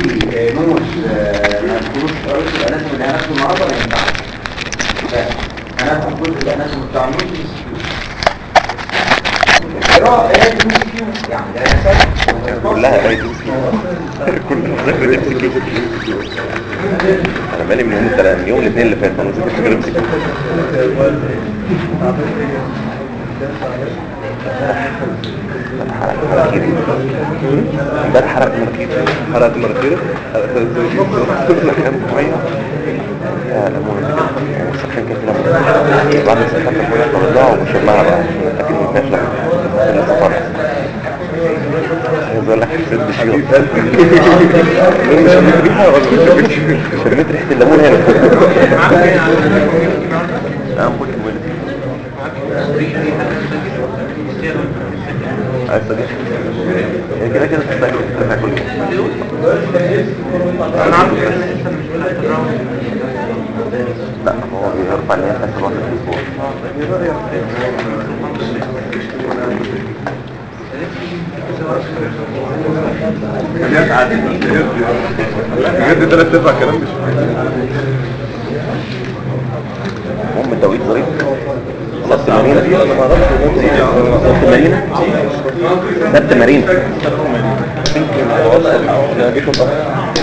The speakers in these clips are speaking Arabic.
نوز ما يكونوش قريت الاناتومي اللي هناخده النهارده ما ينفعش. هناخد جزء الاناتومي بتاع النوز قراءة ايه MCQ يعني ده سهل كلها قرايه كلها مذاكره انا مالي من يوم الاثنين اللي فات انا ذاكرت غير MCQ. امبارح حرقت مناخيري حرقت سخنت ميه يا ليمون وسخن كده ليمون بعد ما سخنت الميه طلعها وبشمها بقى عشان اتاكد ان مفيهاش ليمون لسه فرق. عايز اقول لك حسيت بشيوط المهم شميت ريحه ولا ما شميتش؟ شميت ريحه الليمون هنا انا كنت ولد عايز صديق هي كده كده تستاهل ترفع كل يوم. انا عارف بس لا هو بيرفع اللي هي تحصل واحد في الاسبوع. بجد عادي بجد 3 ارباع كلام مش المهم التوقيت ظريف سبت مارينا انا ما اعرفش سبت مارينا سبت مارينا يمكن اوصل انا جيت متاخر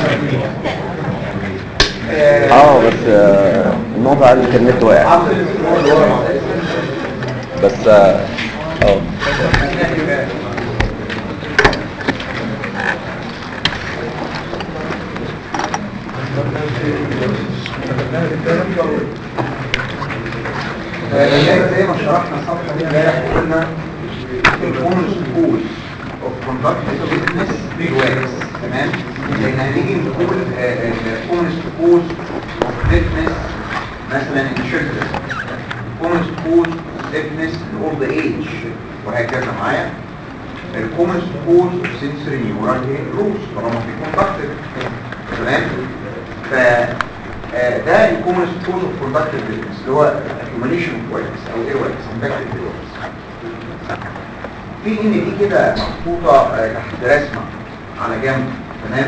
بس النقطه عندي كان النت واقع بس زي ما شرحنا الصفحه دي امبارح قلنا الكومن سكول اوف كوندكت فيتنس بالواكس تمام. لان هنيجي نقول الكومن سكول اوف فيتنس مثلا ان children الكومن سكول اوف فيتنس الاولد ايج وهكذا معايا. الكومن سكول اوف سنسوري نيورال روز طالما في كوندكت تمام. ده الكومن سكول اوف كوندكتيف فيتنس اللي هو accumulation of wax او اير wax infected wax. في ان دي كده محطوطه تحت رسمه على جنب تمام.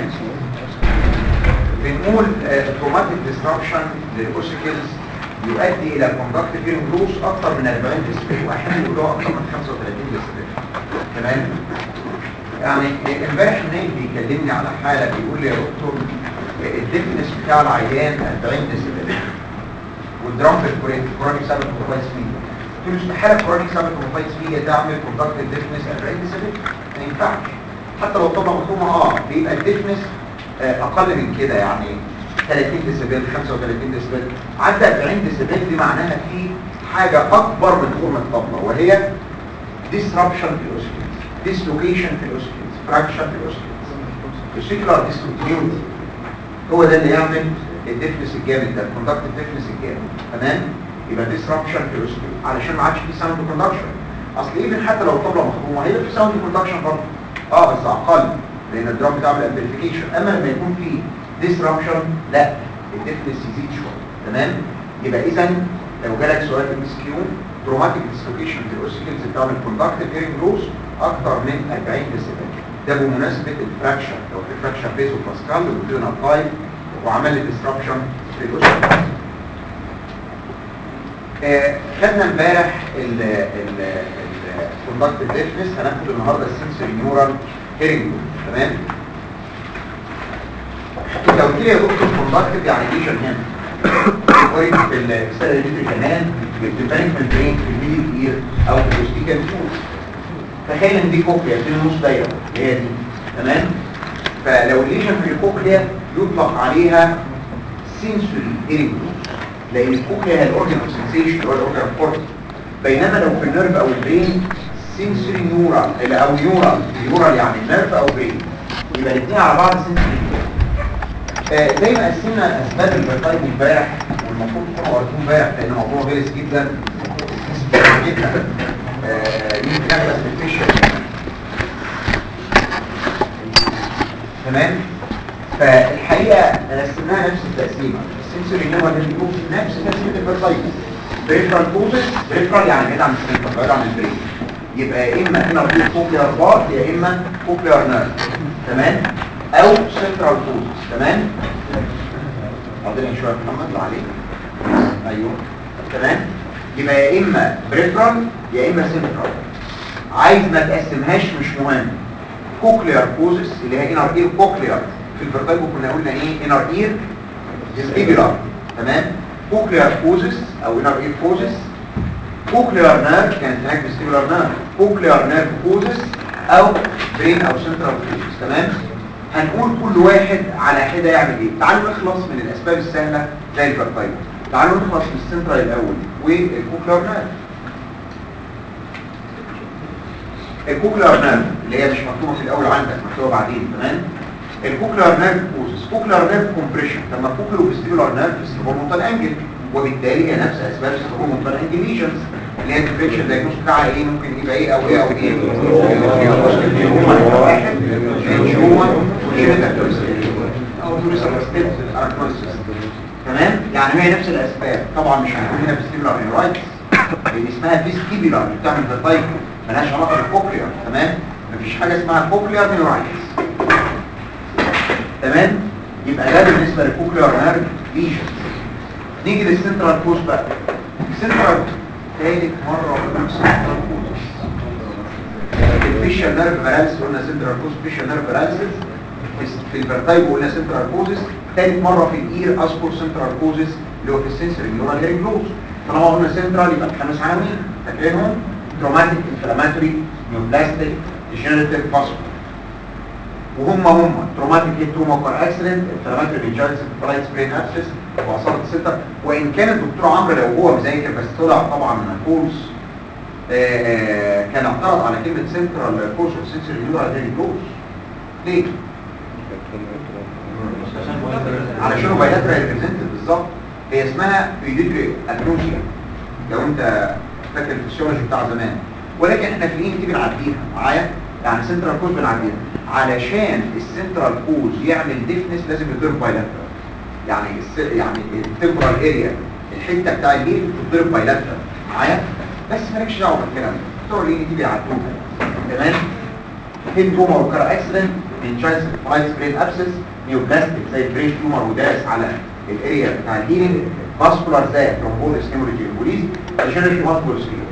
بنقول traumatic disruption للاوسيكلز يؤدي الى conductive hearing loss اكثر من 40 ديسبل واحيانا يقولوا اكثر من 35 ديسبل تمام. يعني امبارح نايم بيكلمني على حاله بيقول لي يا دكتور الديفنس بتاع العيان 40 ديسبل والدرام بالكرونيك سابت موتايتس ميديا. قلت له استحاله كرونيك سابت موتايتس ميديا تعمل كوندكتيف ديفنس 40 ديسبل ما ينفعش. حتى لو طبعا مفهومه بيبقى الديفنس اقل من كده يعني 30 ديسبل 35 ديسبل. عدى 40 ديسبل دي معناها في حاجه اكبر من خرم الطبله وهي disruption في الاوسكيلز dislocation في الاوسكيلز fraction في الاوسكيلز vesicular discontinuity. هو ده اللي يعمل الديفنس الجامد ده الكوندكتيف ديفنس الجامد تمام. يبقى disruption في الاوسكيل علشان ما عادش في ساوند كوندكشن. اصل ايه حتى لو الطبله مخرومه هيبقى في ساوند كوندكشن برضه بس اقل لان الدرام بتعمل امبليفيكيشن. اما لما يكون في disruption لا الديفنس يزيد شويه تمام. يبقى اذا لو جالك سؤال MCQ تروماتيك ديسلوكيشن في الاوسكيلز بتعمل كوندكتيف هيرنج لوس اكتر من 40 ديسبل. ده بمناسبه الفراكشن لو في فراكشن بيزو باسكال والفينال تايب وعمل ديسربشن في الاوسكيل. خدنا امبارح الكوندكتيف ديفنس. هناخد النهارده السنسوري نيورال هيرنج تمام. انت قلت لي يا دكتور كوندكتيف يعني ليجن هنا قريب في السيريتري كمان بالديفرنت ممبرين في الميدل اير او في الاوستيكال فوت. تخيل ان دي كوكليا في النص دايره هي دي تمام. فلو الليجن في الكوكليا يطلق عليها سنسوري هيرنج لان الكوكليا هي الاورجن اوف سنسيشن اللي هو الاورجن اوف كورتكس. بينما لو في النيرف او البرين سنسوري نيورال او نيورال يعني نيرف او برين يبقى الاثنين على بعض سنسوري. زي ما قسمنا اسباب الفيرتايب امبارح والمفروض تكونوا قريتوه امبارح لان الموضوع غلس جدا جدا. يمكن اغلس من الفيشل تمام. فالحقيقه قسمناها نفس التقسيمه. السنسوري نيورال هيرنج نفس تقسيمه الفيرتايب. بريفرال كوزس بريفرال يعني بعيد عن السنتر بعيد عن البرين. يبقى يا اما هنا في كوكليار بارت يا اما كوكليار نيرف تمام. او سنترال كوزس. تمام؟ حاضرين شويه يا محمد عليك. ايوه تمام. يبقى يا اما بريفرال يا اما سنترال. عايز ما تقسمهاش مش مهم. كوكليار كوزس اللي هي انر اير كوكليار، في الفرتايجو كنا قلنا ايه؟ انر اير فيستيبولار. تمام؟ كوكليار كوزس او انر اير كوزس، كوكليار نيرف كانت هناك فيستيبولار نيرف، كوكليار نيرف كوزس او برين او سنترال كوزس. تمام؟ هنقول كل واحد على حده يعمل ايه. تعالوا نخلص من الاسباب السهله زي الفرتايجو. تعالوا نخلص من السنترال الاول والكوكليار نيرف. الكوكليار نيرف اللي هي مش مكتوبه في الاول عندك، مكتوبه بعدين. تمام؟ الكوكليار نيرف كوزس، كوكليار نيرف كومبريشن. لما كوكليو فيستيبولار نيرف فيستيبولار انجل، وبالتالي هي نفس اسباب فيستيبولار انجل ليجنز اللي هي الديفرنشال دايجنوز بتاعها ايه؟ ممكن يبقى ايه او ايه او ايه؟ هما واحد هيومن وجينيتال او توريسابستيت اركنوسيس. تمام؟ يعني هي نفس الاسباب. طبعا مش هنقول هنا فيستيبولار نيرايتس اللي اسمها فيستيبولار بتعمل فيرتايجو، مالهاش علاقه بالكوكليار. تمام؟ مفيش حاجه اسمها كوكليار نيرايتس. تمام؟ يبقى ده بالنسبه للكوكليار نيرف ليجن. نيجي للسنترال كوز بقى. السنترال ثالث مره قلنا سنترال كوز. الفيشال نيرف باراليسيس قلنا سنترال كوز، فيشال نيرف باراليسيس. في الفرتايجو قلنا سنترال كوزس. ثالث مره في الاير اذكر سنترال كوزس اللي هو في السنسوري نيورال هيرنج لوز. طالما قلنا سنترال يبقى الخمس عناوين فاكرينهم؟ تروماتيك، انفلاماتوري، نيوبلاستيك، ديجنريتيف، فاسكولار. وهم تروماتيك هيد تروما كار اكسيدنت، انفلاماتوري رينجايتس، انفلايتس برين ابسس، واصابه السنتر. وان كان الدكتور عمرو لو هو مذاكر بس طلع طبعا فولس، كان اعترض على كلمه سنترال كورس اوف سنسوري نيورال هيرنج لوز. ليه؟ علشان هو بايلاترال ريبريزنتد بالظبط. هي اسمها بيديتري اتروشيا لو انت فاكر الفسيولوجي بتاع زمان، ولكن احنا في الاي تي بنعديها معايا. يعني سنترال كوز بنعديها علشان السنترال كوز يعمل ديفنس لازم يضرب بايلاترال. يعني التمبرال اريا الحته بتاع الليل بتضرب بايلاترال معايا، بس مالكش دعوه بالكلام ده، بتوع الاي تي بيعدوها. تمام؟ هيد توما وكار اكسيدنت، انشايس فلايتس برين ابسس، نيوبلاستيك زي البرين تيومر ودارس على الاريا بتاع الهيلينج، فاسكولار زي ترومبوليس هيموريجي امبوليز، ديجنريتيف مالتيبل سكليروز.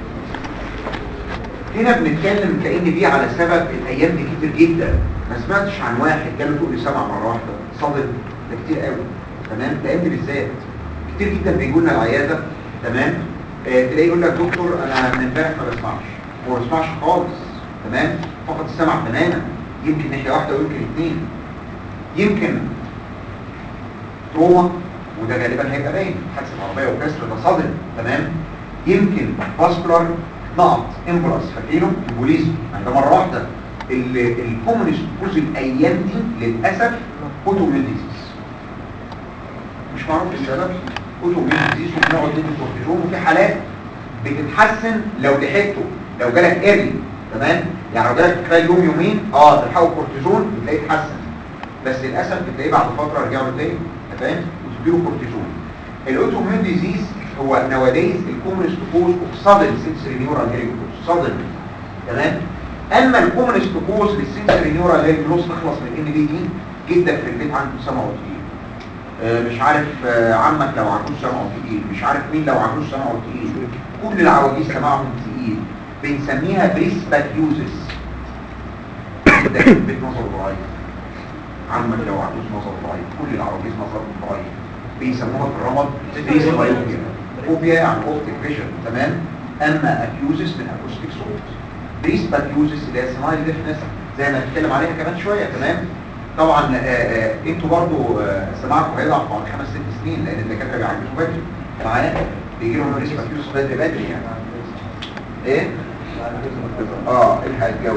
هنا بنتكلم كأن دي على سبب الايام دي كتير جدا. ما سمعتش عن واحد جاله فوق لسمع مره واحده صدم، ده كتير قوي. تمام؟ الايام دي بالذات كتير جدا بيجوا لنا العياده. تمام؟ تلاقيه يقول لك دكتور انا من امبارح ما بسمعش، هو ما بيسمعش خالص. تمام؟ فقد السمع تماما، يمكن ناحيه واحده ويمكن اثنين، يمكن تروما وده غالبا هيبقى باين، حادثه عربيه وكسر ده صدم. تمام؟ يمكن فاسكولار نقط امبولاس، فاكرينه؟ امبوليزم ده مره واحده. الكومونست كوز الايام دي للاسف اوتوميون ديزيز، مش معروف السبب. اوتوميون ديزيز وبنقعد ندي كورتيزون، وفي حالات بتتحسن لو لحقته، لو جالك ايرلي. تمام؟ يعني لو جالك خلال يوم يومين تلحقه كورتيزون بتلاقيه اتحسن، بس للاسف بتلاقيه بعد فتره رجع له تاني. تمام؟ وتديله كورتيزون. الاوتوميون ديزيز هو نواديز الكومونست كوز اوف سادن سنسوري نيورال هيرنج لوس، سادن. تمام؟ اما الكومونست كوز للسنسوري نيورال هيرنج لوس تخلص من ان بي دي، جدك في البيت عنده سمعه تقيل، مش عارف عمك لو عجوز سمعه تقيل، مش عارف مين لو عجوز سمعه تقيل، كل العواجيز سمعهم تقيل. بنسميها بريسباكيوزس. جدك في البيت نظره ضعيف، عمك لو عجوز نظره ضعيف، كل العواجيز نظرهم ضعيف، بيسموها في الرمض بريسبايوبيا. فوبيا عن اوبتيك فيجن. تمام؟ اما اكيوزس من اكوستيك صوت. بريسباكيوزس اللي هي سمايل ديفنس زي ما هنتكلم عليها كمان شويه. تمام؟ طبعا انتوا برضو سماعكم هيضعف بعد 5-6 سنين لان الدكاتره بيعجزوا بدري معايا، بيجي لهم بريسباكيوزس بدري يعني. ايه؟ الحق الجو.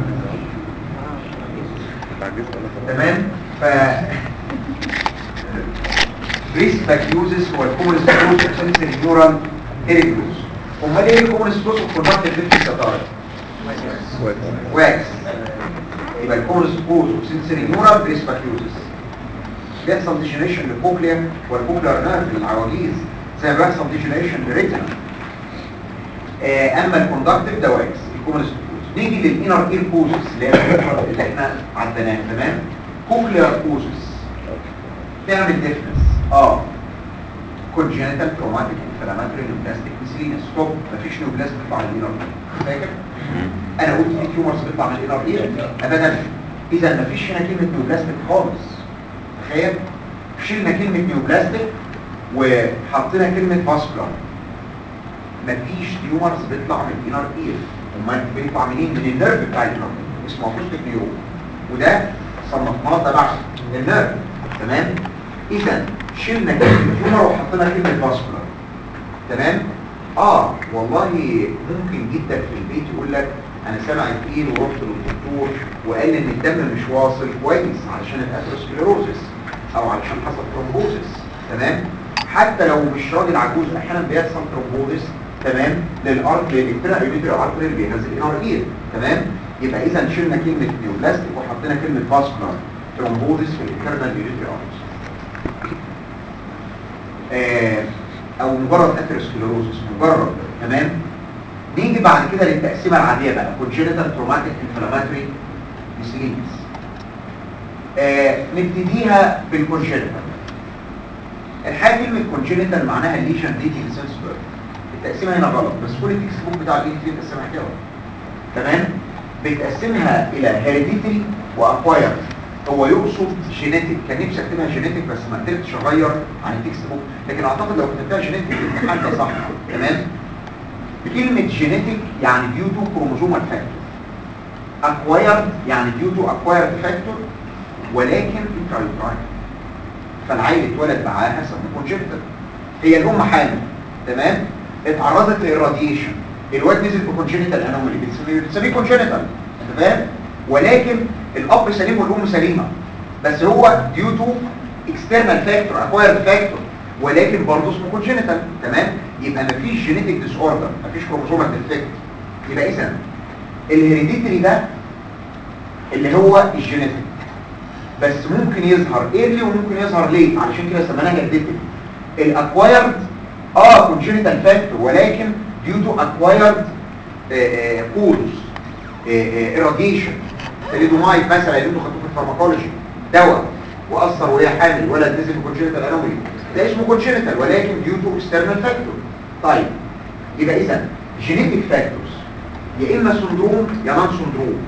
تمام؟ بريسباكيوزس هو الكومونست كوز اوف سنسوري نيورال هيرنج لوس. امال ايه الكومونست كوز اوف كونتاكت ديفكت ساتاير؟ واكس. يبقى الكومونست كوز اوف سنسوري نيورال بريسباكيوزس. بيحصل ديجنريشن للكوكليا والكوكليار نيرف للعواجيز زي ما بيحصل ديجنريشن للريتنا. اما الكوندكتيف ده واكس الكومونست كوز. نيجي للانر اير كوزس اللي احنا عدناها. تمام؟ كوكليار كوزس تعمل ديفنس كونجنتال تروماتيك انفلاماتوري نيوبلاستيك ميسلينس. ستوب، مفيش نيوبلاستيك بيطلع من الانر اير. فاكر انا قلت في تيومرز بيطلع من الانر اير؟ ابدا. اذا مفيش هنا كلمه نيوبلاستيك خالص. تخيل شلنا كلمه نيوبلاستيك وحطينا كلمه فاسكولار. مفيش تيومرز بيطلع من الانر اير. امال بيطلع منين؟ من النيرف بتاع الانر اسمه اكوستيك نيورون، وده صنفناه تبع النيرف. تمام. اذا شلنا كلمه تيومر وحطينا كلمه فاسكولار. تمام. والله ممكن جدا في البيت يقول لك انا سامع تقيل ورحت للدكتور وقال ان الدم مش واصل كويس علشان الاثيروسكليروزس او علشان حصل ترومبوزس. تمام. حتى لو مش راجل عجوز احيانا بيحصل ترومبوزس. تمام. للارض للانترا ارتري اللي بينزل انار اير. تمام. يبقى اذا شلنا كلمه نيوبلاستيك وحطينا كلمه فاسكولار ترومبوزس في الانترنال يوريتري ارتري. او مجرد اثيروسكليروزس مجرد. تمام. نيجي بعد كده للتقسيمه العاديه بقى كونجنتال تروماتيك انفلاماتوري ميسلينس. نبتديها بالكونجنتال. الحاجه كلمه كونجنتال معناها ليشن ديتنج سنسور. التقسيمه هنا غلط، بس كل التكست بوك بتاع الاي تي بيتقسمها كده. تمام. بتقسمها الى هيريديتري واكواير. هو يقصد جينيتك، كان نفسي اكتبها جينيتك بس ما قدرتش اغير عن التكست بوك، لكن اعتقد لو كتبتها جينيتك الامتحان ده صح. تمام. كلمه جينيتك يعني ديو تو كروموزومال فاكتور. اكوايرد يعني ديو تو اكوايرد فاكتور ولكن انترايوتراين. فالعيل اتولد معاها سموه كونجنتال. هي الام حامل. تمام. اتعرضت للراديشن، الواد نزل بكونجنتال انومالي بتسميه كونجنتال. انت فاهم؟ ولكن الاب سليم والام سليمه، بس هو ديو تو اكسترنال فاكتور اكوايرد فاكتور ولكن برضه اسمه كونجنتال. تمام. يبقى مفيش جينيتك ديس اوردر، مفيش كروموسومال ديفكت. يبقى اذا الهيريديتري ده اللي هو الجينيتك، بس ممكن يظهر ايرلي وممكن يظهر ليت، علشان كده سميناها هيريديتري. الاكوايرد كونجنتال فاكتور ولكن ديو تو اكوايرد كوز irradiation. اليدومايد مثلا اللي انتوا خدتوه في الفارماكولوجي دواء واثر وهي حامل ولد نزل بكونجنتال انومالي، ده اسمه كونجنتال ولكن ديو تو اكسترنال فاكتور. طيب يبقى اذا جينيتك فاكتورز يا اما سندروم يا نون سندروم.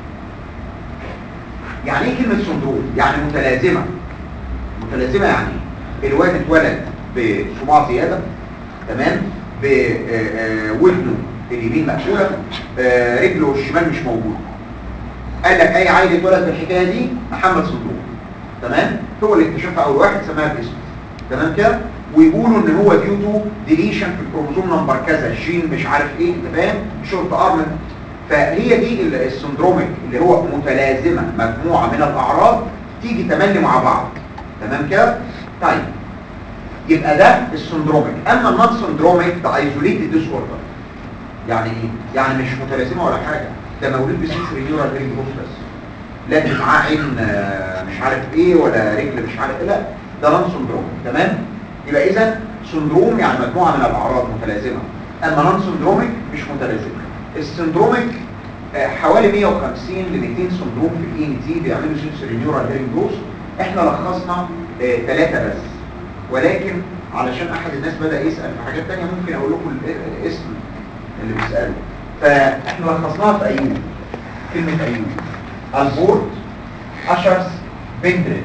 يعني ايه كلمه سندروم؟ يعني متلازمه. متلازمه يعني الواد اتولد بصباع زياده. تمام. بودنه اليمين مقفوله، رجله الشمال مش موجود. قال لك اي عيل اتولد بالحكايه دي محمد سندروم. تمام. هو اللي اكتشفها اول واحد سماها باسمه. تمام كده. ويقولوا ان هو ديو تو ديليشن في الكروموسوم نمبر كذا الجين مش عارف ايه. انت فاهم؟ شورت ارم. فهي دي السندروميك اللي هو متلازمه مجموعه من الاعراض تيجي تملي مع بعض. تمام كده. طيب يبقى ده السندروميك. اما النون سندروميك ده ايزوليتد ديس اوردر. يعني ايه؟ يعني مش متلازمه ولا حاجه، ده مولود بسنسوري نيورال هيرنج لوس بس، لا معاه عين مش عارف ايه ولا رجل مش عارف ايه، لا ده نون سندروم. تمام. يبقى اذا سندروم يعني مجموعه من الاعراض متلازمه، اما نون سندروميك مش متلازمه. السندروميك حوالي 150 ل 200 سندروم في الاي ان تي بيعملوا سنسوري نيورال هيرنج لوس. احنا لخصنا 3 بس، ولكن علشان احد الناس بدا يسال في حاجات ثانيه ممكن اقول لكم الاسم اللي بيساله. فاحنا لخصناها في ايوب. كلمه ايوب البورت اشرس بندريد.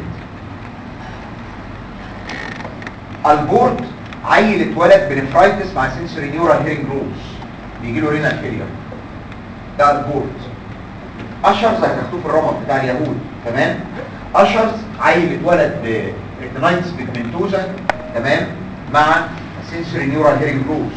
البورت عيل اتولد بنفرايتس مع سنسوري نيورال هيرنج لوس بيجي له رينال فيلير، ده البورت. اشرس هتاخدوه في الرمض بتاع اليهود. تمام. اشرس عيل اتولد بريتينايتس بيجمنتوزا. تمام. مع سنسوري نيورال هيرنج لوس.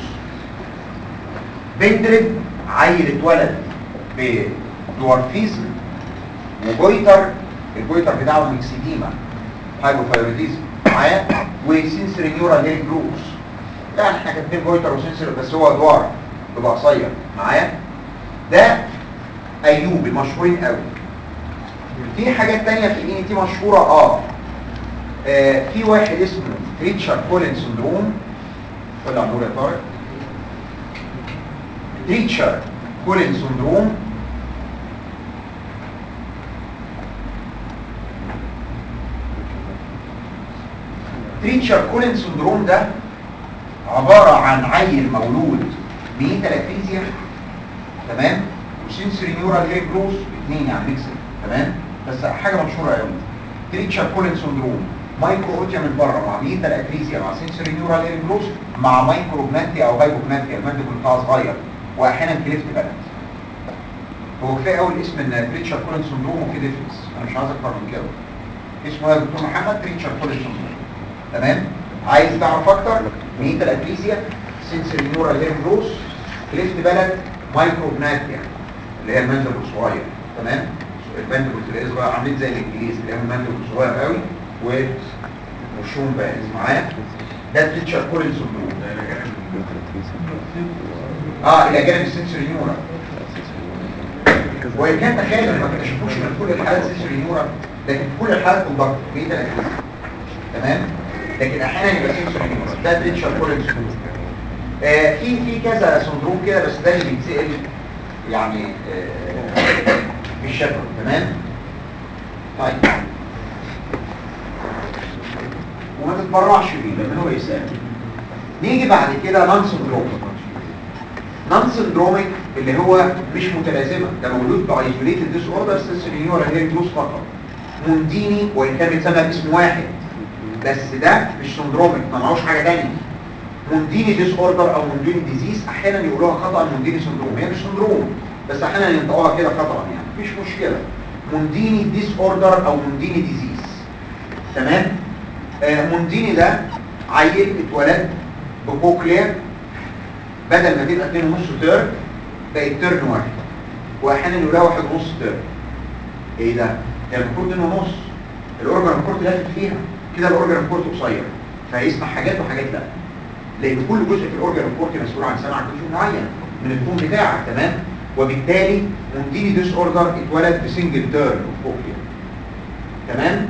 بندريد عيل اتولد بدوارفيزم وجويتر، الجويتر بتاعه ميكسيديما هايبوثايروديزم معايا وسنسوري نيورال هيرنج لوس. يعني احنا كاتبين جويتر وسنسوري بس هو دوار بيبقى قصير معايا. ده ايوب المشهورين قوي. في حاجات تانية في الاي تي مشهوره. في واحد اسمه تريتشر كولين سندروم. طلع نور يا طارق. تريتشر كولين سندروم تريتشر كولين سندروم ده عبارة عن عيل مولود بميتال اتريزيا، تمام، وسنسوري نيورال هير جروث، اثنين يعني ميكس، تمام، بس حاجة مشهورة قوي تريتشر كولين سندروم، مايكرو اوتيا من بره مع ميتال اتريزيا مع سنسوري نيورال هير جروث مع مايكرو جناتيا او هايبوجناتيا، المانديبل بتاعها صغير واحيانا كليفت بالانس. هو كفايه قوي الاسم ان تريتشر كولين سندروم وفي ديفرنس، انا مش عايز اكتر من كده. اسمه يا دكتور محمد تريتشر كولين سندروم، تمام. عايز تعرف اكتر؟ ميتال اتريزيا، سنسوري نيورال هير جروث، كليفت بالانس، مايكرو جناتيا اللي هي المانديبل الصغير، تمام. المانديبل تلاقيه صغير عاملين زي الانجليز، تلاقيهم المانديبل صغير قوي وشوم بارز معاه. ده تريتشر كولين سندروم. الى جانب السنسوري نيورال، وإن كان تخيل ما اكتشفوش من كل الحالات سنسوري نيورال، لكن في كل الحالات الضغط ميتال اتريزيا، تمام، لكن احيانا يبقى سنسوري نيورال. ده تريتشر كولين سندروم. في كذا سندروم كده، بس ده اللي بيتسال يعني في الشفوي، تمام. طيب وما تتبرعش بيه لان هو يسال. نيجي بعد كده نون سندروم. نون سندروميك اللي هو مش متلازمه، ده مولود بايزوليتد ديس اوردر سنسوري نيورال هير جروث فقط، مونديني، وان كان بيتسمى باسم واحد بس ده مش سندروميك، ما معهوش حاجه ثانيه. مونديني ديس اوردر او مونديني ديزيز، احيانا يقولوها خطا مونديني سندروم، هي مش سندروم بس احيانا ينطقوها كده خطا، يعني مفيش مشكله. مونديني ديس اوردر او مونديني ديزيز، تمام. مونديني ده عيل اتولد بكوكليا بدل ما تبقى 2.5 ترن بقت ترن واحد، واحيانا يقولها 1.5 ترن. ايه ده؟ هي المفروض 2.5، الاورجن الكورت لافت فيها كده، الاورجن الكورت قصير فيسمع حاجات وحاجات لا، لان كل جزء في الاورجن الكورت مسؤول عن سمع جزء معين من التون بتاعك، تمام. وبالتالي مونديني ديس اوردر اتولد بسنجل تيرن اوف كوكليا، تمام.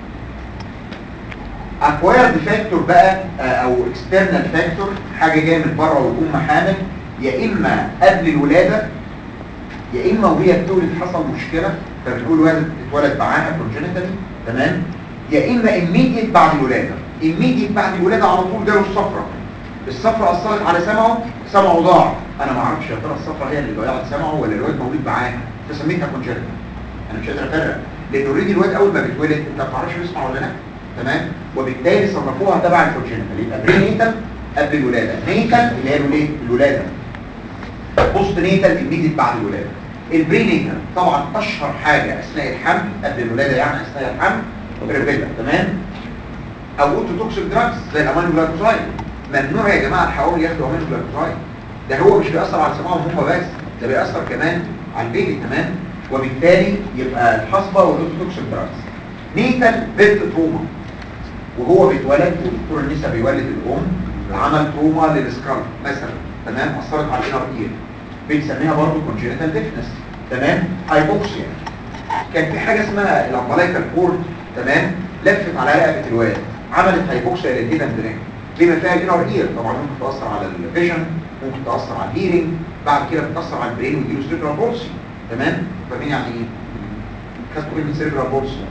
اكوايرد فاكتور بقى او اكسترنال فاكتور، حاجه جايه من بره والام حامل، يا اما قبل الولاده يا اما وهي بتولد حصل مشكله فبنقول اتولد معاها كونجنتالي، تمام. يا اما immediate بعد الولاده، immediate بعد الولاده على طول جاله الصفرة اثرت على سمعه ضاع. انا ما اعرفش يا ترى الصفرة هي اللي ضيعت سمعه ولا الواد مولود معاها، فسميتها كونجنتال. انا مش قادر افرق، لان اوريدي الواد اول ما بيتولد انت ما بتعرفش يسمع ولا لا، تمام. وبالتالي صنفوها تبع الكونجنتال، يبقى برينيتال قبل الولاده، نيتال اللي هي الولاده، بوست نيتال immediate بعد الولاده. البرينيتال طبعا اشهر حاجه اثناء الحمل قبل الولاده، يعني اثناء الحمل ريبيلا، تمام. او اوتوتوكسيك دراجز زي الامينو جلايكوزايد. ممنوع يا جماعه الحوامل ياخدوا امينو جلايكوزايد، ده هو مش بيأثر على سماعهم هم بس، ده بيأثر كمان على البيبي، تمام. وبالتالي يبقى الحصبه والاوتوتوكسيك دراجز. نيتال بيت تروما، وهو بيتولد ودكتور النساء بيولد الام عمل تروما للسكالب مثلا، تمام، اثرت على الانر اير، بنسميها برضه كونجنتال ديفنس، تمام. هايبوكسيا، كان في حاجه اسمها الامبلايكال كورد، تمام، لفت على رقبه الواد عملت هايبوكسيا للهيدن درين بما فيها الانر اير، طبعا ممكن تاثر على الفيجن، ممكن تاثر على الهيرنج، بعد كده بتاثر على البرين ويجيله سيربرال بولسي، تمام. فاهمين يعني ايه؟ خدتوا كلمه سيربرال بولسي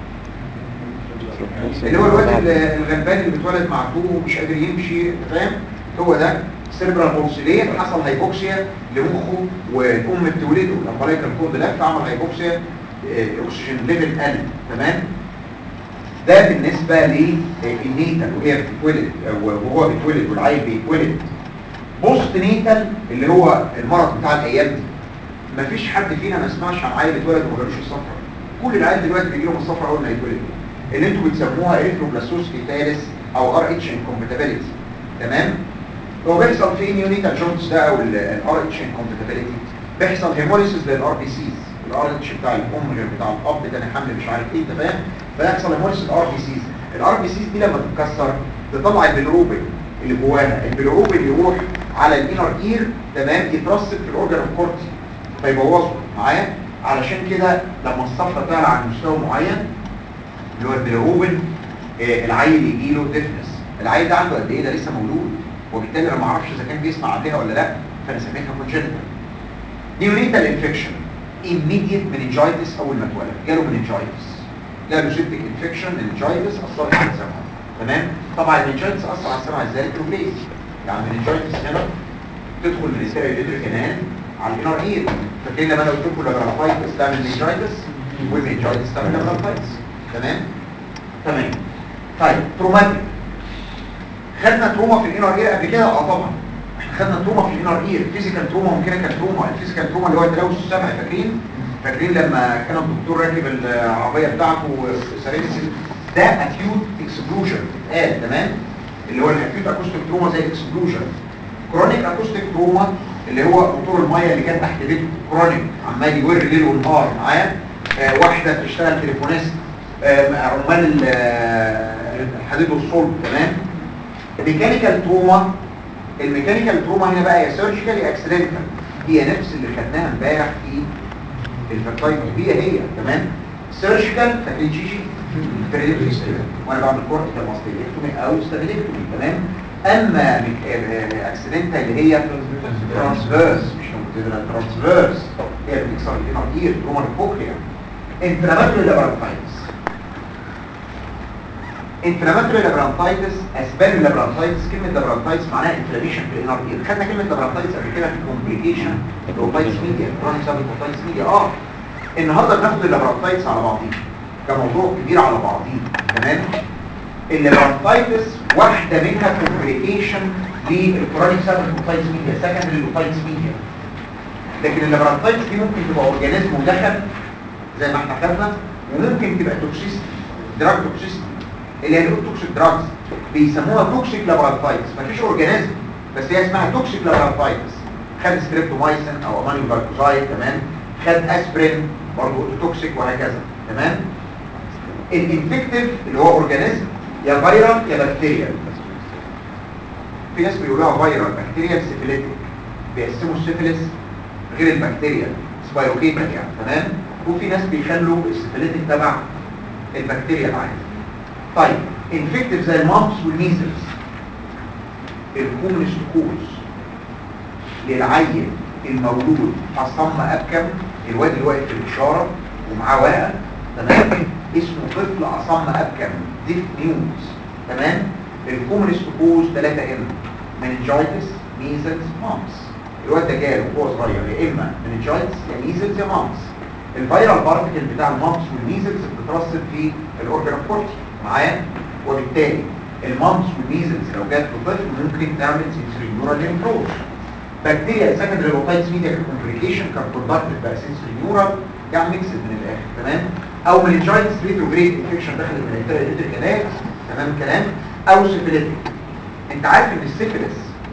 اللي هو الواد الغلبان اللي بيتولد معتوه ومش قادر يمشي، فاهم؟ هو ده سيربرال بولسي. ليه؟ حصل هايبوكسيا لمخه والام بتولده، الامبلايكال كورد لف عمل هايبوكسيا، الاكسجين ليفل قل، تمام. ده بالنسبه للنيتال وهي بتتولد وهو بيتولد والعيل بيتولد. بوست نيتال اللي هو المرض بتاع الايام دي، مفيش حد فينا ما سمعش عن عيل اتولد وما جالوش الصفرة. كل العيال دلوقتي بيجي لهم الصفرة اول ما يتولدوا، اللي انتوا بتسموها اريثروبلاستوز فيتاليس او ار اتش انكومباتيبيليتي، تمام. هو بيحصل في نيونيتال جونز ده او الار اتش انكومباتيبيليتي، بيحصل هيموليسيس للار بي سيز، الار اتش بتاع الام غير بتاع الاب، تاني حمل مش عارف ايه، انت فاهم؟ فيحصل هيموليسيس الار بي سيز. الار بي سيز دي لما تتكسر تطلع البيلروبين اللي جواها، البيلروبين يروح على الانر اير، تمام، يترسب في الاورجن الكورتي فيبوظه معايا. علشان كده لما الصفرة تعلى عن مستوى معين اللي هو البيلروبين، العيل يجي له ديفنس. العيل ده عنده قد ايه؟ ده لسه مولود، وبالتالي انا ما اعرفش اذا كان بيسمع عليها ولا لا، فانا سميتها كونجنتال. نيونيتال انفكشن، immediate meningitis اول ما اتولد جاله meningitis، جاله سيبتيك انفكشن meningitis اثرت على سمعه، تمام. طبعا المنجايتس اثر على السمع ازاي؟ البروبليز. يعني المنجايتس هنا تدخل من السيريوليتر كمان على الانر اير. فاكرين لما انا قلت لكم اللابرانثايتس تعمل منجايتس والمنجايتس تعمل لابرانثايتس. تمام. طيب تروماتيك. خدنا تروما في الانر اير قبل كده؟ طبعا احنا خدنا تروما في الانر اير، فيزيكال تروما وميكانيكال تروما. الفيزيكال تروما اللي هو التلوث السمعي، فاكرين لما كان الدكتور راكب العربيه بتاعته سارينسي، ده اكيوت اكسبلوجن اتقال. تمام. اللي هو الاكيوت اكوستيك تروما زي الاكسبلوجن. كرونيك اكوستيك تروما اللي هو موتور الميه اللي كان تحت بيته كرونيك عمال يور ليل ونهار معاه. واحده بتشتغل تليفونيست، عمال الحديد والصلب. تمام. ميكانيكال تروما. الميكانيكال تروما هنا بقى يا سيرجيكال يا اكسيدنتال، هي نفس اللي خدناها امبارح في الفرتايت، هي تمام. سيرجيكال فاكرين جيجي وانا بعمل كورتيكال ماستيلكتومي او ستابيلكتومي. تمام. اما اكسيدنتال اللي هي ترانسفيرس، مش ترانسفيرس، هي بتكسر الانر اير تروما الكوكليا. انفلاماتوري لابرانثايتس. انفلاماتوري لابرانثايتس، اسباب اللابرانثايتس، كلمه لابرانثايتس معناها انفلاميشن في الانر اير. خدنا كلمه لابرانثايتس قبل كده في كومبليكيشن لوبايتس ميديا، كرونيك لابرانثايتس ميديا. النهارده بناخد اللابرانثايتس على بعضيه كموضوع كبير على بعضيه. تمام. اللابرانثايتس واحده منها كومبليكيشن للكرونيك لابرانثايتس ميديا، سكندري لوبايتس ميديا. لكن اللابرانثايتس دي ممكن تبقى اورجانيزم مدخل زي ما احنا خدنا، وممكن تبقى توكسيستي، دراج توكسيستي اللي هي توكسيك دراجز، بيسموها توكسيك لابرانثايتس. مفيش اورجانيزم بس هي اسمها توكسيك لابرانثايتس. خد ستريبتومايسين او امانيو جلايكوزايد. تمام. خد اسبرين برضه توكسيك وهكذا. تمام. الانفكتيف اللي هو اورجانيزم يا فيرال يا بكتيريا. في ناس بيقولوها فيرال، بكتيريا سيفيليتك، بيقسموا السيفيلس غير البكتيريا سبايروكيتال يعني. تمام. وفي ناس بيخلوا السيفيليتك تبع البكتيريا العاديه. طيب انفكتيف زي المامبس والميزلز. الكومنستوكوز للعيل المولود اصم ابكم، الواد اللي واقف في الاشاره ومعاه ورقه. تمام. اسمه طفل اصم ابكم، ديف نيوز. تمام. الكومنستوكوز 3 ام، مننجايتس، ميزلز، مامبس. الواد ده جاله وهو صغير يا اما مننجايتس يا ميزلز يا مامبس. الفيرال بارتكل بتاع المامبس والميزلز بتترسب في الاورجان اوف كورتي معايا، وبالتالي المامبس والميزلز لو جات له طفل ممكن تعمل سنسوري نيورال ليمفروز. بكتيريا سكندري لوبايتس ميديا كومبليكيشن كاربوندكتيف بقى سنسوري نيورال، يعني ميكس من الاخر. تمام. او مننجايتس ريتروجريد انفكشن دخلت من الانترا كانال. تمام الكلام. او سيفيليتك. انت عارف ان السيفيلس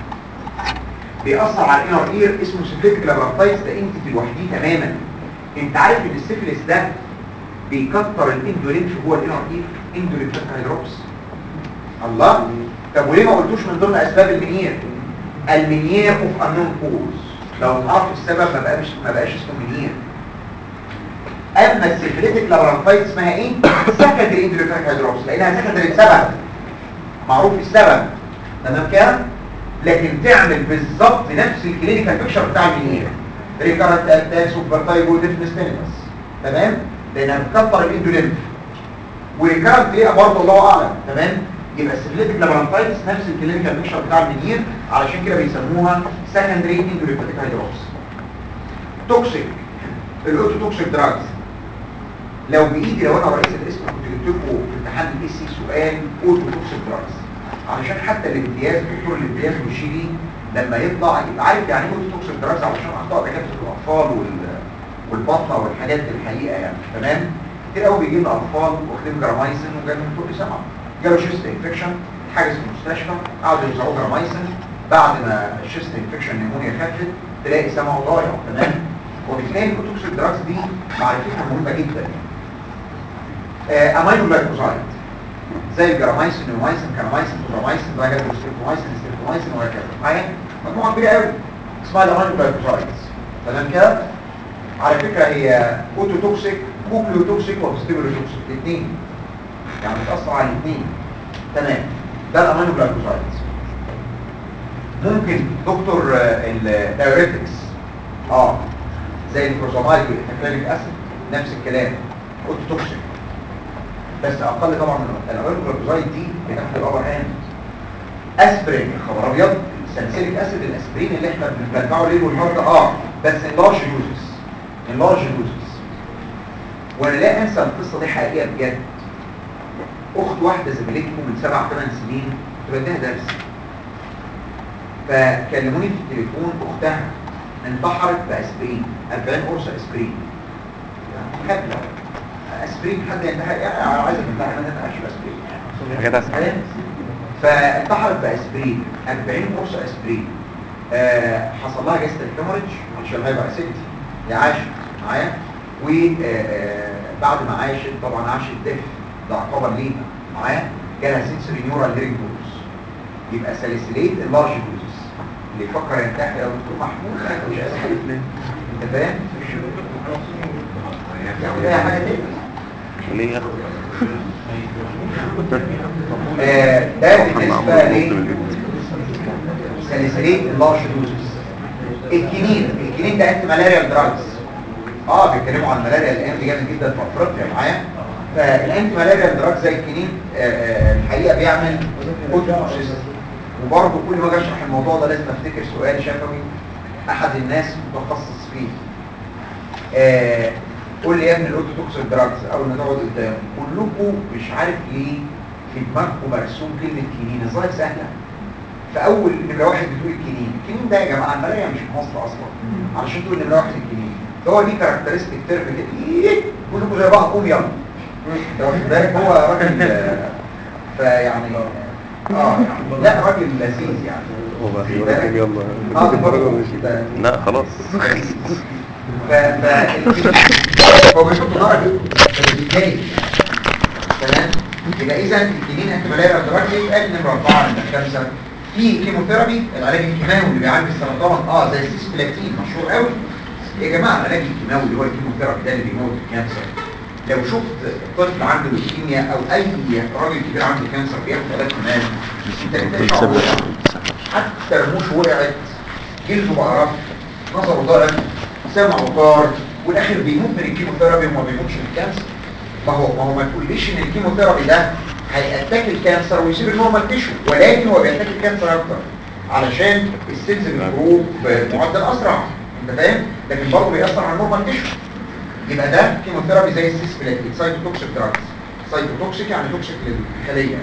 بيأثر على الانر اير، اسمه سيفيليتك لابرانثايتس، ده انتيتي لوحديه تماما. انت عارف ان السيفيلس ده بيكتر الاندولينف جوه الانر اير، اندولينف هيدروبس. الله. طب وليه ما قلتوش من ضمن اسباب المنير؟ المنير اوف انون كوز، لو تعرف السبب ما بقاش اسمه منير. اما السيفيليتك لابرانثايتس اسمها ايه؟ سكندري اندولينف هيدروبس، لانها سكندري بسبب معروف السبب. تمام كده. لكن تعمل بالظبط نفس الكلينيكال بيكتشر بتاع المنير، ريكارنت اتاكس وبرتايبو ديفنس تينيتس. تمام. لانها بتكتر الاندولينف، وريكارنت ايه برضه الله اعلم. تمام. يبقى السيفيليتك لابرانثايتس نفس الكلينيكال بيكتشر بتاع المنير، علشان كده بيسموها سكندري اندولينفاتيك هيدروبس. توكسيك. الاوتو توكسيك دراجز. لو بايدي، لو انا رئيس القسم كنت جبت لكم في امتحان الاي سي سؤال اوتو توكسيك دراجز، علشان حتى الامتياز دكتور الامتياز والشيلي لما يطلع يبقى عارف يعني ايه اوتو توكسيك دراجز، علشان اخطاء دكاتره الاطفال والبطنه والحاجات دي الحقيقه يعني. تمام. كتير قوي بيجي لنا اطفال واخدين جرامايسين وجالهم فوق سمع، جاله شيست انفكشن، حاجز في المستشفى، قعدوا يوزعوا جرامايسين، بعد ما الشيست انفكشن نيمونيا خفت تلاقي سمعه ضايع. تمام. وبالتالي الاوتو توكسيك دراجز دي معرفتها مهمه جدا يعني. امينو جلايكوزايد زي الجرامايسين، نيومايسين، كارامايسين، برومايسين، ستريبتومايسين، ستريبتومايسين وهكذا. معايا مجموعه كبيره قوي اسمها الامينو جلايكوزايدز. تمام كده. على فكره هي اوتو توكسيك، كوكليو توكسيك وستيبولو توكسيك، الاثنين يعني بتاثر على الاثنين. تمام. ده الامينو جلايكوزايدز. ممكن دكتور الدايوريتكس زي البروزامايد والتكلينيك اسيد، نفس الكلام اوتو توكسيك. بس اقل طبعا من الاوريكولوزايد دي بتاخد الابر هاند. اسبرين خبر ابيض، ساليسيليك اسيد الاسبرين اللي احنا بنبلعه ليل والنهارده بس اللارج دوزز، اللارج دوزز. وانا لا انسى القصه دي حقيقيه بجد. اخت واحده زميلتكم من 7 8 سنين كنت بديها درس، فكلموني في التليفون اختها انتحرت باسبرين 40 قرص اسبرين. يعني خدنا اسبرين حد ينتحر يعني عايزه تنتحر ما تنتحرش باسبرين حاجات اسهل. فانتحرت باسبرين 40 قرص اسبرين. حصل لها جاستريك هيموريدج عشان هيبقى اسيدتي هي عاشت معايا، وبعد ما عاشت طبعا عاشت دف ده عقابا ليها معايا، جالها سنسوري نيورال هيرنج دوز. يبقى ساليسيليت اللارج دوزز. اللي يفكر ينتحر يا دكتور محمود انا مش اسهل انت فاهم؟ ياخد اي حاجه تاني ليه ياخد؟ ده بالنسبه ساليسيليت اللارج دوزز. الكنين ده انتي مالاريال دراجز. بيتكلموا عن الملاريا الايام دي جامد جدا في افريقيا معايا. فالانتي مالاريال دراجز زي الكنين الحقيقه بيعمل اوتوتوكسيس. وبرضه كل ما اجي اشرح الموضوع ده لازم افتكر سؤال شفوي احد الناس متخصص فيه. قول لي يا ابني الاوتوتوكسيك دراجز اول ما تقعد قدام كلكم مش عارف ليه في دماغكم مرسوم كلمه كنين. الظاهر سهله. فاول نمره واحد بتقول الكنين ده يا جماعه الملاريا مش في مصر اصلا علشان تقول نمره واحد الكنين. هو دي كاركترستيك ترم كده كلكم زي بعض قوم يلا. انت واخد بالك هو راجل فيعني يعني لا راجل لذيذ يعني. هو بقى يقول لك يلا لا خلاص. هو بيحط درجه بالتالي تمام. يبقى اذا الكنين انت ملاقي درجه يبقى نمره 4 نمره 5. في كيموثيرابي العلاج الكيماوي اللي بيعالج السرطان زي السيسبلاتين مشهور قوي يا جماعه. العلاج الكيماوي اللي هو الكيموثيرابي ده اللي بيموت الكانسر. لو شفت طفل عنده لوكيميا او اي راجل كبير عنده كانسر بياخد علاج كيماوي انت بتدفع حتى رموش وقعت جلده بقى رف نظره ضعف سمعه طار والاخر بيموت من الكيموثيرابي وما بيموتش من الكانسر. ما هو ما تقوليش ان الكيموثيرابي ده هيأتاك الكانسر ويسيب النورمال تيشو، ولكن هو بيأتاك الكانسر اكتر علشان السيلز بتخرج بمعدل اسرع انت فاهم، لكن برضه بيأثر على النورمال تيشو. يبقى ده كيموثيرابي زي السيسبلاتين سايتوتوكسيك دراجز. سايتوتوكسيك يعني توكسيك للخليه.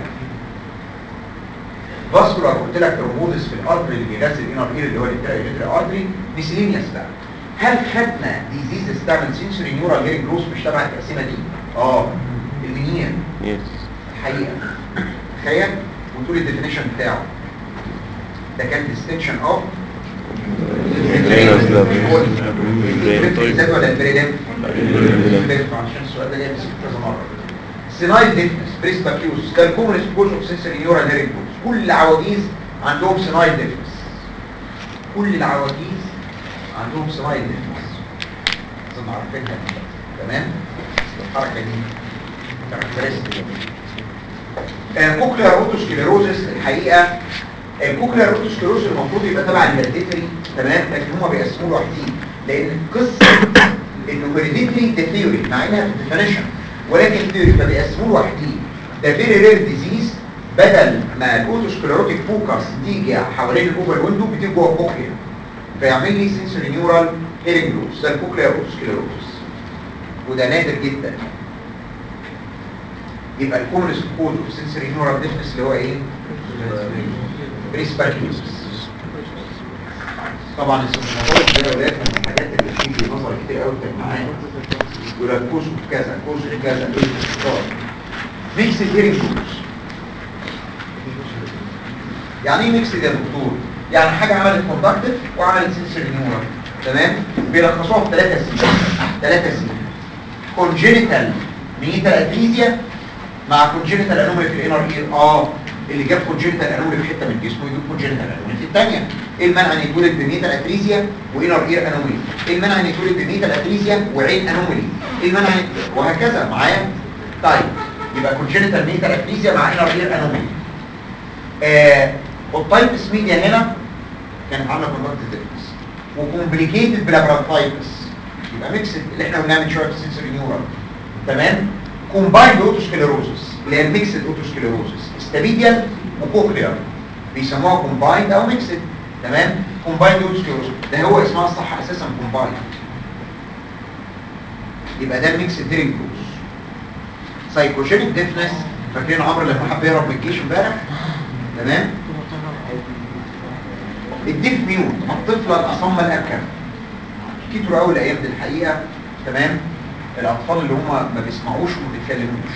فاسكولار قلت لك رومودس في الارتري اللي بيغذي الانر اير اللي هو الانترا ارتري. ميسيلينيوس بقى هل خدنا ديزيز تعمل سنسوري نيورال هيرنج لوس مش تبع التقسيمه دي؟ المنير الحقيقه تخيل وتقول الديفينيشن بتاعه ده كان ديستنشن اوف ولا البريدم عشان السؤال ده جاي كذا مره. سينايل ديفنس بريسباكيوس ده الكومنست كوز اوف سنسوري نيورال هيرنج لوس. كل العواجيز عندهم سينايل ديفنس. كل العواجيز عندهم سينايل ديفنس لازم عارفينها تمام. الحركه دي كاركترستيك. كوكليار اوتوسكليروزس الحقيقه الكوكليار اوتوسكليروزس المفروض يبقى تبع الهيريديتري تمام، لكن هم بيقسموه لوحدين لان القصه انه هيريديتري ده ثيوري مع انها في الديفينيشن ولكن ثيوري فبيقسموه لوحدين. ده فيري رير ديزيز. بدل ما الاوتوسكليروتيك فوكس تيجي حوالين الاوفر ويندو بتيجي جوه الكوكليا فيعمل لي سنسوري نيورال هيرنج لوس. ده الكوكليار اوتوسكليروزس وده نادر جدا. يبقى الكومنست كوز اوف سنسوري نيورال ديفنس اللي هو ايه؟ بريسباكيوس. طبعا السيمتوماتولوجي ده يا ولاد من الحاجات اللي بتيجي نظر كتير قوي في الامتحان. يقول لك كوز كذا كوز كذا ميكس هيرنج لوس. يعني ايه ميكس ده يا دكتور؟ يعني حاجه عملت كوندكتيف وعملت سنسوري نيورال تمام؟ بيلخصوها في 3 سي. كونجينيتال مينيتال اتريزيا مع كونجينيتال انومالي في الانر اير. اللي جاب كونجينيتال انومالي في حته من جسمه يجيب كونجينيتال انومالي في الثانيه. ايه المانع ان يتولد بمينيتال اتريزيا وانر اير انومالي؟ ايه المانع ان يتولد بمينيتال اتريزيا وعين انومالي؟ ايه المانع وهكذا معايا. طيب يبقى كونجينيتال مينيتال اتريزيا مع انر اير انومالي. والتايبس ميديا هنا كانت عامله كونجكتيف ديفنس وكومبليكيتد بلابرانتايتس. يبقى ميكس اللي احنا قلناه من شويه في السنسوري نيورال تمام. كومبايند اوتوسكليروزس اللي هي الميكسد اوتوسكليروزس، استابيديال وكوكليار بيسموها كومبايند او ميكسد. تمام؟ كومبايند اوتوسكليروزس ده هو اسمها الصح اساسا كومبايند، يبقى ده الميكسد هيرنج لوس. سايكوجينيك ديفنس، فاكرين عمرو لما حب يهرب من الجيش امبارح؟ تمام؟ الديف ميوت، الطفله الاصم الابكم، كتروا قوي الايام دي الحقيقه. تمام؟ الاطفال اللي هم ما بيسمعوش وما بيتكلموش.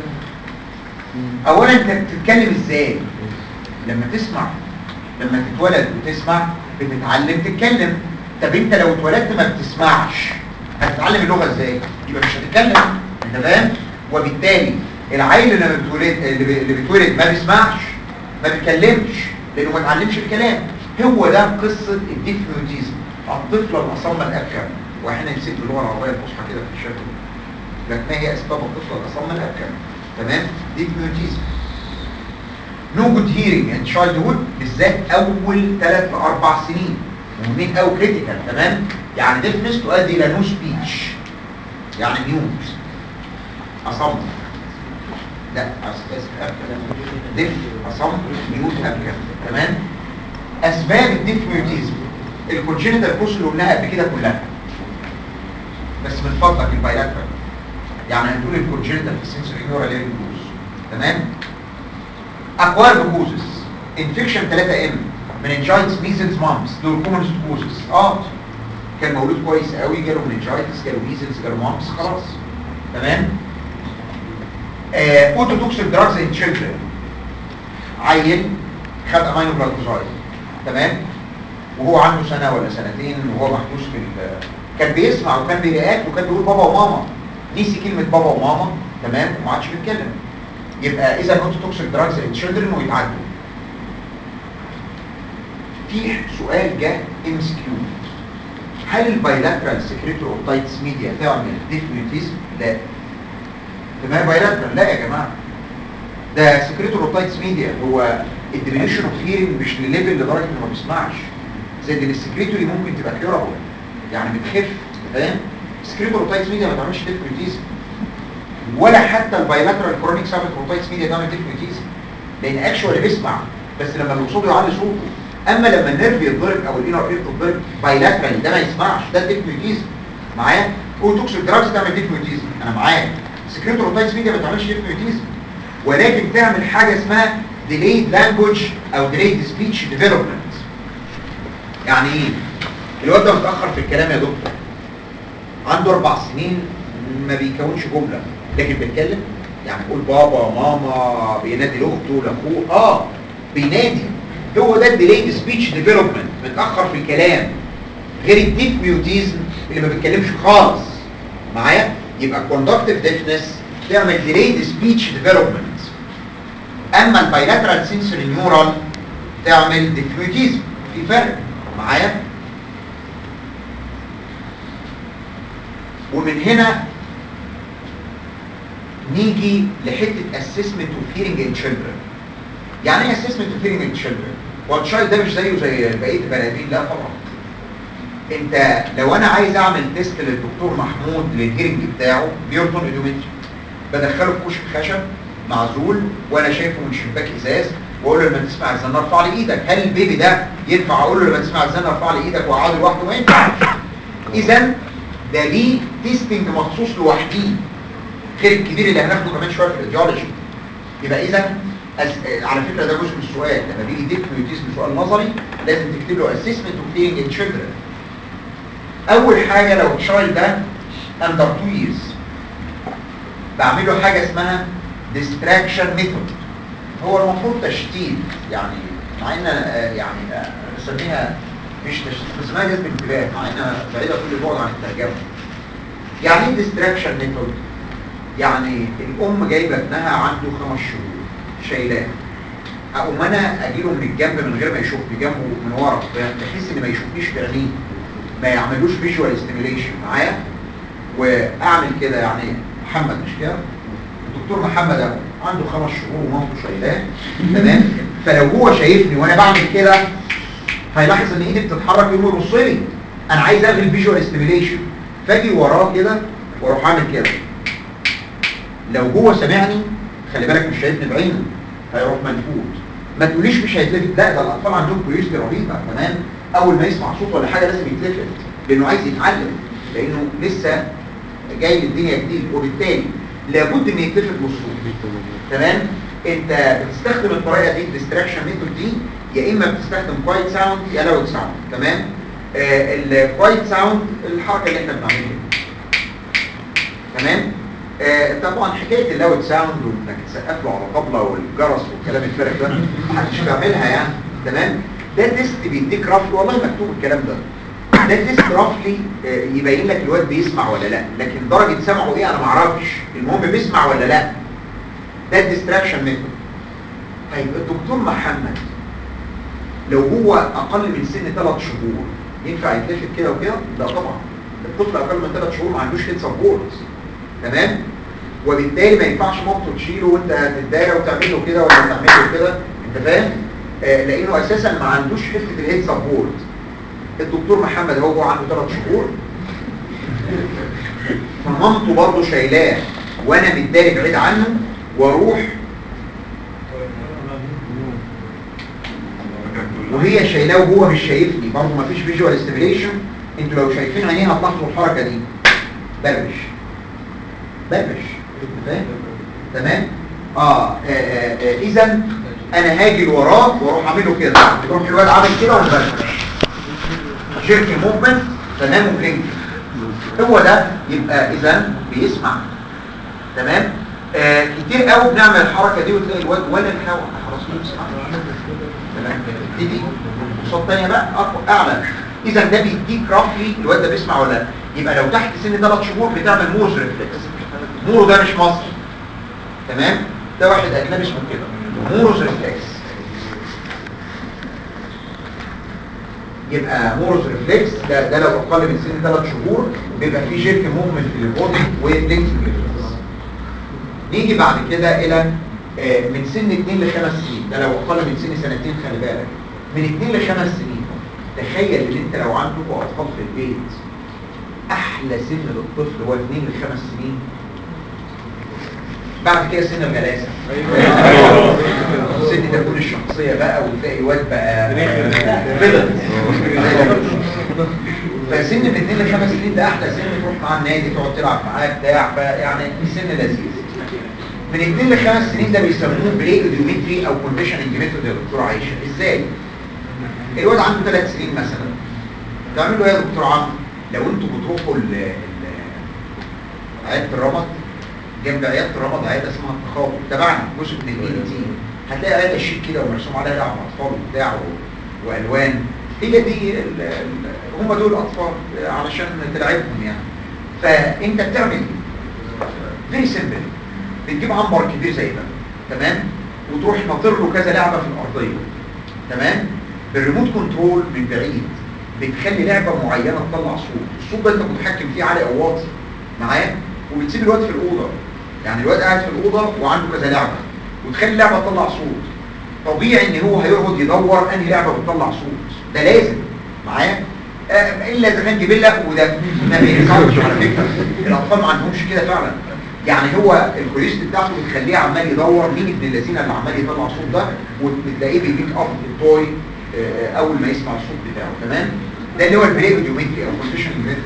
اولا انت بتتكلم ازاي؟ لما تسمع، لما تتولد وتسمع بتتعلم تتكلم. طب انت لو اتولدت ما بتسمعش هتتعلم اللغه ازاي؟ يبقى مش هتتكلم. انت فاهم؟ وبالتالي العيل لما بيتولد اللي بيتولد ما بيسمعش ما بيتكلمش لانه ما اتعلمش الكلام. هو ده قصه الديفميوتيزم، الطفله الاصم الابكم. واحنا نسيب اللغه العربيه الفصحى كده في الشكل، لكن ما هي اسباب الطفله الاصم الابكم؟ تمام؟ ديفميوتيزم. نو جود هيرنج اند تشايلد هود، بالذات اول 3 ل 4 سنين، مهمين قوي كريتيكال. تمام؟ يعني ديفنس تؤدي الى نو سبيتش، يعني ميوت، اصم. لا اسف ابكم، ديف اصم ميوت ابكم. تمام؟ اسباب الديفميوتيزم الكونجينيتال كوز اللي قلناها قبل كده كلها، بس من فضلك البايلاترال. يعني هنقول الكونجينيتال في السنسوري نيورال هيرنج كوز. تمام؟ اكوارد كوزز، انفكشن 3 ام، مننجايتس، ميزلز، مامس، دول كومنست كوزز. كان مولود كويس قوي، جاله مننجايتس، جاله ميزلز، جاله مامس، خلاص. تمام؟ اوتوتوكسيك دراجز ان تشيلدرن، عيل خد امينو جلايكوزايد. تمام؟ وهو عنده سنه ولا سنتين وهو محبوس في كان بيسمع وكان بيرياكت وكان بيقول بابا وماما، نسي كلمه بابا وماما. تمام؟ وما عادش بيتكلم. يبقى اذا اوتوتوكسيك دراجز ان تشيلدرن ويتعدوا. في سؤال جه ام اس كيو، هل البايلاترال سكريتور اوتايتس ميديا تعمل ديفميوتيزم؟ لا. تمام؟ بايلاترال لا يا جماعه، ده سكريتور اوتايتس ميديا هو الديمينيشن اوف هيرنج مش لليفل لدرجه انه ما بيسمعش. زي دي السكريتوري ممكن تبقى كيورابل، يعني بتخف. فاهم؟ السكريتور اوتايتس ميديا ما تعملش ديفميوتيزم، ولا حتى البايلاترال كرونيك سابت اوتايتس ميديا تعمل ديفميوتيزم، لان اكشوالي بيسمع بس لما بيقصده يعلي صوته. اما لما النيرف يتضرب او الانر اير تتضرب بايلاترال ده ما يسمعش، ده ديفميوتيزم. معايا؟ اوتوكسيك دراجز تعمل ديفميوتيزم، انا معاك. سكريتور اوتايتس ميديا ما تعملش ديفميوتيزم، ولكن تعمل حاجه اسمها delayed language او delayed speech development. يعني ايه؟ الواد ده متاخر في الكلام يا دكتور، عنده 4 سنين ما بيكونش جمله لكن بيتكلم، يعني بيقول بابا ماما، بينادي لاخته لاخوه، بينادي. هو ده الديليد سبيتش ديفلوبمنت، متاخر في الكلام، غير الديف ميوتيزم اللي ما بيتكلمش خالص. معايا؟ يبقى كوندكتيف ديفنس تعمل ديليد سبيتش ديفلوبمنت، اما البايلاترال سنسوري نيورال تعمل ديف ميوتيزم. في فرق. معايا؟ ومن هنا نيجي لحته اسسمنت اوف هيرنج ان تشيلدرن. يعني ايه اسسمنت اوف هيرنج ان تشيلدرن؟ هو التشايلد ده مش زيه زي بقيه البني ادمين؟ لا طبعا. انت لو انا عايز اعمل تيست للدكتور محمود للهيرنج بتاعه، بيورتون ايدومتري، بدخله في كشك خشب معزول وانا شايفه من شباك ازاز، واقول له لما تسمع الزن ارفع لي ايدك. هل البيبي ده ينفع اقول له لما تسمع الزن ارفع لي ايدك واقعده لوحده؟ ما ينفعش. اذا ده ليه تيستنج مخصوص لوحده، غير الكبير اللي هناخده كمان شويه في الايديولوجي. يبقى اذا على فكره ده جزء من السؤال، لما بيجي ديف ميوتيزم سؤال نظري لازم تكتب له اسسمنت اوف هيرنج ان تشيلدرن. اول حاجه لو التشايلد ده اندر 2 years بعمل له حاجه اسمها ديستراكشن ميثود. هو المفروض تشتيت، يعني مع ان يعني بسميها مش تشتيت، بسميها جذب انتباه، مع انها بعيده كل البعد عن الترجمه. يعني ايه ديستراكشن ميثود؟ يعني الام جايبه ابنها عنده 5 شهور شايلاه، اقوم انا اجي له من الجنب من غير ما يشوفني، جنبه من ورا، بحيث ان ما يشوفنيش بعينيه، ما يعملوش فيجوال ستيميليشن معايا، واعمل كده. يعني محمد مش كده؟ الدكتور محمد اهو عنده 5 شهور ومامته شايلاه. تمام؟ فلو هو شايفني وانا بعمل كده هيلاحظ ان ايدي بتتحرك، يقوم يبص لي. انا عايز الغي الفيجوال ستيميليشن، فاجي وراه كده واروح اعمل كده. لو هو سمعني خلي بالك مش شايفني بعينه هيروح منفوذ. ما تقوليش مش هيتلفت، لا ده الاطفال عندهم كيوريوستي رهيبه تمام. اول ما يسمع صوت ولا حاجه لازم يتلفت لانه عايز يتعلم، لانه لسه جاي للدنيا جديد، وبالتالي لابد ان يتلفت للصوت تمام. انت بتستخدم الطريقه دي الديستراكشن ميثود دي، يا اما بتستخدم كوايت ساوند يا لاود ساوند تمام. الكوايت ساوند الحركه اللي احنا بنعملها تمام. طبعا حكايه اللاود ساوند وانك تسقف له على طبله والجرس والكلام الفارغ ده محدش بيعملها يعني تمام. ده تيست بيديك رفلي، والله مكتوب الكلام ده، ده تيست رفلي يبين لك الواد بيسمع ولا لا، لكن درجه سمعه ايه انا ما اعرفش، المهم بيسمع ولا لا. ده الديستراكشن ميثود. طيب الدكتور محمد لو هو اقل من سن 3 شهور ينفع يتلفت كده وكده؟ لا طبعا، الطفل اقل من 3 شهور ما عندوش هيد سبورت تمام، وبالتالي ما ينفعش مامته تشيله وانت تتضايق وتعمل له كده ولا تعمل له كده، انت فاهم؟ لانه اساسا ما عندوش حته الهيد سبورت. الدكتور محمد هو عنده 3 شهور فمامته برضه شايلاه وانا متضايق بعيد عنه، واروح وهي شايلاه وهو مش شايفني، برضه ما فيش فيجوال ستيميليشن. انتوا لو شايفين عينيها هتلاحظوا الحركه دي بربش بربش، فاهم تمام. اذا انا هاجي وراه واروح اعمل له كده، يروح الواد عامل كده ومبربش جيرك موفمنت تمام وبلينك، هو ده يبقى اذا بيسمع تمام. كتير قوي بنعمل الحركه دي وتلاقي الواد ولا الهوا خلاص بيسمع تمام. تبتدي قصاد ثانيه بقى اعلى، اذا ده بيديك رفلي الواد ده بيسمع ولا لا. يبقى لو تحت سن 3 شهور بتعمل مورز ريفلكس. مورو ده مش مصري تمام، ده واحد اجنبي اسمه كده مورز ريفلكس. يبقى مورز ريفلكس ده لو اقل من سن 3 شهور بيبقى فيه جيرك موفمنت في البودي وبلينكينج ريفلكس. نيجي بعد كده الى من سن 2 ل 5 سنين، ده لو اقل من سن 2 سنين خلي بالك. من 2 ل 5 سنين تخيل ان انت لو عندكم اطفال في البيت احلى سن للطفل هو 2 ل 5 سنين. بعد كده سن الغلاسه سن تكون الشخصيه بقى وتلاقي الواد بقى فيلن. فسن من 2 ل 5 سنين ده احلى سن تروح مع النادي تقعد تلعب معاه بتاع، فيعني سن لذيذ. من 2 ل 5 سنين ده بيسموه بلاي اوديومتري او كونديشننج ميثود يا دكتور عايشه. ازاي؟ الواد عنده 3 سنين مثلا، تعملوا ايه يا دكتور عمرو؟ لو انتوا بتروحوا عياده الرمد، جنب عياده الرمد عياده اسمها التخاطب تبعنا جزء من البي تي، هتلاقي عياده شيك كده ومرسوم عليها لعب اطفال وبتاع والوان. هي دي هم دول الاطفال علشان تلعبهم يعني. فانت بتعمل فيري سيمبل، بتجيب عنبر كبير زي ده تمام، وتروح ناطر له كذا لعبه في الارضيه تمام، بالريموت كنترول من بعيد بتخلي لعبه معينه تطلع صوت، الصوت ده انت متحكم فيه عالي او واطي معايا، وبتسيب الواد في الاوضه، يعني الواد قاعد في الاوضه وعنده كذا لعبه وتخلي اللعبه تطلع صوت. طبيعي ان هو هيقعد يدور انهي لعبه بتطلع صوت، ده لازم معايا، الا اذا كان جبله، وده ما بيحصلش على فكره، الاطفال ما عندهمش كده فعلا. يعني هو الكوريست بتاعته بتخليه عمال يدور مين ابن الذين اللي عمال يطلع صوت ده، وبتلاقيه بيبيك اب التوي اول ما يسمع الصوت بتاعه تمام. ده اللي هو البلاي اوديومتري او كونديشننج ميثود.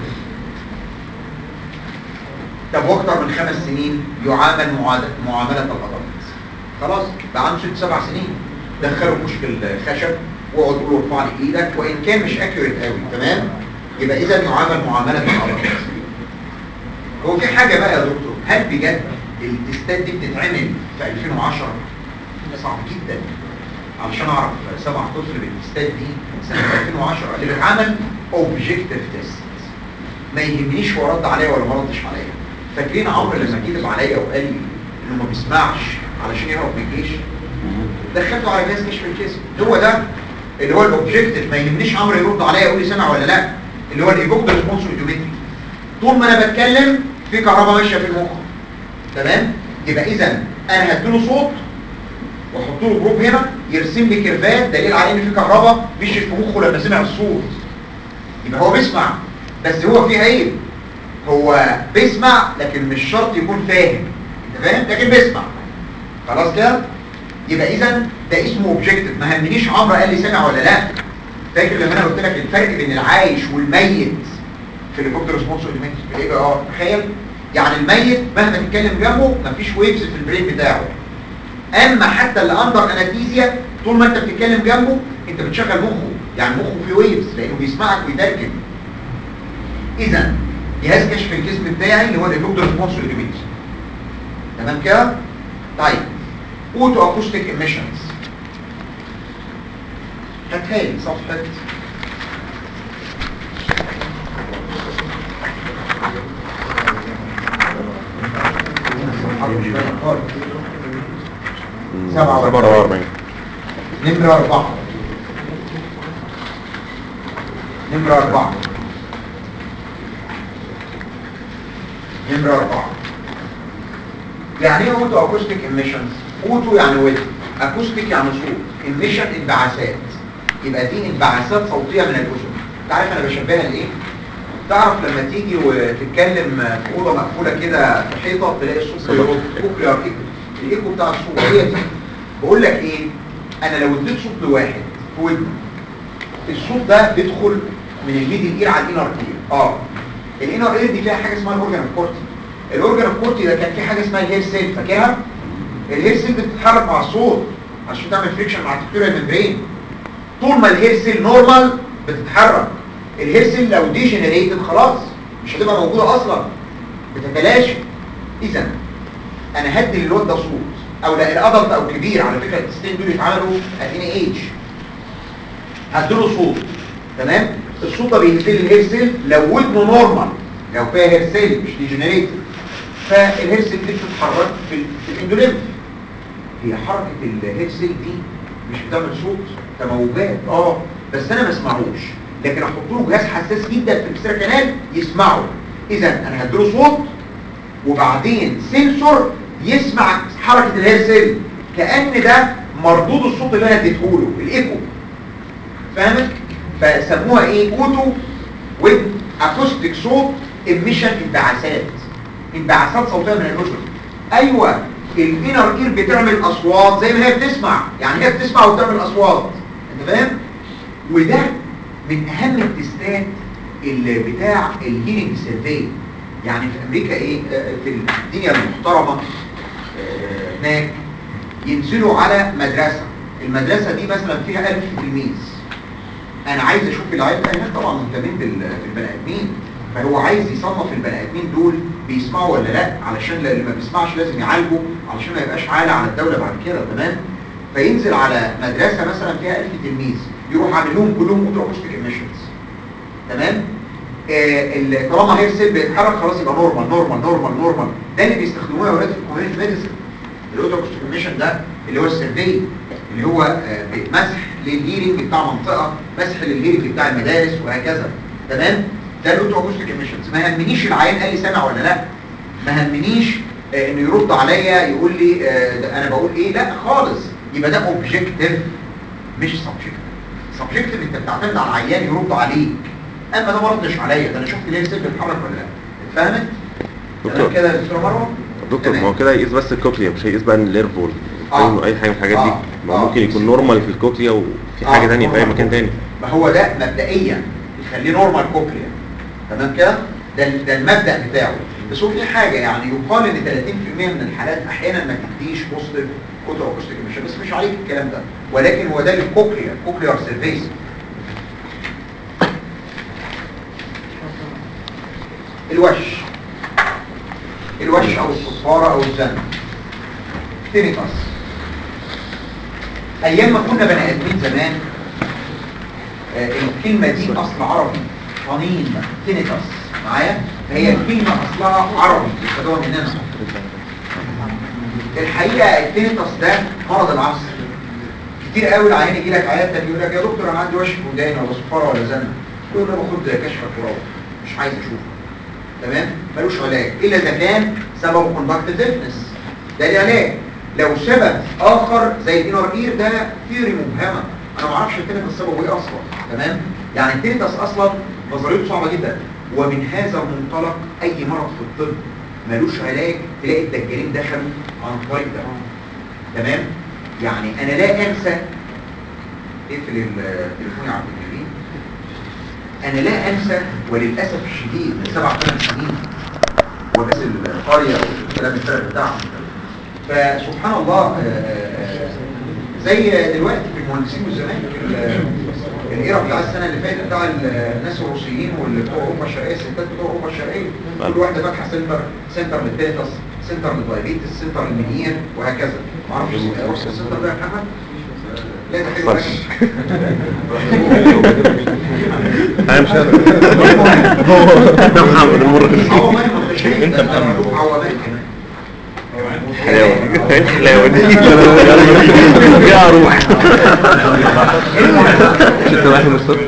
طب واكتر من 5 سنين يعامل معامله الادلت. خلاص بقى عنده 6 7 سنين دخله كشك الخشب واقعد قول له ارفع لي ايدك، وان كان مش اكيوريت قوي تمام، يبقى اذا يعامل معامله الادلت. هو في حاجه بقى يا دكتور، هل بجد التستات دي بتتعمل في 2010؟ صعب جدا علشان اعرف سمع طفل بالتستات دي سنه 2010. اللي بيتعمل اوبجكتيف تيست، ما يهمنيش هو رد عليا ولا ما ردش عليا. فاكرين عمرو لما كذب عليا وقال لي انه ما بيسمعش علشان يهرب من الجيش؟ دخلته على جهاز كشف الجسم، هو ده اللي هو الاوبجكتيف. ما يهمنيش عمرو يرد عليا يقول لي سمع ولا لا، اللي هو الايفوكد ريسبونس اوديومتري. طول ما انا بتكلم في كهرباء ماشيه في المخ تمام. يبقى اذا انا هديله صوت واحط له جروب هنا يرسم لي كيرفات دليل على ان في كهرباء مشيت في مخه لما سمع الصوت، يبقى هو بيسمع. بس هو في عيب، هو بيسمع لكن مش شرط يكون فاهم، انت فاهم؟ لكن بيسمع. خلاص كده؟ يبقى اذا ده اسمه اوبجكتيف. ما همنيش عمرو قال لي سمع ولا لا. فاكر لما انا قلت لك الفرق بين العايش والميت في الريبورت ريسبونس ايليمنت في الاي بي ار؟ تخيل يعني الميت مهما تتكلم جنبه مفيش ويفز في البرين بتاعه. اما حتى اللي اندر انستيزيا طول ما انت بتتكلم جنبه انت بتشغل مخه، يعني مخه فيه ويفز لانه بيسمعك ويترجم. اذا جهاز كشف الجسم بتاعي اللي هو الريبورت ريسبونس ايليمنت. تمام كده؟ طيب اوتو اكوستيك ايميشنز. هتهالي صفحه سبعة 47. نمرة 4. نمرة 4. نمرة 4. يعني ايه اوتو اكوستيك ايميشنز؟ اوتو يعني ويت، اكوستيك يعني صوت، ايميشن انبعاثات. يبقى دي انبعاثات صوتية من الاذن. انت عارف انا بشبهها لايه؟ تعرف لما تيجي وتتكلم في اوضه مقفوله كده في حيطه تلاقي الصوت بيرد، كوكليار ايكو، الايكو بتاع الصوت. هي دي. بقول لك ايه؟ انا لو اديت صوت لواحد في ودنه، الصوت ده بيدخل من الميدل اير على الانر اير. الانر اير دي فيها حاجه اسمها الاورجان الكورتي. الاورجان الكورتي ده كان فيه حاجه اسمها الهير سيل، فاكرها؟ الهير سيل بتتحرك مع الصوت عشان تعمل فريكشن مع التكتوريال ممبرين. طول ما الهير سيل نورمال بتتحرك. الهير سيل لو ديجنريتد خلاص مش هتبقى موجوده اصلا، بتتلاشى. اذا انا هدي للواد ده صوت، او لا الادلت او كبير، على فكره التستين دول اتعملوا اديني ايج، هديله صوت. تمام؟ الصوت ده بيهدي الهير سيل لو ودنه نورمال، لو فيها هير سيل مش ديجنريتد، فالهير سيل دي بتتحرك في الاندوليمف. هي حركه الهير سيل دي مش بتعمل صوت، ده موجات بس انا ما اسمعوش، لكن احط له جهاز حساس جدا في الاكسترا كانال يسمعه. اذا انا هديله صوت وبعدين سنسور يسمع حركه الهير سيل، كأن ده مردود الصوت اللي انا اديته له، الايكو. فاهمك؟ فسموها ايه؟ اوتو ويد اكوستيك صوت ايميشن، انبعاثات صوتيه من الاذن. ايوه الانر اير بتعمل اصوات زي ما هي بتسمع، يعني هي بتسمع وبتعمل اصوات، انت فاهم؟ وده من اهم التستات اللي بتاع الهيرنج سيرفي. يعني في امريكا ايه، في الدنيا المحترمه هناك ينزلوا على مدرسه، المدرسه دي مثلا فيها 1000 تلميذ. انا عايز اشوف العيال هناك طبعا مهتمين بالبني ادمين، فهو عايز يصنف البني ادمين دول بيسمعوا ولا لا، علشان اللي ما بيسمعش لازم يعالجه علشان ما يبقاش عالة على الدوله بعد كده. تمام؟ فينزل على مدرسه مثلا فيها 1000 تلميذ، يروح عامل لهم كلهم اوتو اكوستيك ايميشنز. تمام؟ طالما هير سيل بيتحرك خلاص يبقى نورمال نورمال نورمال نورمال. ده اللي بيستخدموه يا ولاد في الكوميونتي ميديسن. الاوتو اكوستيك ايميشن ده اللي هو السيرفي، اللي هو مسح للهيرنج بتاع منطقه، مسح للهيرنج بتاع المدارس وهكذا. تمام؟ ده الاوتو اكوستيك ايميشنز. ما همنيش العيان قال لي سامع ولا لا، ما همنيش انه يرد عليا يقول لي ده انا بقول ايه، لا خالص. يبقى ده اوبجكتيف مش سبجكتيف. سبجكتيف انت بتعتمد على العيان يرد عليك، اما ده ما ردش عليا، ده انا شفت ليه السيل بيتحرك ولا لا. اتفهمت؟ تمام كده يا دكتور مروه؟ دكتور ما هو كده هيقيس بس الكوكليا، مش هيقيس بقى النيرف اي حاجه من الحاجات دي. ما ممكن يكون نورمال في الكوكليا وفي حاجه ثانيه في اي مكان ثاني. ما هو ده مبدئيا يخليه نورمال كوكليا. تمام كده؟ ده المبدا بتاعه. بس هو في حاجه يعني يقال ان 30% من الحالات احيانا ما تديش بوزيتيف اوتو اكوستيك ايميشن، بس مش عليك الكلام ده، ولكن هو ده الكوكليا، كوكليار سيرفيس. الوش او الصفاره او الزن، تينيتاس. ايام ما كنا بني ادمين زمان الكلمه دي اصل عربي، طنين تينيتاس معايا، فهي الكلمه اصلها عربي بيستخدموها مننا. الحقيقه التينيتاس ده مرض العصر. كتير قوي العيان يجي لك عيادتك يقول لك يا دكتور انا عندي وش في وداني ولا صفاره ولا زن، يقول له باخد كشف وراثي مش عايز اشوفه. تمام؟ ملوش علاج الا اذا كان سببه كوندكتيف ديفنس، ده العلاج. لو سبب اخر زي الانر اير ده ثيوري مبهمه، انا ما اعرفش التينيتاس سببه ايه اصلا. تمام؟ يعني التينيتاس اصلا نظريته صعبه جدا، ومن هذا المنطلق اي مرض في الطب ملوش علاج، تلاقي الدجالين دخلوا عن طريق ده. تمام؟ يعني انا لا انسى، اقفل التليفون يا عبد الجليل. انا لا انسى وللاسف الشديد من 7 سنين وبس القريه والكلام الفارغ بتاعهم. فسبحان الله زي دلوقتي في المهندسين والزمالك الايرا بتاع السنه اللي فاتت بتاع الناس الروسيين واللي بتوع اوروبا الشرقيه، الستات بتوع اوروبا الشرقيه كل واحده فاتحه سنتر للتيتس، سنتر للدايابيتس، سنتر للمنير وهكذا. ما اعرفش رحت السنتر ده يا محمد؟ لا ده حلو قوي. انا مش عارف ده محمد المره دي انت محمد عوامات كمان حلاوة الحلاوة دي يا روح انت رايح المستشفى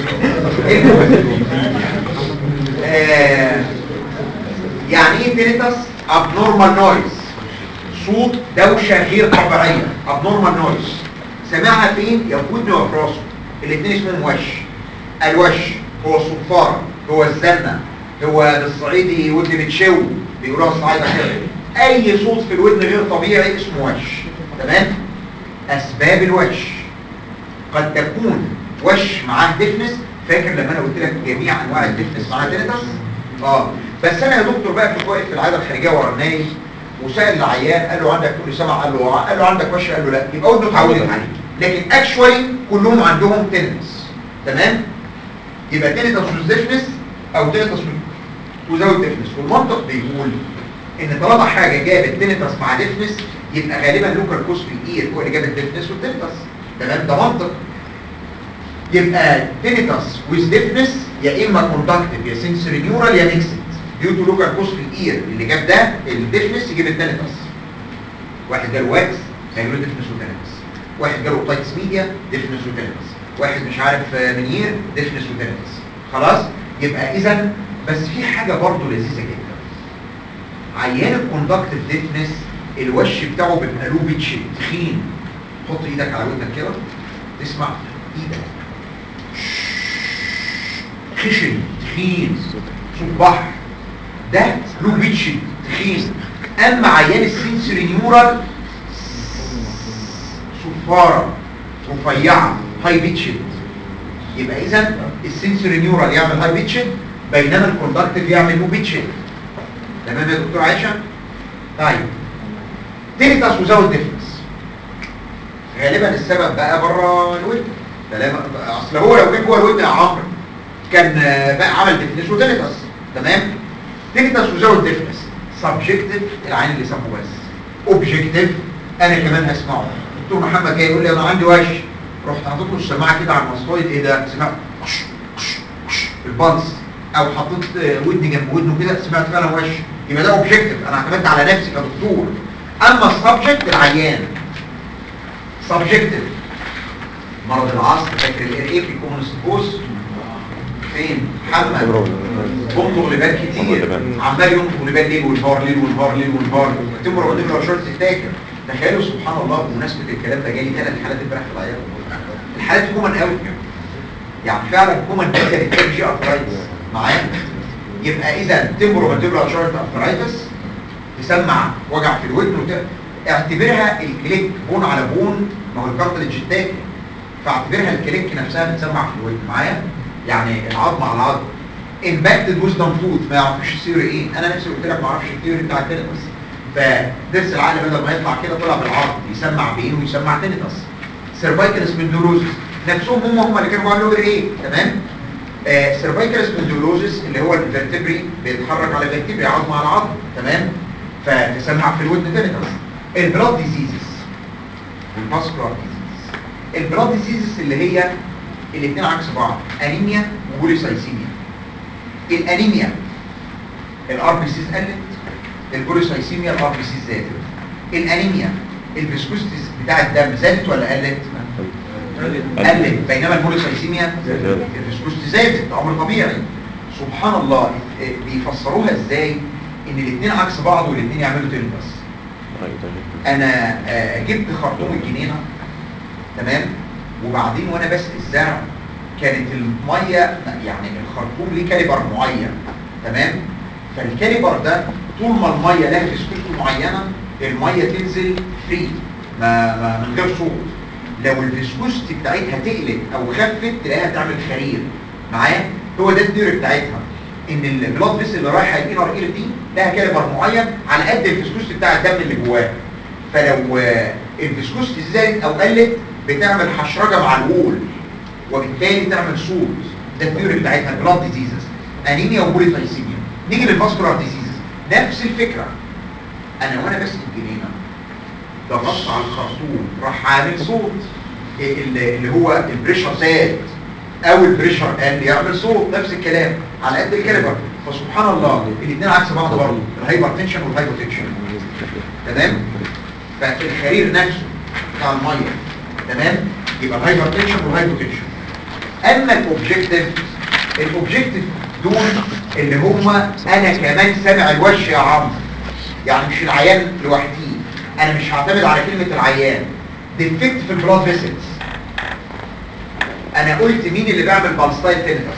يعني ايه تينيتس؟ abnormal noise، صوت دوشة غير طبيعية. abnormal noise سمعها فين؟ يا في ودنه يا في راسه. الاثنين اسمهم وش. الوش هو الصفارة، هو الزنة، هو بالصعيدي ودن بتشو بيقولوها الصعايدة كده. اي صوت في الودن غير طبيعي اسمه وش. تمام؟ اسباب الوش قد تكون وش معاه ديفنس. فاكر لما انا قلت لك جميع انواع الديفنس معاه تينيتس؟ بس انا يا دكتور بقى كنت واقف في العياده الخارجيه ورا النايم وسال العيان قال له عندك كل سمع؟ قال له عندك وش؟ قال له لا. يبقى ودنه اتعودت عليه، لكن اكشوالي كلهم عندهم تينيتس. تمام؟ يبقى تينيتس ويز ديفنس او تينيتس وزاوت ديفنس. والمنطق بيقول ان طالما حاجه جابت تينيتس مع ديفنس يبقى غالبا لوكال كوز في الاير هو اللي جاب الديفنس والتينيتس. تمام؟ ده منطق. يبقى تينيتس ويز ديفنس يا اما كوندكتيف يا سنسوري نيورال يا ميكسد ديو تو لوكال كوز في الاير. اللي جاب ده الديفنس يجيب التينيتس. واحد جاله واكس هيجيله ديفنس وتينيتس، واحد جاله اوتايتس ميديا ديفنس وتينيتس، واحد مش عارف منير ديفنس وتينيتس. خلاص؟ يبقى اذا بس في حاجه برضه لذيذه جدا. عيان الكوندكتيف ديفنس الوش بتاعه بيبقى له بيتش تخين. حط ايدك على ودنك كده تسمع ايدك خشن تخين صوت بحر، ده له بيتش تخين. اما عيان السنسوري نيورال صفاره رفيعه هاي بيتشد. يبقى اذا السنسوري نيورال يعمل هاي بيتشد بينما الكوندكتيف يعمل لو بيتشد. تمام يا دكتور عائشه؟ طيب تينيتس وزاوت ديفنس غالبا السبب بقى بره الودن. اصل هو لو كان جوه الودن يا عمرو كان بقى عمل ديفنس وتينيتس. تمام؟ تينيتس وزاوت ديفنس سبجكتيف العين اللي سمعه بس، اوبجكتيف انا كمان هسمعه. دكتور محمد جاي يقول لي انا عندي وش، رحت حاطط له السماعه كده على المصطايد، ايه ده؟ سمعت البلس، او حطيت ودني جنب ودنه كده سمعت فعلا وش. يبقى ده اوبجكتيف، انا اعتمدت على نفسي كدكتور. اما السبجكت العيان سبجكتيف. مرض العصر فاكر الايه في الكومونستوس فين؟ محمد بنطق لبال كتير عمال ينطق لبال ليل ونهار ليل ونهار ليل ونهار. تمر ونمر شرط تفتكر. تخيلوا سبحان الله بمناسبه الكلام ده جالي 3 حالات امبارح في العياده. الحالات كومن قوي يعني فعلا كومن جدا الكلام جي ارثرايتس معايا. يبقى اذا تمر ونمر شرط ارثرايتس تسمع وجع في الودن اعتبرها الكليك بون على بون. ما هو الكارتلج التاكل، فاعتبرها الكليك نفسها بتسمع في الودن معايا. يعني العظم على العظم. امباكتد ويزدم توث ما يعرفوش الثيوري ايه. انا نفسي قلت لك ما اعرفش الثيوري بتاع التينيتس. فدرس العقل بدل ما يطلع كده طلع بالعرض يسمع بين ويسمع تينيتس. سيرفايكال سبندولوزس نفسهم هم اللي كانوا بيعملوا ايه. تمام؟ سيرفايكال سبندولوزس اللي هو الفرتبري بيتحرك على الفرتبري عظم على عظم. تمام؟ فتسمع في الودن تينيتس. البلاد ديزيزز والفاسكولار ديزيز. البلاد ديزيزز اللي هي الاثنين عكس بعض، انيميا وبوليسايسيميا. الانيميا الار بي سيز قلت، البوليسايسيميا الار بي سيز زادت. الانيميا الفيسكوستي بتاع الدم زادت ولا قلت؟ قلت. بينما البوليسايسيميا الفيسكوستي زادت. ده امر طبيعي. سبحان الله. بيفسروها ازاي ان الاثنين عكس بعض والاثنين يعملوا تينيتس؟ انا جبت خرطوم الجنينه. تمام؟ وبعدين وانا بسقي الزرع كانت الميه يعني الخرطوم ليه كاليبر معين. تمام؟ فالكاليبر ده طول ما الميه لها فيسكوستي معينه الميه تنزل فري من غير صوت. لو الفيسكوستي بتاعتها تقلت او خفت تلاقيها تعمل خرير معايا. هو ده الثيوري بتاعتها، ان البلاد فيسل اللي رايحه الانر اير دي لها كاليبر معين على قد الفيسكوستي بتاع الدم اللي جواها. فلو الفيسكوستي زادت او قلت بتعمل حشرجه مع الوول وبالتالي تعمل صوت. ده الثيوري بتاعتها البلاد ديزيزز، انيميا وبوليفايسيميا. نيجي للفاسكولار ديزيزز نفس الفكره. انا وانا بسقي الجنينه ضغطت على الخرطوم راح عامل صوت، اللي هو البريشر زاد او البريشر قل يعمل صوت. نفس الكلام على قد الكاليبر. فسبحان الله الاثنين عكس بعض برضه، الهايبرتنشن والهايبوتنشن. تمام. فالخرير نفسه بتاع الميه تمام يبقى الهايبرتنشن والهايبوتنشن. اما الاوبجكتيف دول اللي هم انا كمان سامع الوش يا عمرو، يعني مش العيان لوحدي، انا مش هعتمد على كلمه العيان. ديفكت في البلاد فيسلز. انا قلت مين اللي بيعمل بالستايل تنفس؟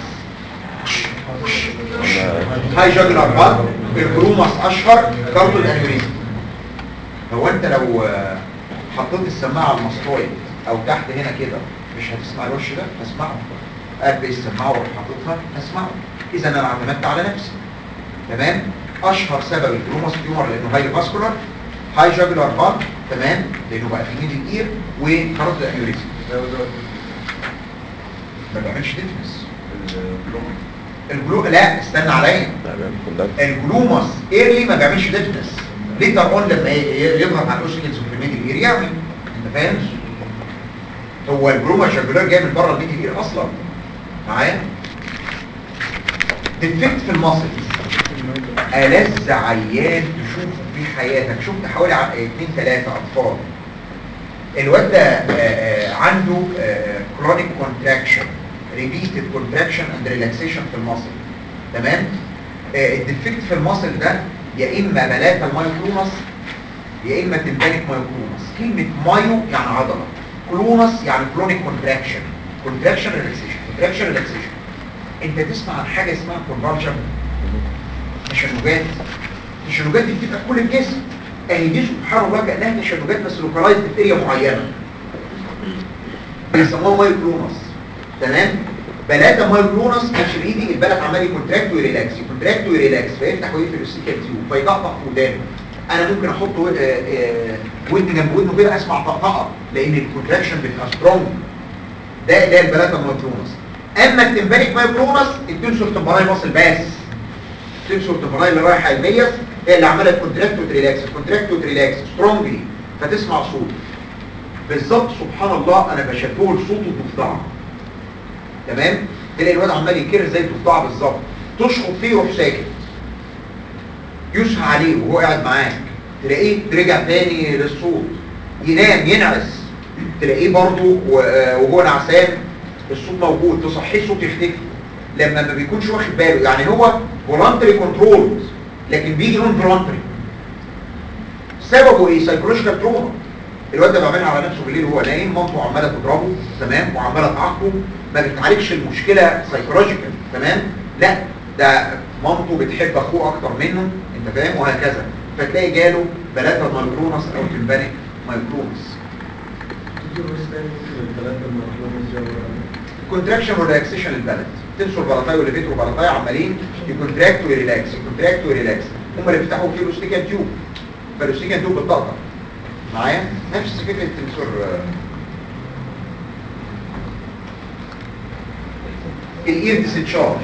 هاي جاجلر بال، الجروماس اشهر، كارتو الانوريزم. هو انت لو حطيت السماعه على المسطويد او تحت هنا كده مش هتسمع الوش ده؟ هسمعه. اربي السماعه واروح حاططها هسمعه. اذا انا اعتمدت على نفسي. تمام. اشهر سبب الجروماس تيومر لانه هاي فاسكولار، هاي جاجلر بال تمام لانه بقى في ميدل اير، وكارتو الانوريزم. ما بيعملش ديفنس لا استنى عليا. الجلوماس ايرلي ما بيعملش ديفنس، ليتر اون لما يضغط على الاوسكيلز في الميدل اير يعمل. انت فاهم؟ هو الجلوما جاجولار جاي من بره الميدل اير اصلا معايا. ديفكت في المصل. ألذ عيان تشوف في حياتك، شفت حوالي 2-3 اطفال الواد ده عنده كرونيك كونتراكشن، ريبيتد كونتراكشن اند ريلاكسيشن في المصل. تمام. الديفكت في المصل ده يا اما بلاتا مايوكلونس يا اما تمبانيك مايوكلونس. كلمه مايو يعني عضله، كلونس يعني كرونيك كونتراكشن. كونتراكشن ريلاكسيشن، كونتراكشن ريلاكسيشن. انت تسمع عن حاجه اسمها كونفالجن؟ تشنجات. التشنجات دي بتبقى في كل الجسم. اهي دي سبحان الله كانها تشنجات بس لوكالايزد في اريا معينه بيسموها مايوكلونس. تمام. بلاتا مايوكلونس مش بايدي، البلد عمال يكونتراكت ويريلاكس يكونتراكت ويريلاكس فيفتح ويقفل السيكال تيوب فيطقطق في ودانه. انا ممكن احط ودني جنب ودنه كده اسمع طقطقه لان الكونتراكشن بتبقى سترونج. ده البلاتا مايوكلونس. اما التمبانيك مايوكلونس التنسور تمبراي ماسل بس. التنسور تمبراي اللي رايحه الميس هي اللي عماله كونتراكت وتريلاكس كونتراكت وتريلاكس سترونجلي فتسمع صوت. بالظبط سبحان الله انا بشبهه لصوت الضفدعه. تمام. تلاقي الواد عمال يكر زي الضفدعه بالظبط، تشخط فيه يروح ساكت، يسهى عليه وهو قاعد معاك تلاقيه رجع تاني للصوت، ينام ينعس تلاقيه برضه وهو نعسان الصوت موجود، تصحيه الصوت يختفي لما ما بيكونش واخد باله. يعني هو فولانتري كنترول لكن بيجي نون فولانتري. سببه ايه؟ سايكولوجيكال تروما. الواد ده بيعملها على نفسه بالليل وهو نايم، مامته عماله تضربه تمام وعماله تعاقبه، ما بتعالجش المشكله سايكولوجيكال تمام، لا ده مامته بتحب اخوه اكتر منه انت فاهم وهكذا، فتلاقي جاله بلاتا مايوكلونس او تمبانيك مايوكلونس. كونتراكشن وريلاكسيشن البلد تنسوا البلطاي والليفيترو بلطاي عمالين يكونتراكت ويريلاكس يكونتراكت ويريلاكس، هم اللي بيفتحوا فيه الاوستيكال تيوب، فالاوستيكال تيوب بتطقطق معايا. نفس فكره التنسور. الاير ديسشارج.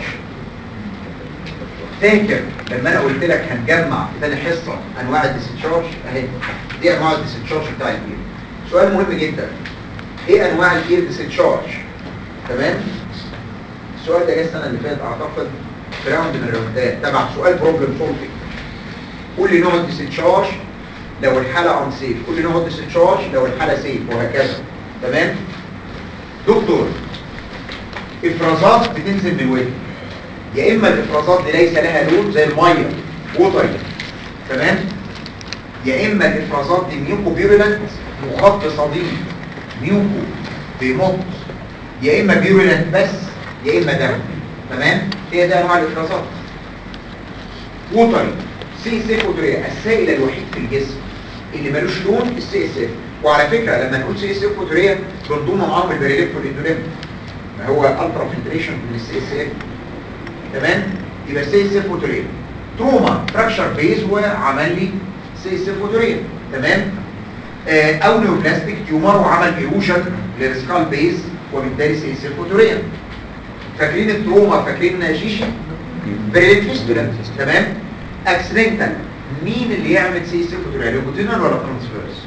فاكر لما انا قلت لك هنجمع في ثاني حصه انواع الديسشارج؟ اهي دي انواع الديسشارج بتاع الاير. سؤال مهم جدا، ايه انواع الاير ديسشارج؟ تمام. السؤال ده جه السنه اللي فاتت اعتقد في راوند من الراوندات تبع سؤال بروبلم سولفنج. قول لي نوع الديسشارج لو الحاله انسيف، قول لي نوع الديسشارج لو الحاله سيف وهكذا. تمام. دكتور افرازات بتنزل من الودن، يا اما الافرازات دي ليس لها لون زي الميه ووتر تمام، يا اما الافرازات دي ميوكو فيرولنت مخط صديد ميوكو بيمط، يا اما فيرولنت بس يا اما دم. تمام. هي ده انواع الافرازات. ووتر سي اس اف اوتوريا السائل الوحيد في الجسم اللي ملوش لون السي اس اف. وعلى فكره لما نقول سي اس اف اوتوريا بنضم معاهم البريليف والاندوليم، ما هو الترا فلتريشن من السي اس اف. تمام؟ يبقى سي اس اف اوتوريا. تروما فراكشر بيز وعمل لي سي اس اف اوتوريا. تمام؟ او نيوبلاستيك تيومر وعمل ايروجن للسكال بيز وبالتالي سي اس اف اوتوريا. فاكرين التروما؟ فاكرين شيشي؟ بريليف فيستولا. تمام؟ اكسيدنتال مين اللي يعمل سي اس اف اوتوريا؟ لوكوتينال ولا ترانسفيرس؟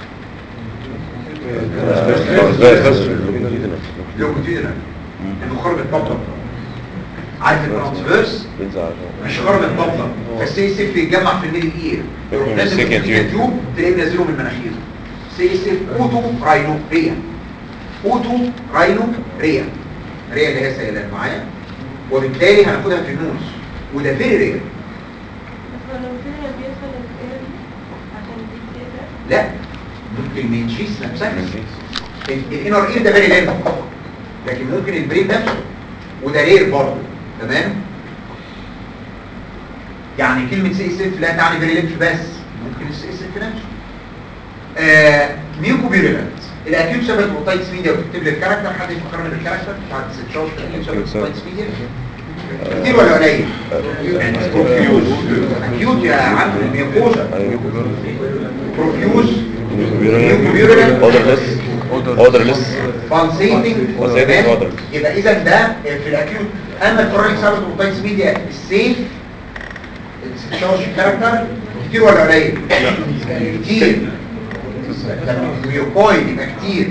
لوكوتينال انه خرم الطبله. عارف الترانسفيرس مش خرم الطبله، فالسي اس اف بيتجمع في الميدل اير يروح نازل في التيوب تلاقيه نازله من مناخيره. سي اس اف اوتو راينو ريا. اوتو راينو ريا. ريا اللي هي سيلان معايا، وبالتالي هناخدها في النوز وده فيري ريا. لا ممكن منشيس نفسها الانر اير ده فيري لينف، لكن ممكن البرين نفسه وده رير برضه. تمام؟ يعني كلمه سي اس اف لا تعني فيري لينف بس، ممكن السي اس اف نفسه. ميوكوبيرولانت الاكيوت سبب اوتايتس ميديا، وتكتب لي الكاركتر. حد يفكرني بالكاركتر بتاع الستشارج في الاكيوت سبب اوتايتس ميديا؟ كتير ولا قليل؟ اكيوت يا عم الميوكوزا. بروفيوز ميوكوبيرولانت اودرلس بالسيتنج. odorless. يبقى اذا ده في الاكيوت. اما الكرونيك سبب اوتايتس ميديا السيف الستشارج كاركتر كتير ولا قليل؟ كتير. ميوكويد يبقى كتير.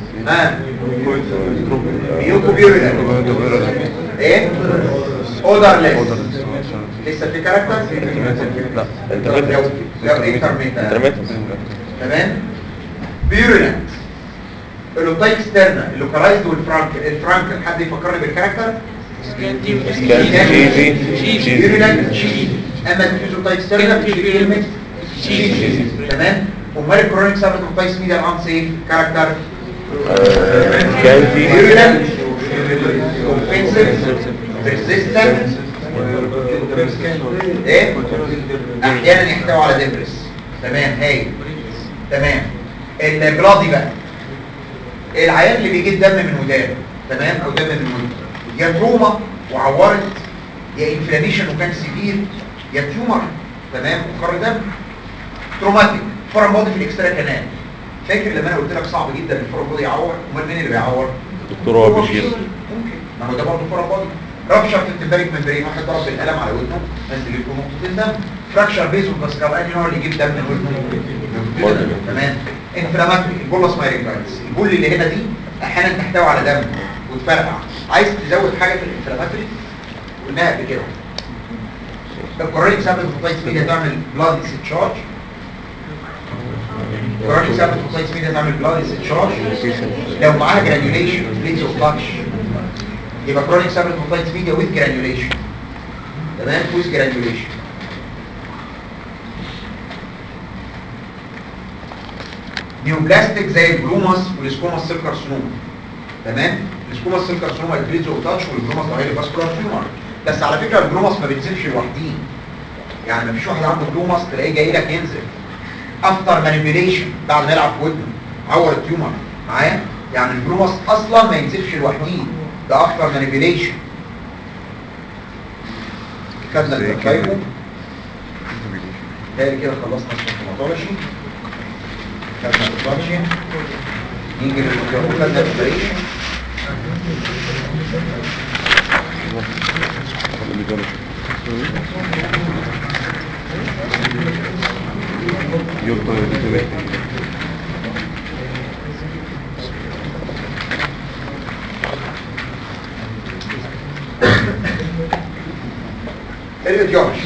ميوكوبيرولانت ايه؟ اودرلس لسه في كاركتر؟ لا لو انترميت. تمام؟ بيرولانت الاوتايك ستيرنا اللوكالايزد والفرانك. الفرانك حد يفكرني بالكاركتر؟ بيرولانت شيش. اما الفيوز اوتايك ستيرنا بتشيل كلمه شيش. تمام؟ امال الكرونيك سبب اوتايك ميديا الان سيف كاركتر بيرولانت كومبنسيف ريزيستنت ايه؟ احيانا يحتوي على دبرس. تمام؟ هاي تمام. البلادي بقى العيان اللي بيجيب دم من ودانه. تمام؟ او دم من ودانه يا تروما وعورت، يا انفلاميشن وكان سيفير، يا تيومر. تمام؟ وخر دم. تروماتيك فورم بودي في الاكسترا كانال. فاكر لما انا قلت لك صعب جدا الفورم بودي يعور؟ امال مين اللي بيعور؟ دكتور هو بيشيل. ممكن، ما هو ده برضه فورم بودي. رابشر في التمباريك ممبرين، واحد ضرب بالقلم على ودنه نزل له نقطتين دم. فراكشر بيزو باسكال هو اللي يجيب دم من ودنه. تمام؟ انفلاماتوري البولس مايرينجايتس، البول اللي هنا دي احيانا تحتوي على دم وتفرقع. عايز تزود حاجه في الانفلاماتوري؟ قلناها قبل كده. الكورونيك سبب اوتايتس ميديا تعمل بلاد ديسشارج. الكورونيك سبب اوتايتس ميديا تعمل بلاد ديسشارج لو معاها جرانيوليشن بليدز اوف تاتش. يبقى كرونيك سبب اوتايتس ميديا ويز جرانيوليشن. تمام؟ ويز جرانيوليشن. نيوبلاستيك زي الجلوماس والسكوماس سيل كارسينوما. تمام؟ السكوماس سيل كارسينوما البليدز اوف تاتش، والجلوماس ده هي فاسكولار تيومر. بس على فكره الجلوماس ما بينزلش لوحديه. يعني مفيش واحد عنده جلوماس تلاقيه جاي لك ينزل افتر مانيبيوليشن بعد ما يلعب في ودنه عور التيومر معايا. يعني الجلوماس اصلا ما ينزلش لوحديه، ده افتر مانيبيوليشن. خدنا الفايبو تاني كده، خلصنا السيمتوماتولوجي، خدنا الباتشي، نيجي للموضوع. خدنا البريشن، الراديولوجي.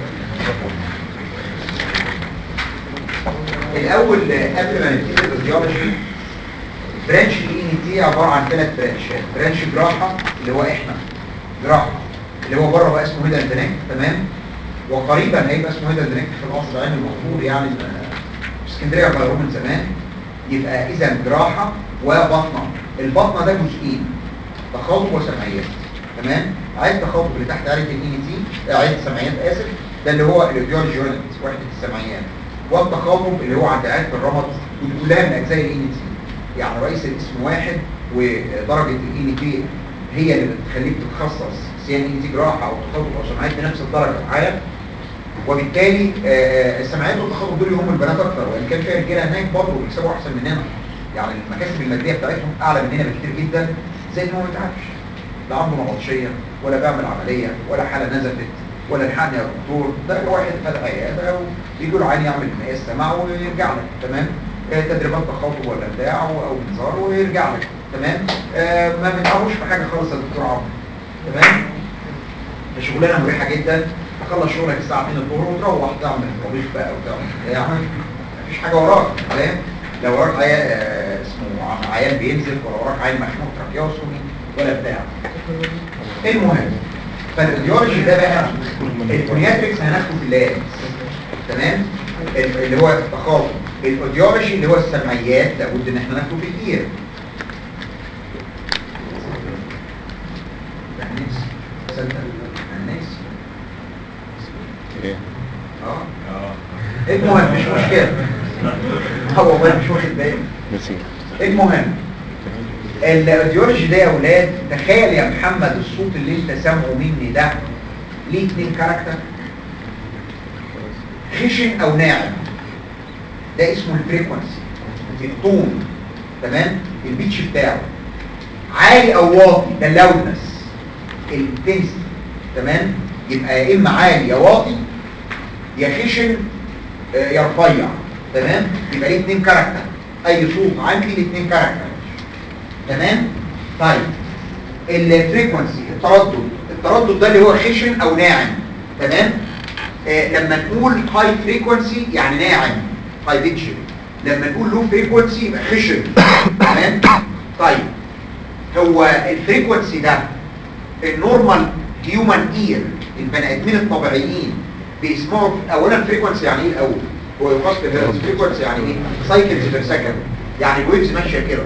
الاول قبل ما نبتدي الراديولوجي، برانش الاي ان تي عباره عن 3 برانشات. برانش جراحه اللي هو احنا جراحه اللي هو بره بقى اسمه هيدا الدناك. تمام؟ وقريبا هيبقى اسمه هيدا الدناك في القصر العيني المحفور يعني في اسكندريه غيروه من زمان. يبقى اذا جراحه وبطنه. البطنه ده جزئين، تخاطب وسمعيات. تمام؟ عايز تخاطب اللي تحت عيله الاي ان تي، عيله سمعيات اسف، ده اللي هو الاوديولوجي يونت وحده السمعيات، والتخاطب اللي هو عند اعاده الرمد، ودي كلها من اجزاء الاي ان تي. يعني رئيس الاسم واحد ودرجه الاي ان تي هي اللي بتخليك تتخصص سي ان تي جراحه او تخاطب او سمعيات بنفس الدرجه معايا. وبالتالي السمعيات والتخاطب دول هم البنات اكتر، وان كان في رجاله هناك برضه بيكسبوا احسن مننا، يعني المكاسب الماديه بتاعتهم اعلى مننا بكتير جدا، زي ان هو ما يتعبش، لا عنده نبطشيه ولا بيعمل عمليه ولا حاله نزفت ولا الحقني يا دكتور. ده واحد فتح عياده ويجي له عين يعمل مقاس سمع ويرجع لك، تمام؟ تدريبات تخاطب ولا بتاع او انذار ويرجع لك، تمام؟ ما بيتعبوش في حاجه خالص يا دكتور عمرو، تمام؟ شغلانه مريحه جدا، تخلص شغلك الساعه 2 الظهر وتروح تعمل طبيخ بقى وتعمل يعني مفيش حاجه وراك، فاهم؟ لا وراك اسمه عيان بينزل، ولا وراك عيان مخنوق تراكيوسومي ولا بتاع. المهم فالاوديولوجي ده بقى الفونياتريكس هناخده في اللاب، تمام؟ اللي هو التخاطب. الاوديولوجي اللي هو السمعيات لابد ان احنا ناخده في الاير. المهم مش مشكلة، والله مش واخد بالي. المهم الاوديولوجي ده يا اولاد، تخيل يا محمد الصوت اللي انت سامعه مني ده ليه 2 كاركتر، خشن او ناعم، ده اسمه الفريكونسي، التون، تمام؟ البيتش بتاعه عالي او واطي، ده اللاودنس، الانتنسيتي، تمام؟ يبقى يا اما عالي يا واطي يا خشن يا رفيع، تمام؟ يبقى ليه 2 كاركتر، اي صوت عندي ليه 2 كاركتر، تمام؟ طيب الفريكونسي، التردد ده اللي هو خشن او ناعم، تمام؟ لما نقول هاي فريكونسي يعني ناعم، هاي بيتش. لما نقول لو فريكونسي يبقى خشن، تمام؟ طيب هو الفريكونسي ده النورمال هيومن اير، البني ادمين الطبيعيين بيسمعوا اولا الفريكونسي يعني ايه الاول؟ هو يقاس بالهرتز. فريكونسي يعني ايه؟ سايكلز بير سكند، يعني الويفز ماشيه كده،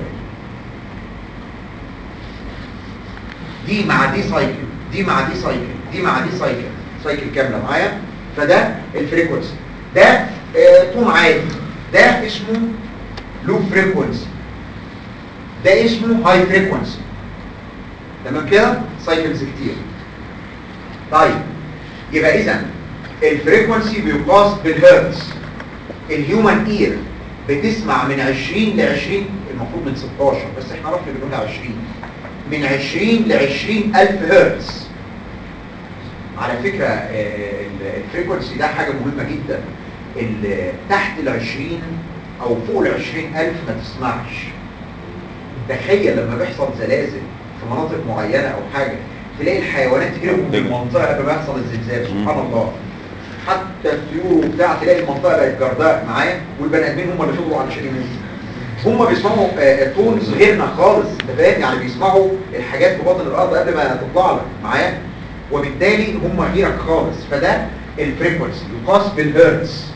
دي مع دي سايكل، دي مع دي سايكل، دي مع دي سايكل، سايكل كامله معايا. فده الفريكونسي، ده طول عادي، ده اسمه لو فريكونسي، ده اسمه هاي فريكونسي، تمام كده؟ سايكلز كتير. طيب يبقى اذا الفريكونسي بيقاس بالهرتز. الهيومن اير بتسمع من 20 ل 20، المفروض من 16 بس احنا رحنا بنقولها 20، من 20 ل 20,000 هرتز. على فكرة الفريكونسي ده حاجة مهمة جدا، تحت ال 20 او فوق ال 20,000 ما تسمعش. تخيل لما بيحصل زلازل في مناطق معينة او حاجة، تلاقي الحيوانات تجري من المنطقة قبل ما يحصل الزلزال، سبحان الله. حتى الطيور وبتاع تلاقي المنطقة بقت جرداء معايا، والبني ادمين هم اللي فضلوا علشان يموتوا. هم بيسمعوا تونز غيرنا خالص، انت فاهم؟ يعني بيسمعوا الحاجات في باطن الارض قبل ما تطلع لك معايا، وبالتالي هم غيرك خالص. فده الفريكونسي يقاس بالهرتز.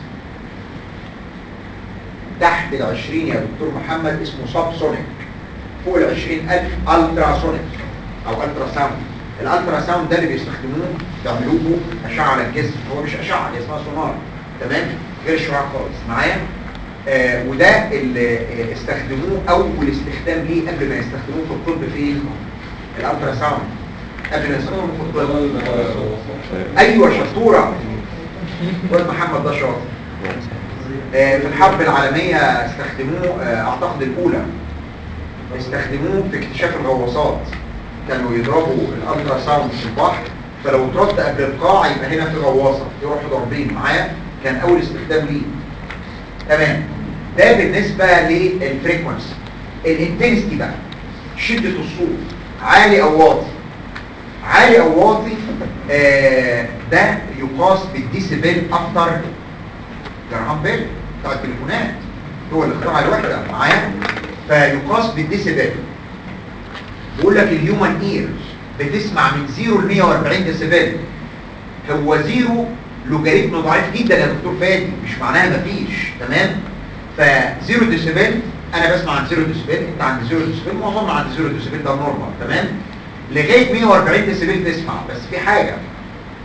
تحت ال 20 يا دكتور محمد اسمه سب سونيك، فوق ال 20,000 الترا سونيك او الترا ساوند. الالترا ساوند ده اللي بيستخدموه بيعملوه اشعه على الجسم، هو مش اشعه، هي اسمها سونار، تمام؟ غير شعاع خالص معايا. وده اللي استخدموه اول استخدام ليه قبل ما يستخدموه في الطب. فين؟ الالترا ساوند قبل ما يستخدموه في الطب. ايوه شطوره، واد محمد ده شاطر. في الحرب العالميه استخدموه، اعتقد الاولى استخدموه في اكتشاف الغواصات. كانوا يضربوا الالترا ساوند في البحر، فلو اترد قبل القاع يبقى هنا في غواصه، يروحوا ضاربين معايا. كان اول استخدام ليه، تمام؟ ده بالنسبه للفريكونسي. الانتنسيتي بقى، شده الصوت، عالي او واطي. عالي او واطي ده يقاس بالديسيبل افتر جرهام بيل بتاع التليفونات، هو اللي اخترع الوحده معايا. فيقاس بالديسيبل. بيقول لك الهيومن اير بتسمع من 0 ل 140 ديسيبل. هو 0 لوجاريتم ضعيف جدا يا دكتور فادي، مش معناها مفيش، تمام؟ ف0 ديسيبل انا بسمع عن 0 ديسيبل، انت عند 0 ديسيبل، معظمنا عند 0 ديسيبل، ده نورمال، تمام؟ لغايه 140 ديسيبل تسمع. بس في حاجه،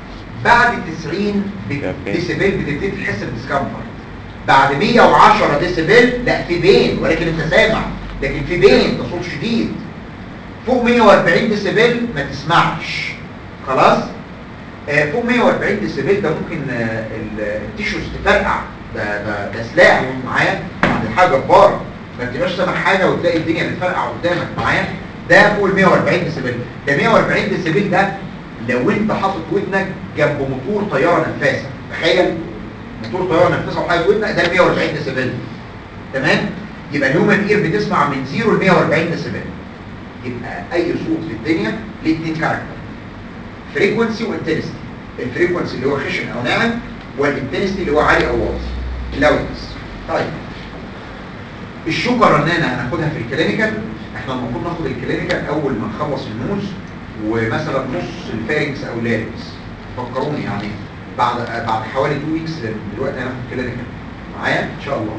بعد 90 ديسيبل بتبتدي تحس بالديسكمفورت. بعد 110 ديسيبل لا في بين، ولكن انت سامع، لكن في بين، ده صوت شديد. فوق 140 ديسيبل ما تسمعش خلاص. فوق 140 ديسيبل ده ممكن التيشوز تفرقع، ده سلاح معايا، دي حاجه جباره، ما تبقاش سامع حاجه وتلاقي الدنيا بتفرقع قدامك معايا. ده فوق ال 140 ديسيبل. ده 140 ديسيبل ده لو انت حاطط ودنك جنب موتور طياره نفاثه، تخيل موتور طياره نفاثه وحاطط ودنك، ده 140 ديسيبل تمام. يبقى الهيومن اير بتسمع من 0 ل 140 ديسيبل. يبقى اي صوت في الدنيا ليه اتنين كاركتر، فريكونسي وانتنسيتي. الفريكونسي اللي هو خشن او ناعم، والانتنسيتي اللي هو عالي او واطي، اللاودنس. طيب الشوكه الرنانه هناخدها في الكلينيكال. احنا المفروض ناخد الكلينيكال اول ما نخلص النوز، ومثلا نص الفارنكس او لارنكس. فكروني يعني بعد حوالي 2 ويكس دلوقتي هناخد كلينيكال معايا ان شاء الله.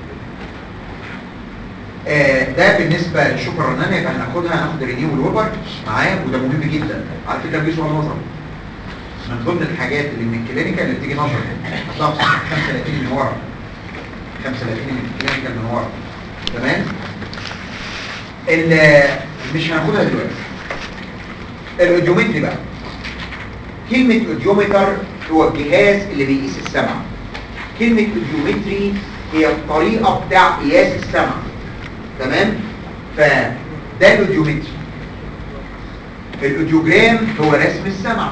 ده بالنسبه للشوكه الرنانه. يبقى هناخد رينيو والوبر معايا، وده مهم جدا على فكره. في سؤال نظري من ضمن الحاجات اللي من الكلينيكال اللي بتيجي نظري، هتلاقوا في 35 من ورا، 35 من الكلينيكال من ورا تمام. مش هناخدها دلوقتي. الاوديومتري بقى، كلمه اوديومتر هو الجهاز اللي بيقيس السمع. كلمه اوديومتري هي الطريقه بتاع قياس السمع تمام. فده الاوديومتري. الاوديوجرام هو رسم السمع.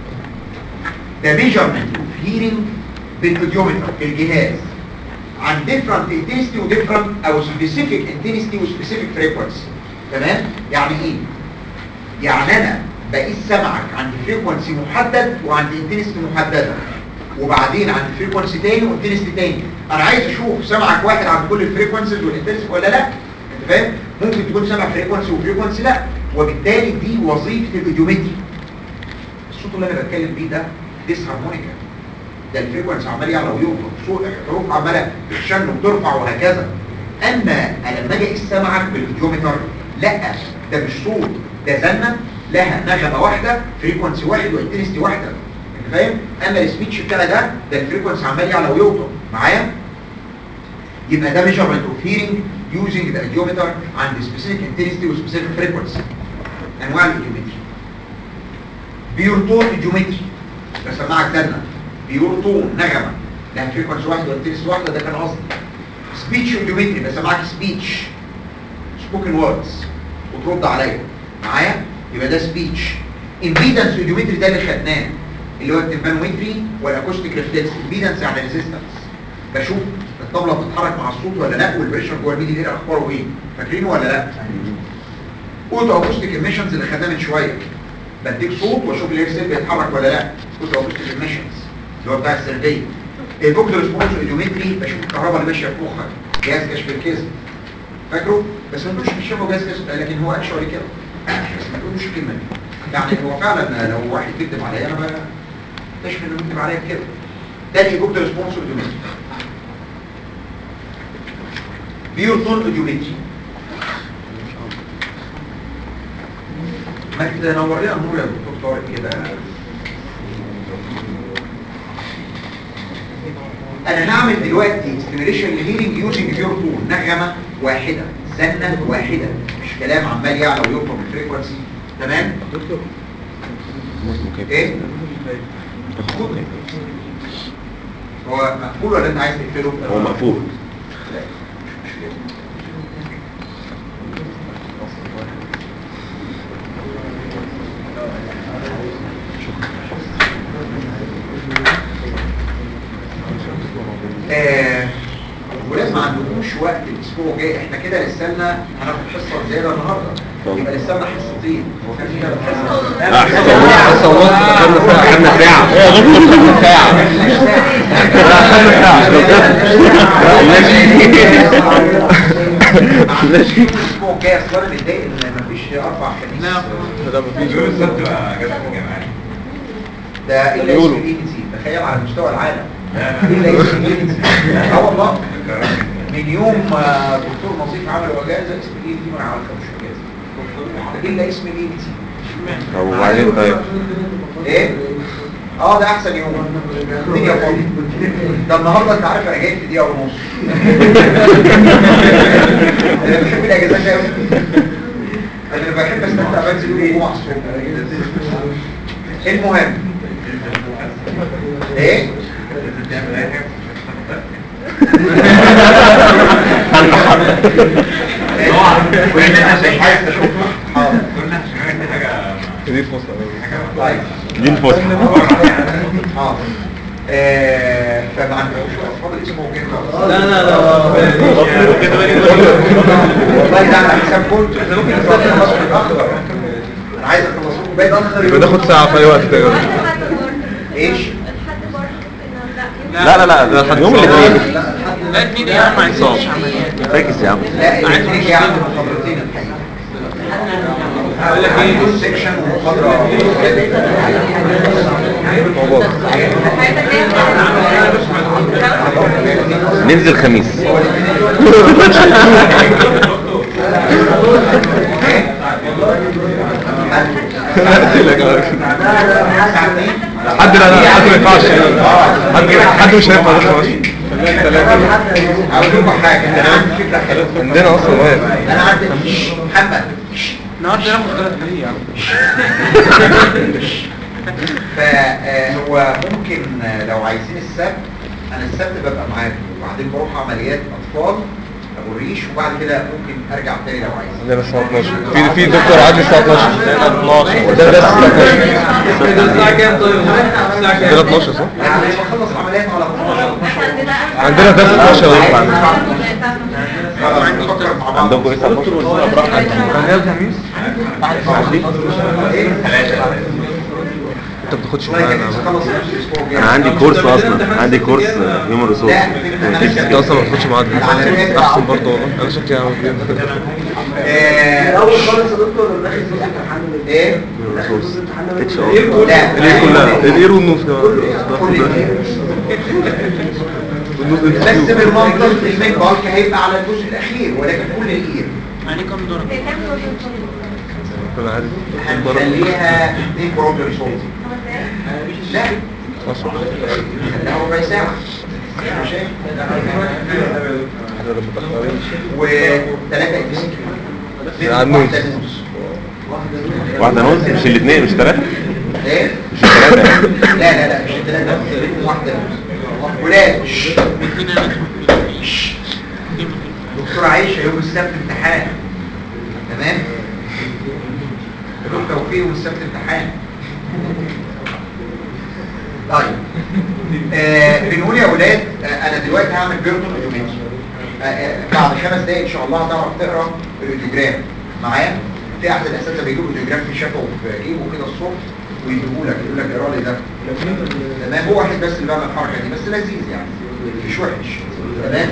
ده ميجرمنت اوف هيرنج بالاوديومتر الجهاز عن different intensity و different او specific intensity و specific frequency تمام. يعني ايه؟ يعني انا بقيس سمعك عند فريكونسي محدد وعند انتنسيتي محدده، وبعدين عند فريكونسي تاني وانتنسيتي تاني. انا عايز اشوف سمعك واحد عند كل الفريكونسيز والانتنسيتي ولا لا، انت فاهم؟ ممكن تكون سمع فريكونسي وفريكونسي لا، وبالتالي دي وظيفه الاوديومتري. الصوت اللي انا بتكلم بيه ده ديسهارمونيكا، ده الفريكونسي عمال يعلى ويوطى، صوت حروف عماله تخشن وترفع وهكذا. اما لما اجي اقيس سمعك بالاوديومتر لا، ده مش صوت، ده زنه لها نغمه واحده، فريكونسي واحد وانتنسيتي واحده، انت فاهم؟ اما السبيتش بتاعي ده الفريكونسي عمال يعلى ويوطى معايا. يبقى ده ميجرمنت اوف هيرنج يوزنج ذا اوديومتر عند سبيسيفيك انتنسيتي وسبيسيفيك فريكونسي. انواع الاوديومتري: بيورتون اوديومتري، بسمعك زنه، بيورتون نغمه لها فريكونسي واحده وانتنسيتي واحده، ده كان قصدي. سبيتش اوديومتري، بسمعك سبيتش سبوكن ووردز وترد عليا معايا، يبقى ده سبيتش. امبيدنس اوديومتري ده اللي خدناه، اللي هو التمبانومتري والاكوستيك ريفلكس. امبيدنس يعني ريزيستنس، بشوف الطبله بتتحرك مع الصوت ولا لا، والبريشر جوه الميدي اير اخباره ايه، فاكرينه ولا لا؟ اوتو اكوستيك ايميشنز اللي خدناه من شويه، بديك صوت واشوف الاير سيل بيتحرك ولا لا، اوتو اكوستيك ايميشنز اللي هو بتاع السيرفي. الفوكس ريسبونس اوديومتري، بشوف الكهرباء اللي ماشيه في مخك، جهاز كشف الكذب، فاكره؟ بس ما تقولش بتشوفه جهاز كشف، لكن هو اكشوالي كده، بس ما تقولوش الكلمه دي. يعني هو فعلا لو واحد بيكتب عليا انا بكتشف انه بيكتب عليا كده. ده الفوكس ريسبونس اوديومتري. بيورتون اوديومتري، ما تنور لنا النور يا دكتور طارق كده. انا هعمل دلوقتي ستيميليشن للهيرنج يوزنج بيورتون، نغمه واحده، زنه واحده، مش كلام عمال يعلى ويوطى بالفريكونسي تمام. دكتور ايه؟ هو مقفول ولا انت عايز تقفله؟ هو مقفول. ولازم ما عندكمش وقت الاسبوع الجاي، احنا كده لسه لنا هناخد حصه زياده النهارده، يبقى لسه لنا حصتين. هو كان في 3 حصص؟ حصه ونص، خدنا ساعه. ايه يا دكتور، خدنا ساعه. ماشي. الاسبوع الجاي اصلا متضايق ان مفيش اربع خميس. ده مفيش. ده الا اسم الايديتي، تخيل على مستوى العالم الا اسم الايديتي. اه والله من يوم دكتور نظيف عمل اجازه اسم الايديتي ما عملتش اجازه الا اسم الايديتي. طب وبعدين طيب ايه ده احسن يوم الدنيا فاضيه. ده النهارده انت عارف انا جاي في دقيقه ونص. انا بحب الاجازات قوي. انا بحب استمتع بنزل يوم الجمعه الصبح. المهم ايه دي الفصل دي الفسحة. فما عندهمش اطفال اسمه كده. لا والله ده على حساب كنت احنا ممكن نخلصوا متاخر. انا عايز اخلصكم باقي اخر يبقى ناخد ساعة في اي وقت تاني. ايش؟ لا لحد يوم الاثنين. لا اتنين يا عم عايزين فاكس يا عم. لا الاثنين جاي عندي محاضرتين الحقيقه. هقول لك ايه سيكشن ومحاضره. ننزل خميس. حد ما ينفعش. حد مش هينفع ده خلاص. هقول لكم حاجه انا عندي فكره حلوه. عندنا اصلا واقف. انا عندي محمد النهارده ناخد 3 دقايق يا عم. فهو ممكن لو عايزين السبت انا السبت ببقى معاكم وبعدين بروح عمليات اطفال ابو الريش وبعد كده ممكن ارجع تاني لو عايز. عندنا الساعة 12. في دكتور عادل الساعة 12. وده بس الساعة 12. الساعة كام طيب؟ الساعة كام؟ عندنا 12 صح؟ انا مش بخلص عمليات على 12. عندنا درس 12. عندكم ايه الساعة 12؟ الخميس؟ انت بتاخدش معانا. انا عندي كورس اصلا، عندي كورس هيومن ريسورس. انت اصلا ما بتاخدش معانا. احسن برضه والله. انا شكلي عامل اول خالص يا دكتور داخل في امتحان ايه ريسورس اتش لا الايه كلها الاير والنص بس بالمنطق الميك بالك هيبقى على الجزء الاخير ولكن كل الاير يعني كام درجة؟ انا عارف. هنخليها 2 بروجرام صوتي. لا خليها ربع ساعه وثلاثه اكس عنوز. واحدة نص مش الاثنين مش ثلاثة. ايه مش الثلاثة. لا مش الثلاثه واحده ولاد دكتور عايشه يوم السبت امتحان تمام. دكتور توفيق يوم السبت امتحان. طيب بنقول يا ولاد انا دلوقتي هعمل بيرتون اوتوماتيك. بعد 5 دقايق ان شاء الله هتعرف تقرا الاوديوجرام معايا. في احد الاساتذه بيجيبوا الاوديوجرام في شافه وفي جيبه كده الصبح ويجيبوا لك يقول لك اقرا لي ده تمام. هو واحد بس اللي بيعمل الحركه دي بس لذيذ يعني مش وحش تمام.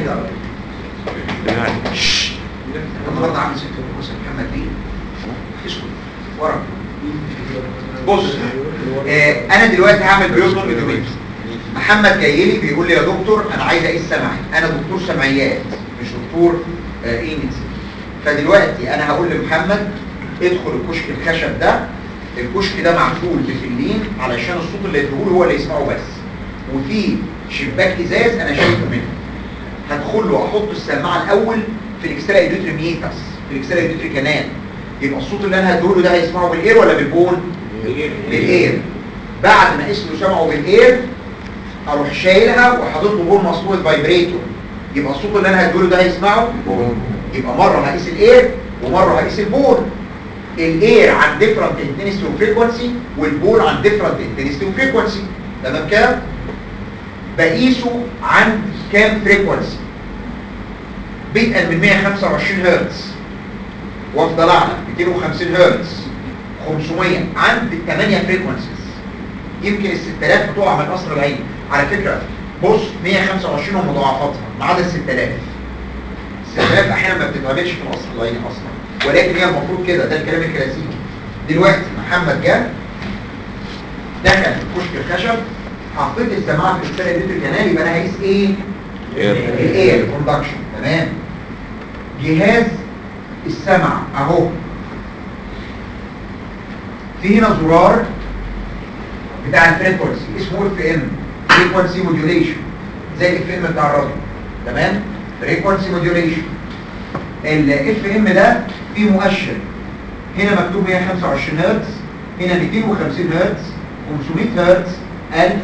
النهارده عامل ست بص محمد بيه اسكت ورا. بص انا دلوقتي هعمل بيرتون اوتوماتيك. محمد جاي لي بيقول لي يا دكتور انا عايز اقيس سمعي. انا دكتور سمعيات مش دكتور ايمنز. فدلوقتي انا هقول لمحمد ادخل الكشك الخشب ده. الكشك ده معقول بفلين علشان الصوت اللي يدخله هو اللي يسمعه بس. وفي شباك ازاز انا شايفه منه. هدخل له احط السماعه الاول في الاكسترا ايديوتري ميتاس في الاكسترا ايديوتري كانال. يبقى الصوت اللي انا هديهوله ده هيسمعه بالاير ولا بالبون؟ بالاير. بعد ما اسمه سمعه بالاير اروح شايلها وحاطط له بون مصنوع فايبريتور. يبقى الصوت اللي انا هديهوله ده هيسمعه. يبقى مره هقيس الاير ومره هقيس البون. الاير عن ديفرنت انتنسيتي وفريكوانسي والبون عن ديفرنت انتنسيتي وفريكوانسي. تمام كده؟ بقيسه عند كام فريكوانسي؟ بدءا من 125 هرتز وافضل اعلى 250 هرتز 500 عند 8 فريكوانسيز. يمكن ال 6000 بتقع من قصر العين. على فكره بص 125 ومضاعفاتها ما عدا ال 6000. 6000 احيانا ما بتتعملش في قصر العين اصلا ولكن هي المفروض كده. ده الكلام الكلاسيكي. دلوقتي محمد جه دخل في كشك الخشب حطيت السماعه في الاكسترا ايديوتري كانال. يبقى انا هقيس ايه؟ الاير كوندكشن. تمام. جهاز السمع اهو في هنا زرار بتاع الفريكونسي اسمه اف ام، فريكونسي موديوليشن، زي الاف ام بتاع الراديو. تمام؟ فريكونسي موديوليشن. الاف ام ده فيه مؤشر، هنا مكتوب 125 هرتز، هنا 250 هرتز، 500 هرتز، 1000،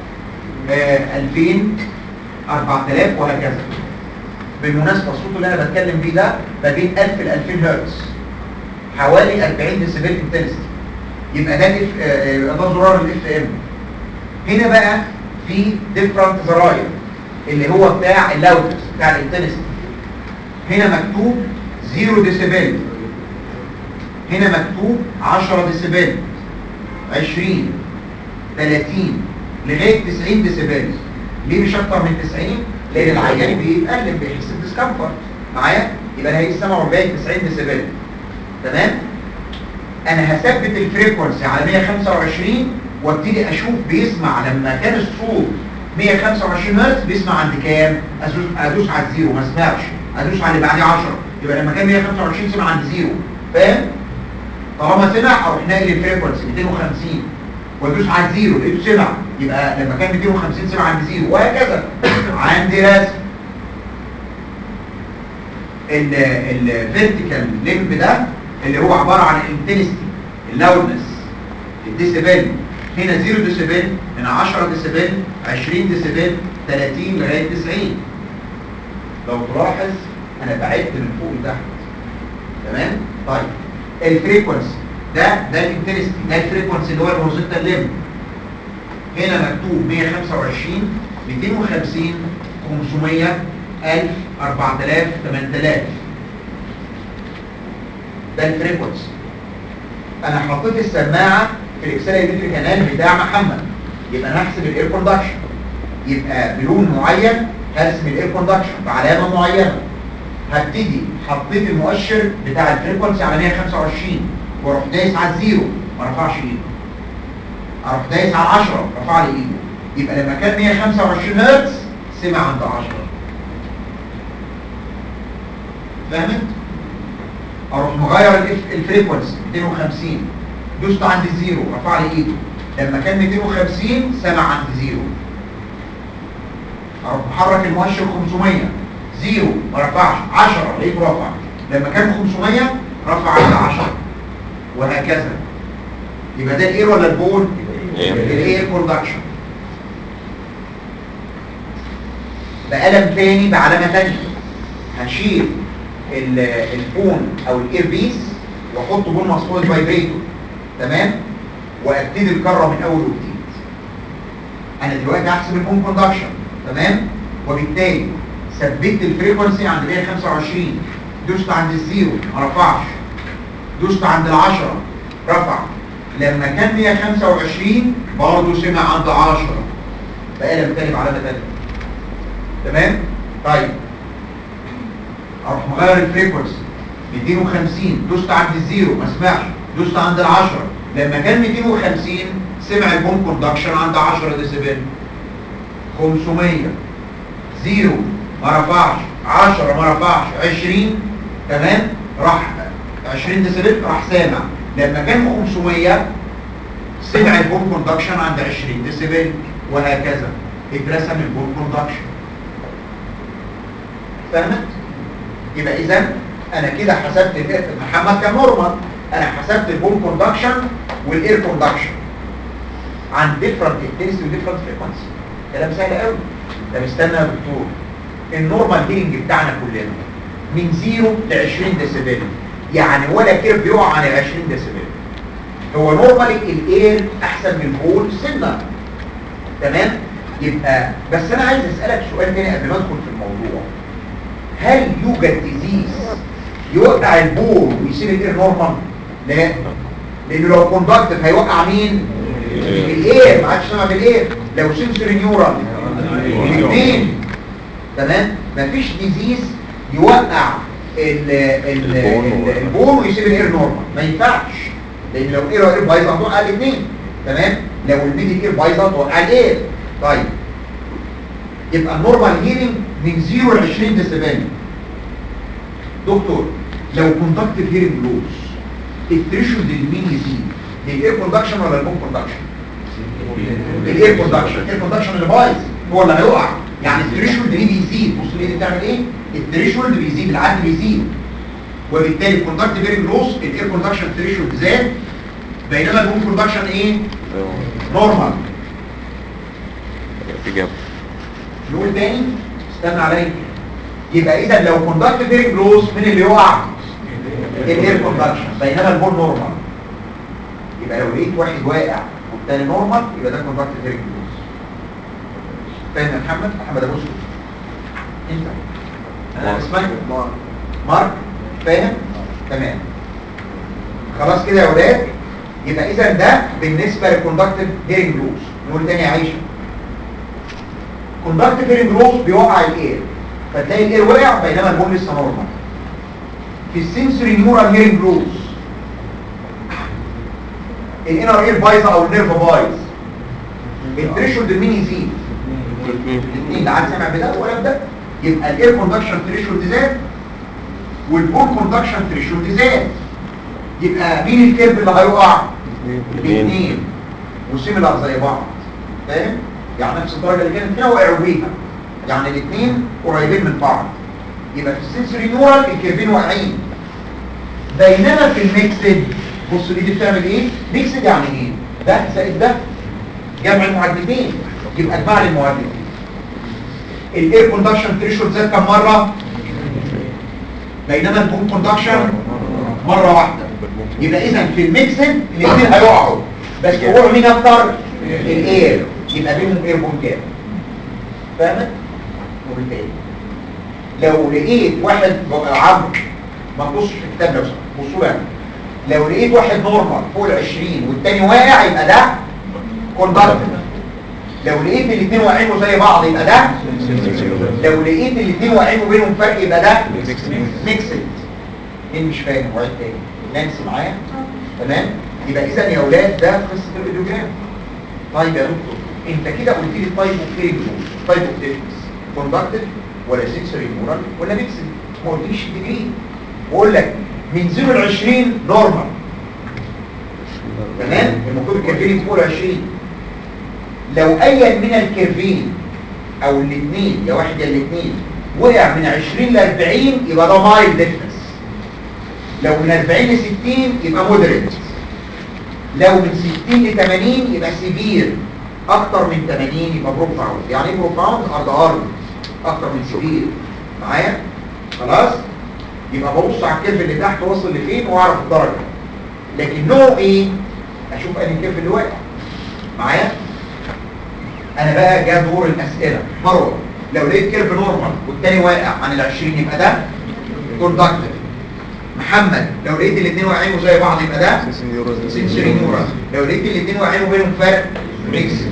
2000، 4000 وهكذا. بالمناسبة الصوت اللي انا بتكلم بيه ده ما بين 1000 ل 2000 هرتز، حوالي 40 ديسيبل انتنسيتي. يبقى ده ده زرار الاف ام. هنا بقى في ديفرنت زراير اللي هو بتاع اللاودنس بتاع الانتنسيتي. هنا مكتوب 0 ديسيبل، هنا مكتوب 10 ديسيبل، 20، 30 لغايه 90 ديسيبل. ليه مش اكتر من 90؟ لان العيان بيتقلب بيحس بديسكمفورت معايا، يبقى هي السمع لغايه 90 ديسيبل. تمام؟ انا هثبت الفريكونسي على 125 وابتدي اشوف بيسمع لما كان الصوت 125 هرتز بيسمع عند كام؟ ادوس على الزيرو ما سمعش، ادوس على اللي بعديه 10، يبقى لما كان 125 سمع عند زيرو. فاهم؟ طالما سمع اروح ناقل الفريكونسي 250 وادوس على الزيرو لقيته سمع، يبقى لما كان 250 سمع عند زيرو وهكذا. عندي رسم الفيرتيكال ليمب ده اللي هو عباره عن الانتنسيتي، اللاودنس، الديسيبل. هنا 0 ديسيبل، هنا 10 ديسيبل، 20 ديسيبل، 30 لغايه 90. لو تلاحظ انا بعدت من فوق لتحت. تمام؟ طيب الفريكونسي ده الانتنسيتي، ده الفريكونسي اللي هو الهوريزونتال ليمب. هنا مكتوب 125، 250، 500، 1000، 4000، 8000. ده الفريكونسي. انا حطيت السماعه في الاكسلريتور كانال بتاع محمد، يبقى انا هحسب الاير كوندكشن. يبقى بلون معين هرسم الاير كوندكشن بعلامه معينه. هبتدي حطيت المؤشر بتاع الفريكونسي على 125 واروح دايس على الزيرو ما رفعش ايده، اروح دايس على 10 رفع لي ايده. يبقى لما كان 125 هرتز سمع عند 10. فهمت؟ اروح مغير الفريكونسي 250، دوست عند الزيرو رفع لي ايده. لما كان 250 سمع عند زيرو. اروح محرك المؤشر 500، زيرو ما رفعش، 10 لقيته رفع. لما كان 500 رفع عند 10 وهكذا. يبقى ده الاير ولا البول؟ الاير كوندكشن. بقلم تاني بعلامه تانيه، هشيل البون او الاير بيس واحط بون مصفوط فايبريتور. تمام؟ وابتدي الكره من اول وجديد. انا دلوقتي هحسب البون كوندكشن. تمام؟ وبالتالي ثبت الفريكونسي عند 125، دوست عند الزيرو ما رفعش، دوست عند العشرة رفع. لما كان 125 برضه سمع عند 10. بقلم تاني بعلامه تانيه. تمام؟ طيب اروح مغير الفريكونسي 250، دوست عند الزيرو ما سمعش، دوست عند العشرة. لما كان 250 سمع البون كوندكشن عند 10 ديسيبل. 500 زيرو ما رفعش، 10 ما رفعش، 20 تمام راح 20 ديسيبل راح سامع. لما كان 500 سمع البون كوندكشن عند 20 ديسيبل وهكذا. اترسم البون كوندكشن. فهمت؟ يبقى اذا انا كده حسبت محمد كان نورمال، انا حسبت البون كوندكشن والاير كوندكشن عن ديفرنت انتنسيتي وديفرنت فريكونسي. كلام سهل قوي. طب استنى يا دكتور، النورمال هيرنج بتاعنا كلنا من 0 ل 20 ديسيبل، يعني ولا كيرف بيقع عن ال 20 ديسيبل. هو نورمالي الاير احسن من البول سنه. تمام؟ يبقى بس انا عايز اسالك سؤال تاني قبل ما ادخل في الموضوع. هل يوجد ديزيز يوقع البول ويسيب الاير نورمال؟ لا، لانه لو كوندكتيف هيوقع مين؟ الاير. ما عادش سمع بالاير. لو سنسوري نيورال الاثنين. تمام؟ مفيش ديزيز يوقع البول ويسيب الاير نورمال، ما ينفعش. لان لو الاير بايظه هتوقع الاثنين. تمام؟ لو الميدل اير بايظه هتوقع الاير. طيب يبقى النورمال هيرنج من 0 ل 20 ديسيبل. دكتور لو كوندكتيف هيرنج لوس الثريشولد لمين يزيد؟ للاير كوندكشن ولا البون كوندكشن؟ الاير كوندكشن اللي بايظ هو اللي هيقع. يعني الثريشولد دي بيزيد. بص ليه بتعمل ايه؟ الثريشولد بيزيد، العد بيزيد، وبالتالي الكوندكت فيري جروس، الاير كوندكشن ثريشولد زاد، بينما البون كوندكشن ايه؟ نورمال. إجابة. نقول تاني، استنى عليا. يبقى اذا لو كوندكت فيري جروس مين اللي يقع؟ الاير كوندكشن، بينما البون نورمال. يبقى لو لقيت واحد واقع والتاني نورمال يبقى ده كوندكت فيري جروس. فاهم يا محمد؟ محمد ابو سعود انت اسمك مارك. فاهم؟ تمام. خلاص كده يا ولاد. يبقى اذا ده بالنسبه للكوندكتيف هيرنج لوس. نقول تاني يا عيشه، كوندكتيف هيرنج لوس بيوقع الاير، فتلاقي الاير وقع بينما البون لسه نورمال. في السنسوري نيورال هيرنج لوس الانر اير بايظه او النيرف بايظ، الثريشولد مين يزيد؟ الاثنين. لا عاد سامع بده ولا بده. يبقى الاير كوندكشن ثريشولد زاد والبون كوندكشن ثريشولد زاد. يبقى مين الكيرف اللي هيقع؟ الاثنين وسيميلار زي بعض. فاهم؟ يعني نفس الدرجه اللي كانت هنا وقعوا بيها، يعني الاثنين قريبين من بعض. يبقى في السنسوري نورال الكيرفين واقعين، بينما في الميكسد بص دي بتعمل ايه؟ ميكسد يعني ايه؟ ده زائد ده، جمع المعادلتين، يبقى اجمع لي المعادلتين. الاير كوندكشن ثريشولد زاد كم مره؟ بينما البون كوندكشن مره واحده. يبقى اذا في الميكسد الاثنين هيقعوا، بس وقعوا مين اكتر؟ الاير. يبقى بينهم اير بون كام؟ فاهمت؟ وبالتالي لو لقيت واحد عمرو، ما تبصش في الكتاب لو سمحت، بصوا لي. لو لقيت واحد نورمال فوق ال20 والتاني واقع يبقى ده كوندكتيف. لو لقيت الاثنين واقعين زي بعض يبقى ده. لو لقيت الاثنين واقعين وبينهم فرق يبقى ده ميكسد. مين مش فاهم؟ وعيد تاني. نانسي معايا؟ تمام؟ يبقى اذا يا اولاد ده قصه الايديوجرام. طيب يا دكتور انت كده قلت لي التايب اوف هيرنج لوس، تايب اوف ديفنس، كوندكتيف ولا سنسوري نورال ولا ميكسد؟ ما قلتليش الديجري. بقول لك من 0 ل 20 نورمال. تمام؟ المفروض الكيرفين فوق ال 20. لو اي من الكيرفين او الاثنين، يا واحد يا الاثنين، وقع من 20 ل 40 يبقى ده مايل ديفنس. لو من 40 ل 60 يبقى مودريت. لو من 60 ل 80 يبقى سيفير. اكتر من 80 يبقى بروفاوند. يعني ايه بروفاوند؟ ارض اكتر من سيفير. معايا؟ خلاص؟ يبقى ببص على الكيرف اللي تحت وصل لفين واعرف الدرجه. لكن نوع ايه؟ اشوف انهي الكيرف اللي واقع. معايا؟ انا بقى جاء دور الاسئله. مروه لو لقيت كيرف نورمال والتاني واقع عن ال20 يبقى ده كوندكتيف. محمد لو لقيت الاثنين واقعين زي بعض يبقى ده سنسوري نورال. لو لقيت الاثنين واقعين وبينهم فرق ميكسد.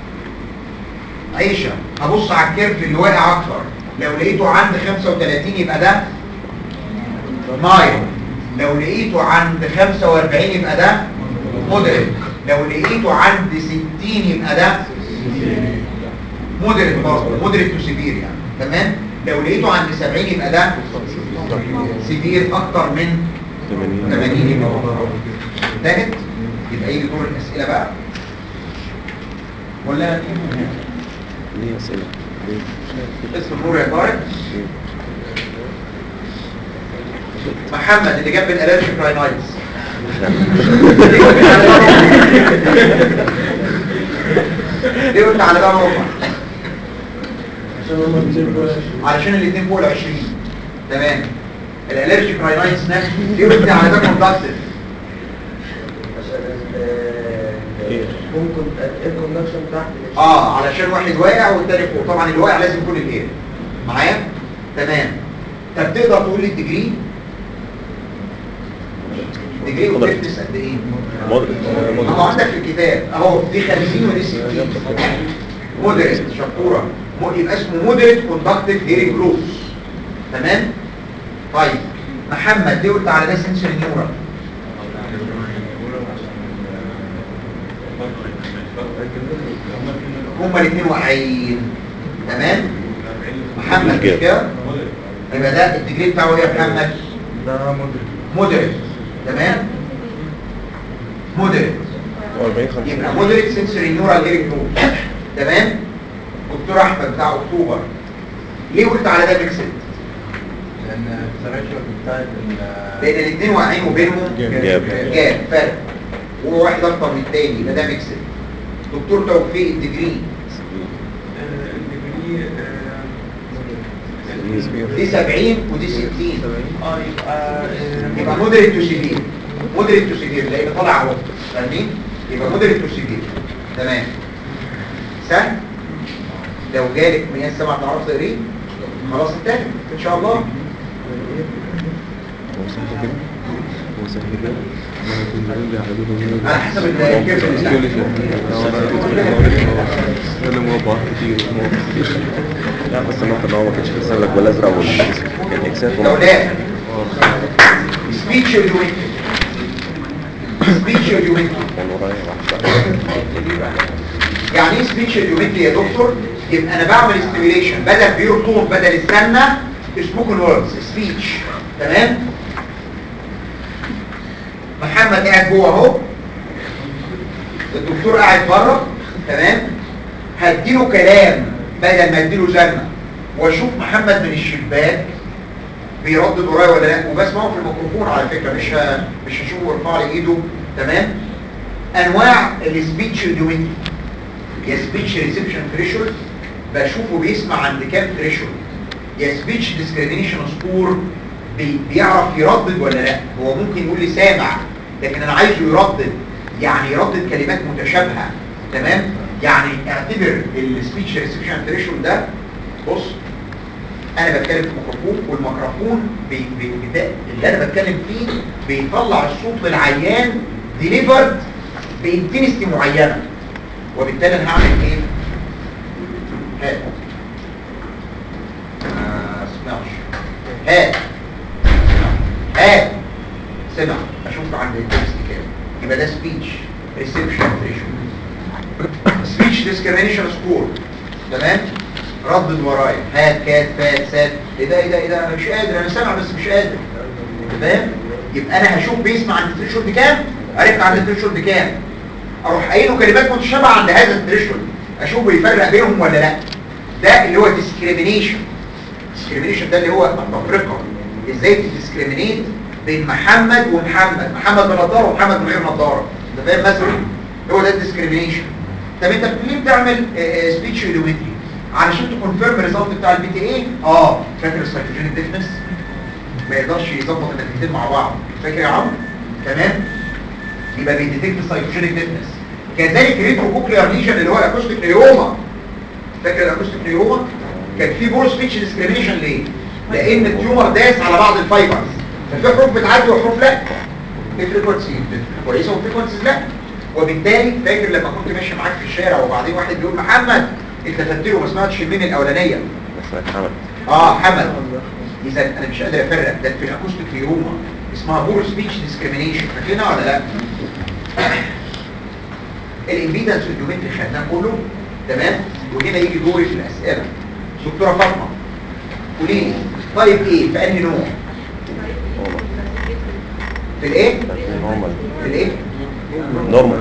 عيشه هبص على الكيرف اللي واقع اكتر، لو لقيته عند 35 يبقى ده مايل. لو لقيته عند 45 يبقى ده مودريت. لو لقيته عند 60 يبقى ده مودريت برضه، مودريت تو سيفير يعني. تمام؟ لو لقيته عند 70 يبقى ده سيفير. اكتر من 80 يبقى انتهت. يبقى يجي دور الاسئله بقى ولا ليه أسئلة؟ اسم النور يا طارق. محمد اللي جنب الالرجيك راينايتس ليه قلت على بقى نورمال؟ علشان الاثنين فوق ال20. تمام. الالرجيك راينايتس نفسه ليه قلت على ده كوندكتيف؟ ممكن الكونكشن تحت علشان واحد واقع والتاني فوق. طبعا اللي واقع لازم يكون الايه معايا. تمام. طب تقدر تقول لي الديجري؟ الديجري والتفتس قد ايه؟ اهو عندك في الكتاب اهو، دي 50 ودي 60. مودريت شطوره. يبقى اسمه مودريت كوندكتيف هيرنج لوس. تمام. طيب محمد ليه قلت على ده سنسوري نيورال؟ هما الاثنين واقعين. تمام. محمد مش كده؟ يبقى ده الديجري بتاعه ايه يا محمد؟ ده مودريت. تمام. مودريت 40 50 يبقى مودريت سنسوري نيورال هيرنج لوس. تمام. دكتور احمد بتاع اكتوبر ليه قلت على ده ميكسد؟ لان التراكم بتاعت لان الاثنين واقعين وبينهم جاب فرق، وواحد اكتر من الثاني، يبقى ده ميكسد. دكتور توفيق الدجري دي 70 ودي 60. يبقى مودريت تو سيفير. مودريت تو سيفير لان طالع اهو، فاهمين؟ يبقى مودريت تو سيفير. تمام. سهل. لو جالك مياه السبع تعرف تقريه خلاص انتهى ان شاء الله. على حسب الكيرف اللي لا بس النقطة ان هو ما كانش بيرسم لك بالازرق كان اكسات اولاد سبيتش يومين. سبيتش يومين كان ورايا واحد. يعني ايه سبيتش يومين يا دكتور؟ يبقى انا بعمل ستيميليشن بدل بيور تون بدل السنه سبوكن ووردز سبيتش. تمام. محمد قاعد جوه اهو، الدكتور قاعد بره. تمام. هديله كلام بدل ما اديله زنه، واشوف محمد من الشباك بيردد ورايا ولا لا، وبسمعه في الميكروفون على فكره، مش هشوفه يرفع لي ايده. تمام. انواع السبيتش دومينتي يا سبيتش ريسبشن ثريشولد بشوفه بيسمع عند كام ثريشولد، يا سبيتش ديسكريميشن سكور بيعرف يردد ولا لا. هو ممكن يقول لي سامع لكن انا عايزه يردد، يعني يردد كلمات متشابهه. تمام. يعني اعتبر السبيتش ريسبشن ثريشولد ده، بص انا بتكلم في ميكروفون، والميكروفون اللي انا بتكلم فيه بيطلع الصوت للعيان ديليفرد بانتنستي معينه، وبالتالي انا هعمل ايه؟ هات ما سمعش، هات سمع، اشوف عند التكست كام. يبقى ده سبيتش ريسبشن ثريشولد. سبيتش ديسكريميشن سكور. تمام. ردد ورايا، هات كات فات سات. ايه ده انا مش قادر، انا سامع بس مش قادر. تمام. يبقى انا هشوف بيسمع عند الثريشولد كام، عرفت عند الثريشولد كام، اروح قايله كلمات متشابهه عند هذا الثريشولد، اشوفه يفرق بينهم ولا لا. ده اللي هو ديسكريميشن. ديسكريميشن ده اللي هو التفرقه، ازاي تديسكريمينيت بين محمد ومحمد، محمد بنضاره ومحمد من غير نضاره. انت فاهم مثلا؟ هو ده الديسكريميشن. طب انت ليه بتعمل سبيتش ايدومتري؟ علشان تكونفيرم الريزلت بتاع البي تي اي. فاكر السايكوجينيك ديفنس ما يقدرش يظبط النتيجتين مع بعض، فاكر يا عم؟ تمام. يبقى بيديتكت السايكوجينيك ديفنس. كذلك ريترو كوكليار ليجن اللي هو الاكوستيك نيوروما. فاكر الاكوستيك نيوروما؟ كان في بور سبيتش ديسكريميشن. ليه؟ لان التيومر داس على بعض الفايبرز، ففي حروف بتعدي وحروف لا. في فريكونسي كويسه وفريكونسيز لا. وبالتالي فاكر لما كنت ماشي معاك في الشارع وبعدين واحد بيقول محمد، اتلفت له ما سمعتش المين الاولانيه. اسمك حمد. حمد. اذا انا مش قادر افرق، ده في الاكوستيك نيوروما اسمها بور سبيتش ديسكريميشن. فاكرينها ولا لا؟ الامبيدنس والدومينتري خدناه كله. تمام. وهنا يجي دوري في الاسئله. دكتوره فاطمه قولي لي طيب ايه في انهي نوع؟ في الايه؟ في الايه؟ نورمال.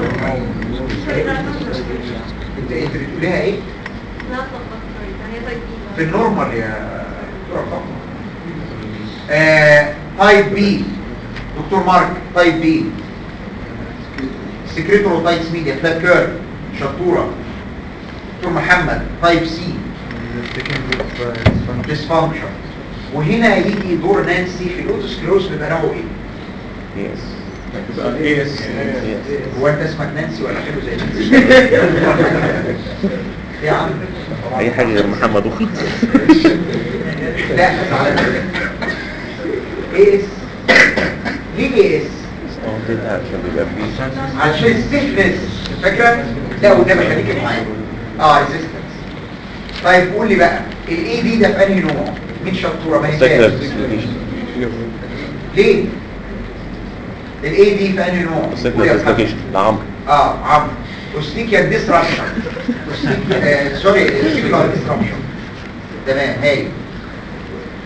انت بتقوليها ايه؟ في النورمال يا دكتوره فاطمه. تايب بي. دكتور مارك تايب بي. سكريتوروتايتس ميديا فلات كيرف. شطوره. دكتور محمد تايب سي ديسفانكشن. وهنا يجي دور نانسي في الاوتوسكليروز بيبقى نوعه ايه؟ يس. هو انت اسمك نانسي ولا حلو زي نانسي؟ يا عم اي حاجه غير محمد وخلاص. لا بس على فكره ايه اس ليه ايه اس؟ ده عشان بيبقى فيه عشان السيفنس. فاكره؟ لا وده خليك معايا. ريزيستنس. طيب قول لي بقى الاي دي ده في انهي نوع؟ مين شطوره؟ ما هي سكرة كام؟ ديسلوكيشن. ليه؟ الاي دي في انهي نوع؟ سكرة ديسلوكيشن. ده عمرو. عمرو. اوستيكيا ديسرابشن. سوري اوستيكيا ديسرابشن. تمام. هاي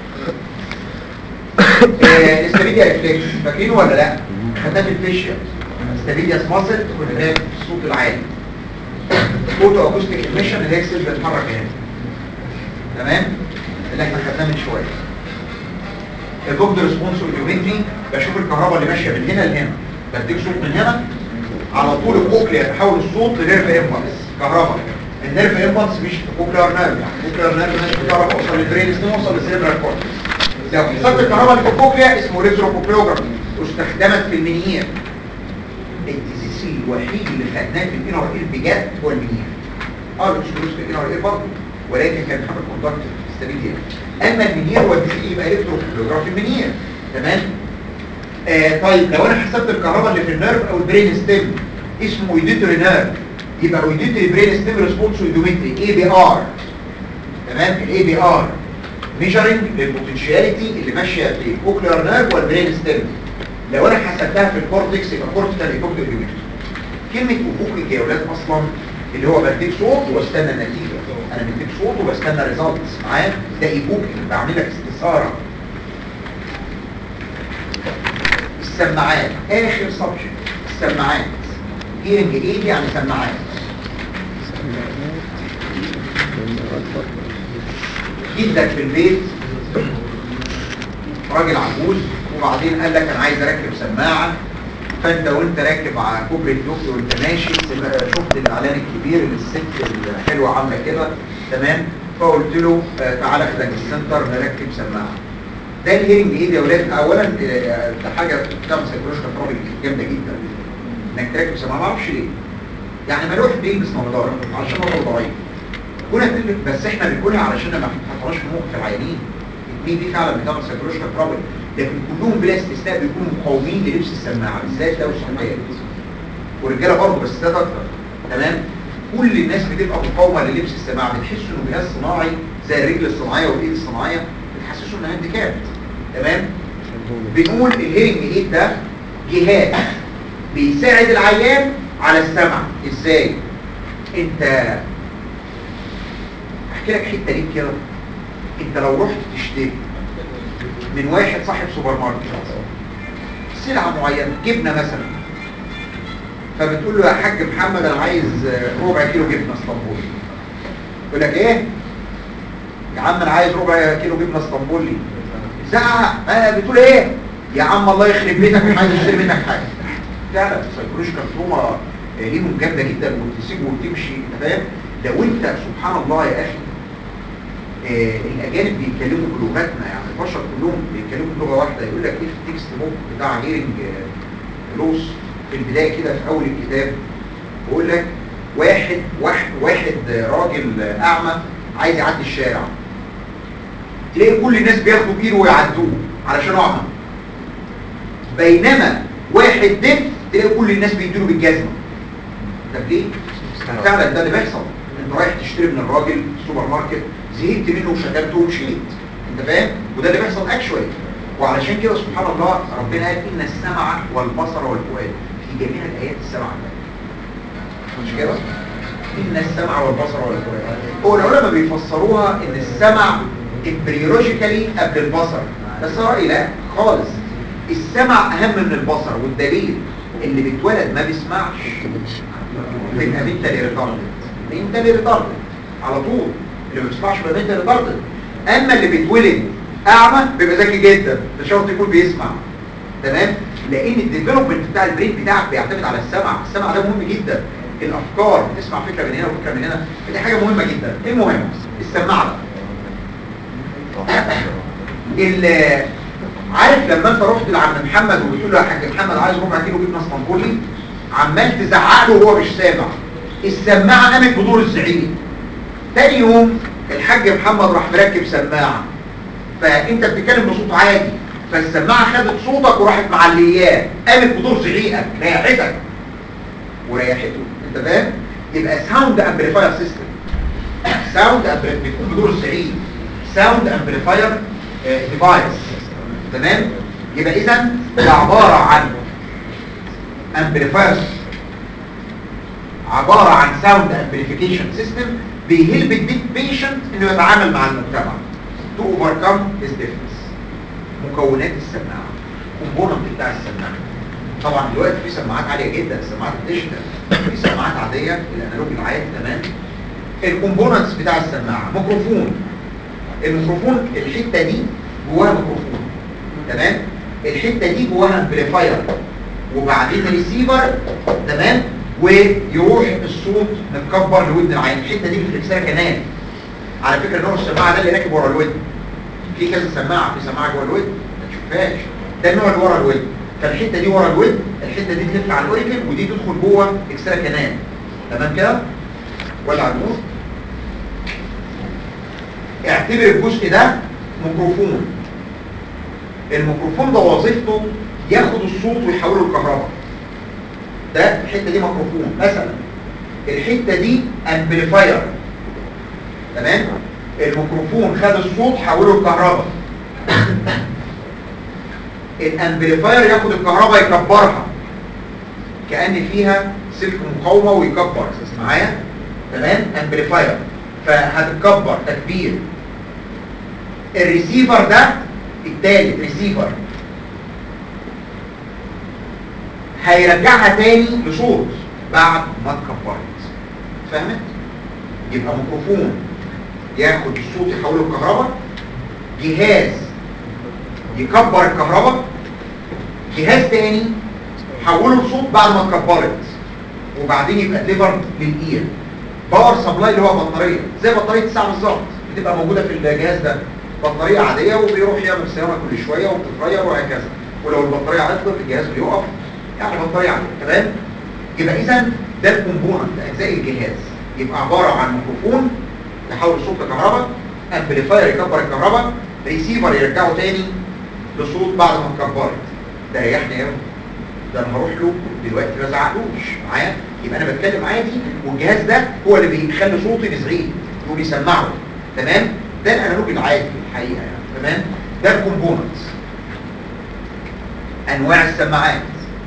الاستابيديا ريفلكس فاكرينه ولا لا؟ خدناه في الفيشيا. ستابيلياس ماسل تكون هناك في الصوت العالي. فوتو اكوستيك ايميشن اللي هي السيل بتتحرك هنا. تمام؟ اللي احنا خدناه من شويه. البوكد ريسبونس اوديومتري بشوف الكهرباء اللي ماشيه من هنا لهنا، بديك صوت من هنا على طول الكوكليا بحول الصوت لنيرف امبلس كهرباء. النيرف امبلس مش في كوكليار نيرف، كوكليار نيرف ماشي بكهرباء اوصل للبرين ستيم اوصل للسيربرال كورتكس. لو حسبت الكهرباء اللي في الكوكليا اسمه ريتروكوكليوجرافي، واستخدمت في المنيير. الديزيز الوحيد اللي خدناه في الانر اير بجد هو المنيير. الاكسكلوز في الانر اير برضه، ولكن كان حاجه كوندكتيف ستابيليتي. اما المنيير هو الديزيز يبقى ريتروكوكليوجرافي المنيير. تمام؟ طيب لو انا حسبت الكهرباء اللي في النيرف او البرين ستيم اسمه ايديتوري نيرف، يبقى ايديتوري برين ستيم ريسبونس اوديومتري اي بي ار. تمام؟ الاي بي ار ميجرنج للبوتنشاليتي اللي ماشيه في الكوكليار نيرف والبرين ستيم. لو انا حسبتها في الكورتكس يبقى كورتيكال ايفوكتيف اوديومتري. كلمه ايفوكينج يا اولاد اصلا اللي هو بديك صوت واستنى النتيجه. انا بديك صوت وبستنى ريزلتس معاه، ده ايفوكينج، بعمل لك استثاره. السماعات اخر سبجكت، السماعات هيرنج ايد يعني سماعات. جدك في البيت راجل عجوز وبعدين قال لك انا عايز اركب سماعه، فانت وانت راكب على كوبري الدقي وانت ماشي شفت الاعلان الكبير للست الحلوه عامله كده، تمام؟ فقلت له تعالى اخدك السنتر نركب سماعه. ده الهيرنج ايد يا ولاد. اولا ده حاجه بتعمل سايكولوجيكال بروبلم جامده جدا انك تركب سماعه، ما اعرفش ليه. يعني ما الواحد بيلبس نظاره عشان هو ضعيف كنا بتلبس، بس احنا بنقولها علشان ما نحطهاش في موقف العيانين. مين دي فعلا بتعمل سايكولوجيكال بروبلم، لكن كلهم بلا استثناء بيكونوا مقاومين للبس السماعه، بالذات لو صحيات ورجاله برضه بس ده اكتر. تمام؟ كل الناس بتبقى مقاومه للبس السماعه، بتحس انه جهاز صناعي زي الرجل الصناعيه والايد الصناعيه، بتحسسه انه هانديكاب. تمام؟ بنقول الهيرنج ايد ده جهاز بيساعد العيان على السمع. ازاي؟ انت احكي لك حته ليك كده. انت لو رحت تشتري من واحد صاحب سوبر ماركت سلعه معينه، جبنه مثلا، فبتقول له يا حاج محمد انا عايز ربع كيلو جبنه اسطنبولي، يقول لك ايه يا عم انا عايز ربع كيلو جبنه اسطنبولي. زعق بتقول ايه يا عم الله يخرب بيتك مش عايز اشتري منك حاجه. فعلا سايكولوجيكال تروما ليهم جامده جدا وتسيبه وتمشي. انت فاهم؟ لو انت سبحان الله يا اخي الاجانب بيتكلموا بلغتنا، يعني البشر كلهم بيتكلموا بلغه واحده. يقول لك ايه في التكست بوك بتاع هيرنج لوس في البدايه كده في اول الكتاب، بيقول لك واحد راجل اعمى عايز يعدي الشارع، تلاقي كل الناس بياخدوا بايده ويعدوه علشان اعمى، بينما واحد دف تلاقي كل الناس بيديله بالجزمه. طب ليه؟ فعلا ده اللي بيحصل. انت رايح تشتري من الراجل في السوبر ماركت، زهقت منه وشتمته ومشيت. انت فاهم؟ وده اللي بيحصل اكشوالي. وعلشان كده سبحان الله ربنا قال ان السمع والبصر والفؤاد في جميع الايات. السمع مش كده؟ ان السمع والبصر والفؤاد. هو العلماء بيفسروها ان السمع امبريولوجيكالي قبل البصر، بس رايي لا خالص. السمع اهم من البصر، والدليل اللي بيتولد ما بيسمعش بيبقى منتالي ريتاردد على طول. اللي ما بيسمعش بيبقى منتالي ريتاردد. اما اللي بيتولد اعمى بيبقى ذكي جدا، ده شرط يكون بيسمع. تمام؟ لان الديفلوبمنت بتاع البرين بتاعك بيعتمد على السمع. السمع ده مهم جدا. الافكار بتسمع فكره من هنا وفكره من هنا، دي حاجه مهمه جدا. المهم السماعه اللي عارف لما انت رحت لعم محمد وبتقول له يا حاج محمد عايز ربع كيلو جبنه اسطنبولي، عمال تزعق له وهو مش سامع، السماعه قامت بدور الزعيق. تاني يوم الحاج محمد راح مركب سماعه، فانت بتتكلم بصوت عادي، فالسماعه خدت صوتك وراحت معلياه، قامت بدور زعيقك، ريحتك وريحته. انت فاهم؟ يبقى ساوند امبليفاير سيستم. ساوند بتكون بدور الزعيق، ساوند امبليفاير ديفايس. تمام؟ يبقى اذا ده عباره عن امبليفاير، عباره عن ساوند امبليفيكيشن سيستم بيهلب البيشنت انه يتعامل مع المجتمع to overcome his difference. مكونات السماعه، كومبوننت بتاع السماعه. طبعا دلوقتي في سماعات عاليه جدا، السماعات الديجيتال، في سماعات عاديه الانالوج العادي. تمام. الكومبوننتس بتاع السماعه، ميكروفون. الميكروفون الحته دي جواها ميكروفون، تمام. الحته دي جواها امبليفاير، وبعدين ريسيفر، تمام، ويروح الصوت متكبر لودن العين. الحته دي بتفلكسها كنال. على فكره نوع السماعه ده اللي راكب ورا الودن. في كذا سماعه، في سماعه جوه الودن ما تشوفهاش، ده النوع اللي ورا الودن. فالحته دي ورا الودن، الحته دي تلف على الاوريكل، ودي تدخل جوه اكسترا كنال. تمام كده؟ ولع النور. اعتبر الجزء ده ميكروفون. الميكروفون ده وظيفته ياخد الصوت ويحوله لكهرباء. ده الحته دي ميكروفون مثلا، الحته دي امبليفاير. تمام. الميكروفون خد الصوت حوله لكهرباء. الامبليفاير ياخد الكهرباء يكبرها كأن فيها سلك مقاومه ويكبر معايا. تمام. امبليفاير، فهتتكبر تكبير. الريسيفر ده التالت، ريسيفر، هيرجعها تاني لصوت بعد ما اتكبرت. فهمت؟ يبقى ميكروفون ياخد الصوت يحوله لكهرباء، جهاز يكبر الكهرباء، جهاز تاني حوله لصوت بعد ما اتكبرت، وبعدين يبقى ديليفرد للاير. باور سبلاي اللي هو بطاريه، زي بطاريه الساعه بالظبط، بتبقى موجوده في الجهاز ده. بطاريه عاديه وبيروح يعمل صيانه كل شويه وبتتغير وهكذا، ولو البطاريه عطلت الجهاز بيقف، يعني بطاريه عاديه. تمام. يبقى اذا ده الكومبوننت، اجزاء الجهاز، يبقى عباره عن ميكروفون يحول الصوت لكهرباء، امبليفاير يكبر الكهرباء، ريسيفر يرجعه تاني لصوت بعد ما اتكبرت. ده ريحني قوي، ده انا هروح له دلوقتي ما ازعقلوش معايا. يبقى انا بتكلم عادي، والجهاز ده هو اللي بيخلي صوتي مزعج وبيسمعه. تمام. ده الانالوج العادي الحقيقه يعني. تمام. ده الكومبوننتس، انواع السماعات.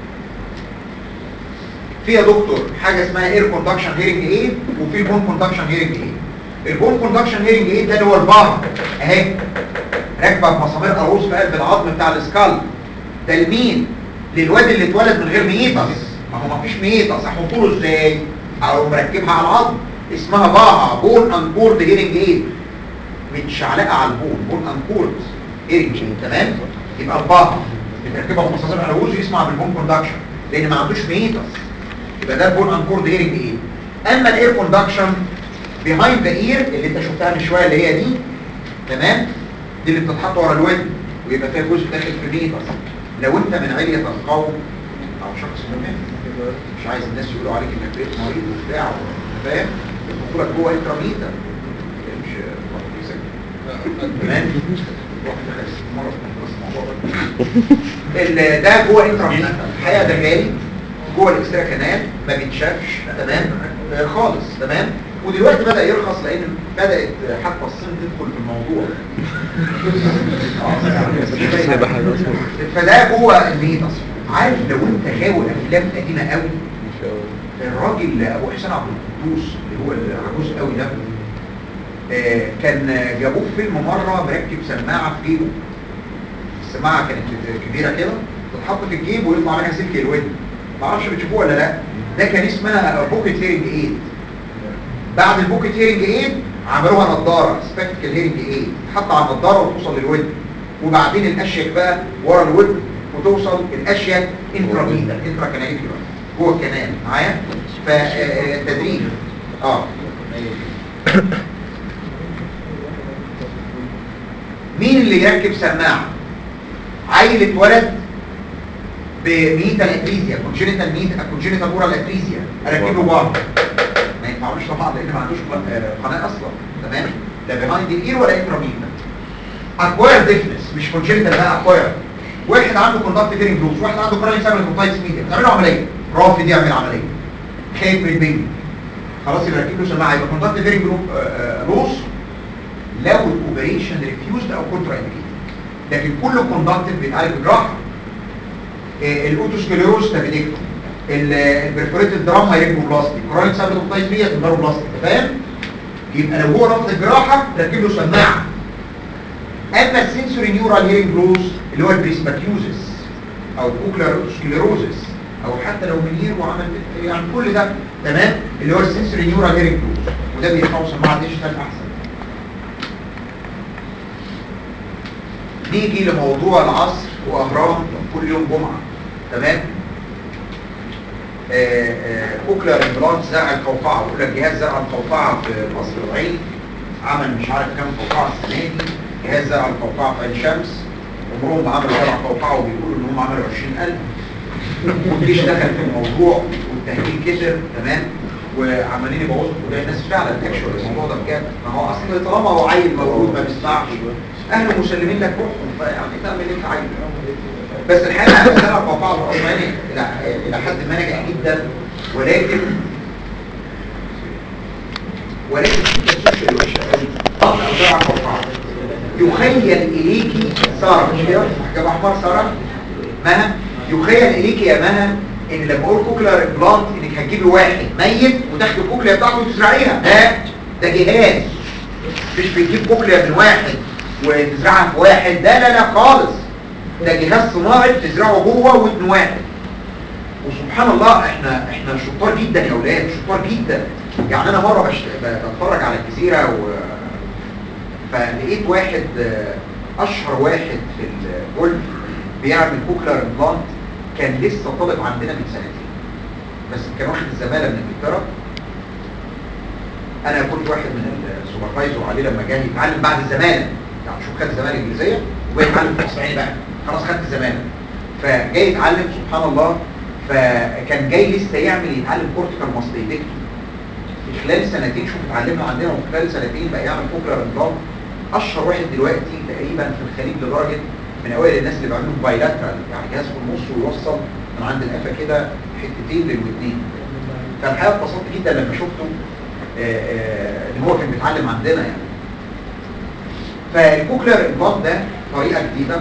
في يا دكتور حاجه اسمها اير كوندكشن هيرنج ايد، وفي البون كوندكشن هيرنج ايد. البون كوندكشن هيرنج ايد ده اللي هو البار اهي، راكبه بمسامير قروص في قلب العظم بتاع السكال. ده لمين؟ للواد اللي اتولد من غير ميتس. ما هو مفيش ميتس، احطه له ازاي؟ او مركبها على العظم، اسمها باها، بون انكورد هيرنج ايد، متشعلقه على البون، بون انكورد هيرنج ايد. تمام. يبقى الباها بتركبها بمسامير قروص، يسمع بالبون كوندكشن لان ما عندوش ميتس، يبقى ده البون انكورد هيرنج ايد. اما الاير كوندكشن بيهايند ذا اير اللي انت شفتها من شويه اللي هي دي، تمام، دي اللي بتتحط ورا الودن ويبقى فيها جزء داخل في ميتس. لو انت من علية القوم او شخص مهم مش عايز الناس يقولوا عليك انك بقيت مريض وبتاع، فاهم؟ يحطوا لك جوه انتراميتا مش تمام. ده جوه انتراميتا الحقيقه، ده غالي جوه الاكسترا كانال، ما بيتشافش. تمام. خالص. تمام. ودلوقتي بدأ يرخص لان بدأت حتى الصين تدخل في الموضوع. فده جوه الميتس. عارف لو انت غاوي افلام قديمه قوي، الراجل ابو احسان عبد القدوس اللي هو العجوز قوي ده، كان جابوه في فيلم مره مركب سماعه في جيبه. السماعه كانت كبيره كده تتحط في الجيب ويطلع منها سلك الودن، ما اعرفش بتشوفوه ولا لا. ده كان اسمها بوكيت هيرنج ايد. بعد البوكيت هيرنج ايد عملوها نظاره سبكتكل هيرنج ايد، تحط على النظاره وتوصل للودن، وبعدين الاشيك بقى ورا الودن وتوصل الاشيك انتراميتا انترا كاناليكولار جوه الكنال معايا. فتدريج مين اللي يركب سماعه؟ عيل اتولد بميتال اتريزيا، كونجينيتال اورال اتريزيا، اركب له بار، ما ينفعوش طبعا لان ما عندوش قناه اصلا. تمام. لا بيهايند الاير ولا انتراميتا. اكواير ديفنس مش كونجينيتال، بقى اكواير. واحد عنده كوندكت هيرنج لوس، واحد عنده كرونيك سابيلس اوتايتس ميديا، تعملوا عمليه، رافض يعمل عمليه، خايف من البيبي، خلاص يبقى ركب له سماعه. يبقى كوندكت هيرنج لوس لو الاوبريشن ريفيوزد او كونترا انديكيتد، لكن كل كوندكتيف بيتعالج بجراحه. الاوتوسكليروز تابيديكتوم، البرفوريتد دراما هيرنجوبلاستي، كرونيك سابيلس اوتايتس ميديا تندروبلاستي. فاهم؟ يبقى لو هو رافض الجراحه ركب له سماعه. اما السنسوري نيورال هيرنج لوس اللي هو البريسباكيوزس او كوكلر سكليروزس او حتى لو منير وعمل يعني كل ده تمام اللي هو السنسوري نيورال هيرنج لوس، وده بيتواصل مع الديجيتال احسن. نيجي لموضوع العصر واهرام كل يوم جمعه تمام. كوكلر امبلانت زرع القوقعه، بيقول لك جهاز زرع القوقعه في قصر العين عمل مش عارف كام قوقعه السنه دي، جهاز زرع القوقعه في عين شمس عمرهم ما عملوا زرع قوقعه وبيقولوا ان هم عملوا 20,000. والجيش دخل في الموضوع والتهجير كتر تمام، وعمالين يبوظوا كل الناس فعلا اكشوال الموضوع ده بجد. ما هو اصل طالما هو عيل مولود ما بيسمعش اهله مسلمين لك روحهم، فيعني تعمل ايه في عيل؟ بس الحقيقه زرع القوقعه العثماني الى حد ما نجح جدا، ولكن في الوحشه قوي طبعا زرع القوقعه يخيل اليكي ساره، مش كده؟ حجاب احمر ساره مها، يخيل اليكي يا مها ان لما اقول كوكلر امبلانت انك هتجيبي واحد ميت وتاخدي الكوكليا بتاعته وتزرعيها. لا ده جهاز، مش بتجيب كوكليا من واحد وتزرعها في واحد، لا خالص، ده جهاز صناعي تزرعه جوه وابن واحد. وسبحان الله احنا شطار جدا يا اولاد، شطار جدا. يعني انا مره بتفرج على الجزيره فلقيت واحد اشهر واحد في الجولف بيعمل كوكلر امبلانت، كان لسه طالب عندنا من سنتين بس كان واخد الزماله من انجلترا. انا كنت واحد من السوبرفايزر عليه لما جاي يتعلم بعد الزماله، يعني شوف خد الزماله الانجليزيه وجاي يتعلم في مصر بقى، خلاص خدت الزماله فجاي يتعلم سبحان الله. فكان جاي لسه يتعلم كورتيكال ماستيدكتومي في خلال سنتين، شوف اتعلمنا عندنا وفي خلال سنتين بقى يعمل كوكلر امبلانت. اشهر واحد دلوقتي تقريبا في الخليج لدرجه من اوائل الناس اللي بيعملوا بايلاترال، يعني جهاز في النص ويوصل من عند القفا كده حتتين للودنين. فالحقيقه اتبسطت جدا لما شفته ان هو كان بيتعلم عندنا يعني. فالكوكلر امبلانت ده طريقه جديده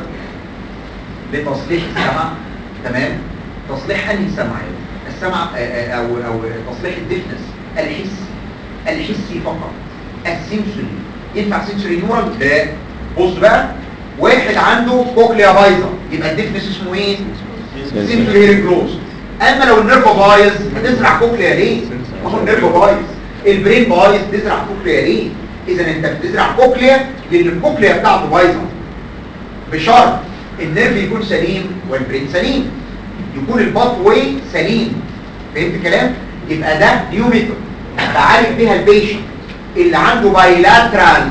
لتصليح السمع تمام. تصليح انهي سمع؟ السمع او تصليح الديفنس الحسي فقط. السنسوري ينفع سنسوري نيورال؟ لا. بص بقى، واحد عنده كوكليا بايظه يبقى الديفنس اسمه ايه؟ سنسوري هيرنج لوس. اما لو النيرف بايظ هتزرع كوكليا ليه؟ ما هو النيرف بايظ، البرين بايظ، تزرع كوكليا ليه؟ اذا انت بتزرع كوكليا لان الكوكليا بتاعته بايظه، بشرط النيرف يكون سليم والبرين سليم، يكون الباث واي سليم. فهمت كلام؟ يبقى ده نيو ميثود بعالج بيها البيشنت اللي عنده بايلاترال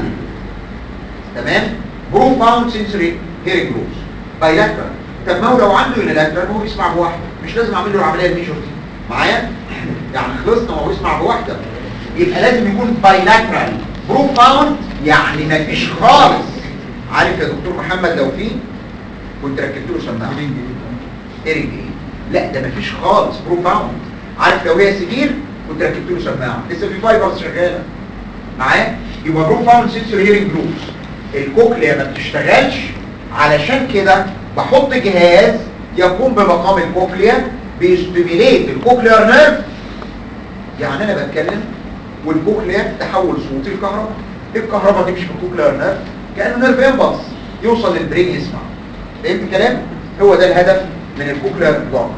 تمام بروفاوند سنسوري هيرنج لوس بايلاترال. طب ما هو لو عنده يونيلاترال هو بيسمع بواحده، مش لازم اعمل له العمليه الميجور دي معايا، يعني خلصنا ما هو بيسمع بواحده. يبقى لازم يكون بايلاترال بروفاوند، يعني ما فيش خالص. عارف يا دكتور محمد لو في كنت ركبت له سماعه هيرنج ايه؟ لا ده ما فيش خالص بروفاوند. عارف لو هي سيفير كنت ركبت له سماعه، لسه في فايبرز شغاله معايا. يبقى بروفاوند سنسوري هيرنج لوس، الكوكليا ما بتشتغلش، علشان كده بحط جهاز يقوم بمقام الكوكليا بيستيميليت الكوكليار نيرف. يعني انا بتكلم والكوكليا تحول صوتي لكهرباء، الكهرباء تمشي في الكوكليار نيرف كانه نيرف امبلس يوصل للبرين يسمع. فهمت الكلام؟ هو ده الهدف من الكوكليار امبلانت.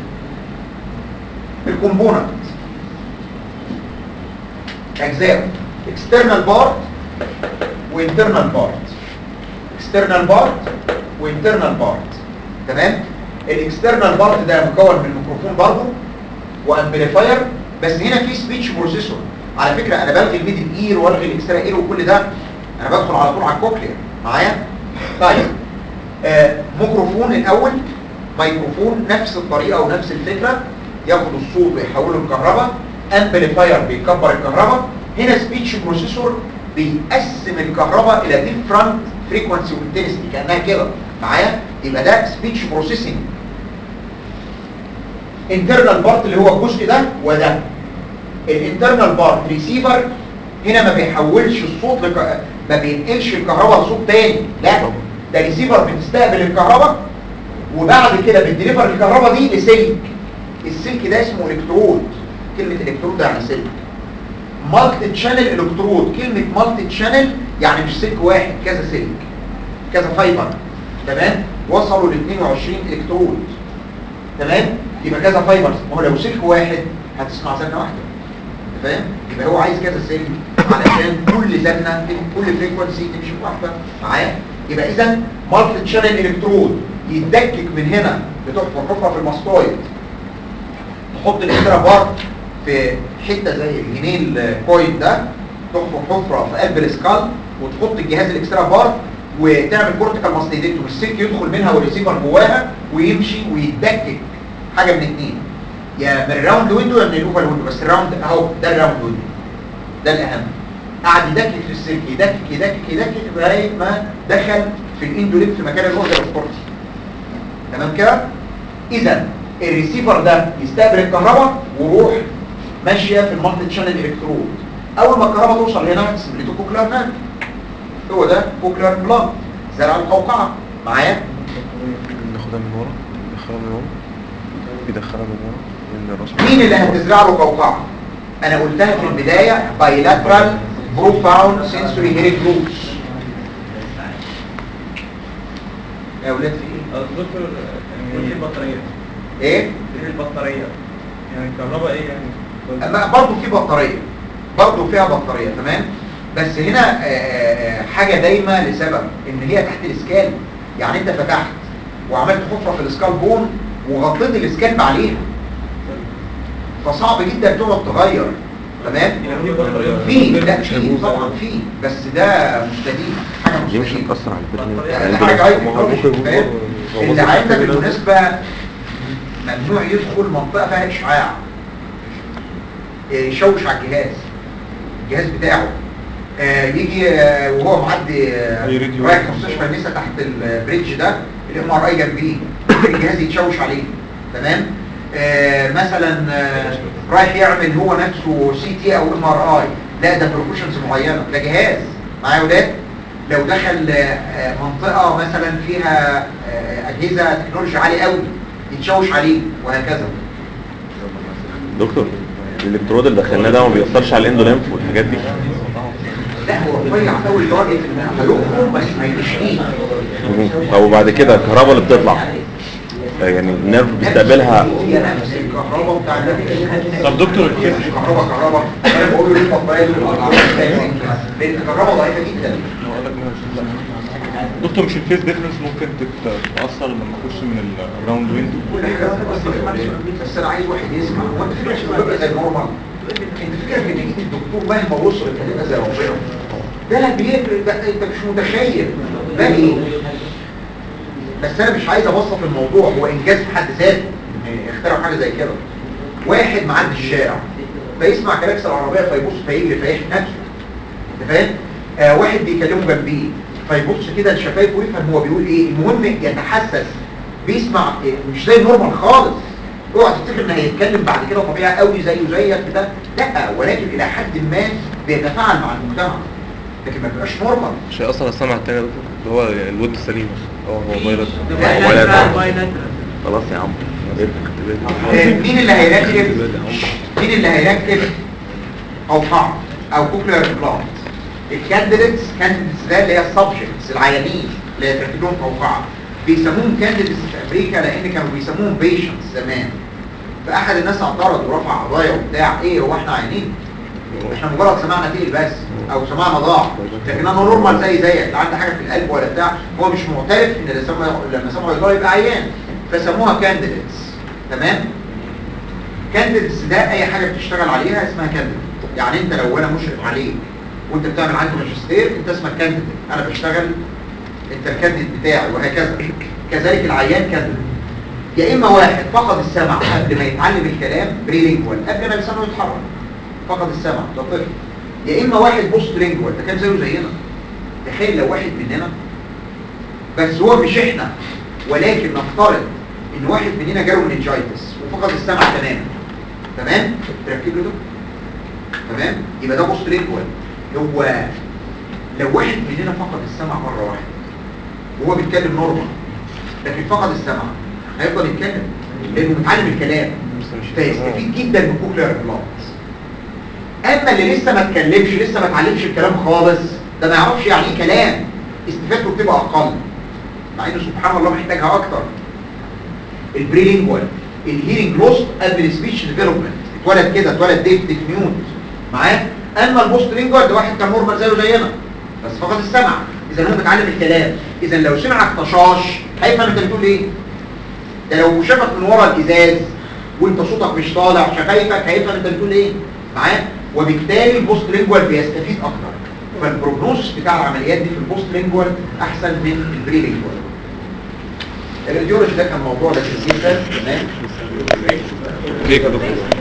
الكومبوننت اجزاء external part وinternal part، external part وinternal part تمام. الاكسترنال بارت ده مكون من ميكروفون برضه وامبليفاير، بس هنا في سبيتش بروسيسور. على فكره انا بلغي الميدل اير والغي الاكسترا اير وكل ده، انا بدخل على طول على الكوكليا معايا. طيب ميكروفون الاول، ميكروفون نفس الطريقه ونفس الفكره، ياخد الصوت ويحوله لكهرباء. امبليفاير بيكبر الكهرباء. هنا سبيتش بروسيسور بيقسم الكهرباء الى ديفرنت فريكوانسي وانتنسيتي كانها كده معايا. يبقى ده سبيتش بروسيسنج. انترنال بارت اللي هو الجزء ده وده. الانترنال بارت ريسيفر، هنا ما بيحولش الصوت ما بينقلش الكهرباء لصوت تاني، لا ده ريسيفر بتستقبل الكهرباء وبعد كده بتديليفر الكهرباء دي لسلك. السلك ده اسمه الكترود، كلمه الكترود ده يعني سلك. مالتي تشانل الكترود، كلمه مالتي تشانل يعني مش سلك واحد، كذا سلك كذا فايبر تمام، وصلوا ل 22 الكترود. تمام؟ يبقى كذا فايبرز. ما هو لو سلك واحد هتسمع زنه واحده، فاهم؟ يبقى هو عايز كذا سلك علشان كل زنه كل فريكونسي تمشي واحده معايا. يبقى اذا مالتي شانل الكترود يتدكك من هنا بتحفر حفره في الماستويد، تحط الاكسترا بار في حته زي الجنين الكويل ده، تحفر حفره في قلب السكال وتحط الجهاز الاكسترا بار وتعمل كورتيكال ماستيديتوم، السلك يدخل منها والريسيفر جواها ويمشي ويتدكك حاجه من اتنين، يا من الراوند ويندو يا من الاوفال ويندو. بس الراوند اهو ده الراوند ويندو ده الاهم. قعد يدكك في السلك يدكك يدكك يدكك لغايه ما دخل في الاندوليب في مكان الاوردر اوف كورتس. تمام كده؟ اذا الريسيفر ده يستقبل الكهرباء ويروح ماشيه في المالتي شانل الكترود. اول ما الكهرباء توصل هنا سميته كوكلر نان، هو ده كوكلر بلاد زرع القوقعه معايا. ناخدها من ورا، ندخلها من ورا، يدخلها من ورا من الراس. مين اللي هتزرع له قوقعه؟ انا قلتها في البدايه bilateral profound sensory hearing loops. يا اولاد في ايه؟ دكتور ايه البطارية؟ ايه؟ ايه البطارية؟ يعني الكهرباء ايه يعني؟ اما برضه في بطاريه، برضه فيها بطاريه تمام. بس هنا حاجه دايمه لسبب ان هي تحت الاسكال. يعني انت فتحت وعملت حفره في الاسكال بون وغطيت الاسكالب عليها، فصعب جدا تقعد تغير. تمام؟ في لا في طبعا في، بس ده مستديم، حاجه دي مش مستديمه. هتأثر على يعني حاجه عايز اللي عندك بالمناسبه ممنوع يدخل منطقه فيها اشعاع يشوش على الجهاز بتاعه. يجي وهو معدي رايح مستشفى النساء تحت البريدج ده الام ار اي جنبيه، الجهاز يتشوش عليه. تمام؟ مثلا رايح يعمل هو نفسه سي تي او ام ار اي، لا ده بروفيشنز معينه، ده جهاز معايا يا ولاد. لو دخل منطقه مثلا فيها اجهزه تكنولوجيا عاليه قوي يتشوش عليه وهكذا. دكتور الالكترود اللي دخلناه ده ما بيأثرش على الاندوليمف والحاجات دي؟ لا هو رفيع قوي لدرجه ان هيخرج بس ما يمشيش. طب وبعد كده الكهرباء اللي بتطلع يعني النيرف بيستقبلها؟ هي نفس الكهرباء بتاع النبي. طب دكتور كهرباء انا بقول له البطاريه لان الكهرباء ضعيفه جدا. دكتور مش الفيس ديفرنس ممكن تتأثر لما اخش من الراوند ويندو؟ كل حاجه بتأثر في نفس الوقت، بس انا عايز واحد يسمع. هو انت فكرك انه بيبقى زي النورمال؟ انت فكرك ان ايد الدكتور مهما وصلت هتبقى زي ربنا؟ ده بيفرق، ده انت مش متخيل باقي. بس انا مش عايز ابسط الموضوع، هو انجاز في حد ذاته اخترعوا حاجه زي كده. واحد معدي الشارع فيسمع كلاكس العربيه فيبص فيجري فيحمي نفسه، انت فاهم؟ واحد بيكلمه جنبيه فيبص كده لشفايفه ويفهم هو بيقول ايه. المهم يتحسس، بيسمع مش زي النورمال خالص. اوعى تفتكر ان هيتكلم بعد كده طبيعي قوي زيه زيك ده، لا، ولكن الى حد ما بيتفاعل مع المجتمع، لكن ما بيبقاش نورمال. مش هيأثر على السمع التاني يا دكتور اللي هو الود السليم؟ هو فيروس خلاص يا عم. مين اللي هيركب قوقعة او كوكلير امبلانت؟ الكانديديتس ده اللي هي السبجكتس العيانين اللي هيتركب لهم قوقعة. بيسموهم كانديديتس في امريكا لان كانوا بيسموهم بيشنتس زمان. فاحد الناس اعترض ورفع قضايا وبتاع، ايه هو احنا عيانين؟ احنا مجرد سمعنا تقل بس او سمعنا ضاع، لكن انا نورمال زيك، لا عندي حاجه في القلب ولا بتاع. هو مش معترف ان لما سمعوا يضاع يبقى عيان، فسموها كانديديتس. تمام؟ كانديديتس ده اي حاجه بتشتغل عليها اسمها كانديديت. يعني انت لو انا مشرف عليك وانت بتعمل عندي ماجستير انت اسمك كانديديت، انا بشتغل انت الكانديديت بتاعي وهكذا. كذلك العيان كانديديت. يا اما واحد فقد السمع قبل ما يتعلم الكلام بريلينجوال، قبل ما لسانه يتحرك فقد السمع ده طفل. يا اما واحد بوست لينجوال ده كان زيه زينا. تخيل لو واحد مننا، بس هو مش احنا، ولكن نفترض ان واحد مننا جاله مننجايتس وفقد السمع تماما، تمام؟ تركب له ده، تمام؟ يبقى ده بوست لينجوال. هو لو واحد مننا فقد السمع مره واحده وهو بيتكلم نورمال لكن فقد السمع، هيفضل يتكلم لانه متعلم الكلام فيستفيد جدا من كوكلير امبلانت. اما اللي لسه ما اتكلمش، لسه ما اتعلمش الكلام خالص، ده ما يعرفش يعني ايه كلام، استفادته بتبقى اقل، مع انه سبحان الله محتاجها اكتر. البريلينجوال الهيرنج لوست قبل السبيتش ديفلوبمنت، اتولد كده، اتولد ديف ميوت معاه. اما البوست لينجوال ده واحد كان نورمال زيه زينا بس فقد السمع، اذا هو متعلم الكلام. اذا لو سمعك طشاش هيفهم انت بتقول ايه. ده لو شافك من ورا الازاز وانت صوتك مش طالع شفايفك هيفهم انت بتقول ايه معاه. وبالتالي البوست لينجوال بيستفيد اكتر. فالبروجنوس بتاع العمليات دي في البوست لينجوال احسن من البري لينجوال. الراديولوجي ده كان موضوع لذيذ جدا. تمام. ليك يا دكتور.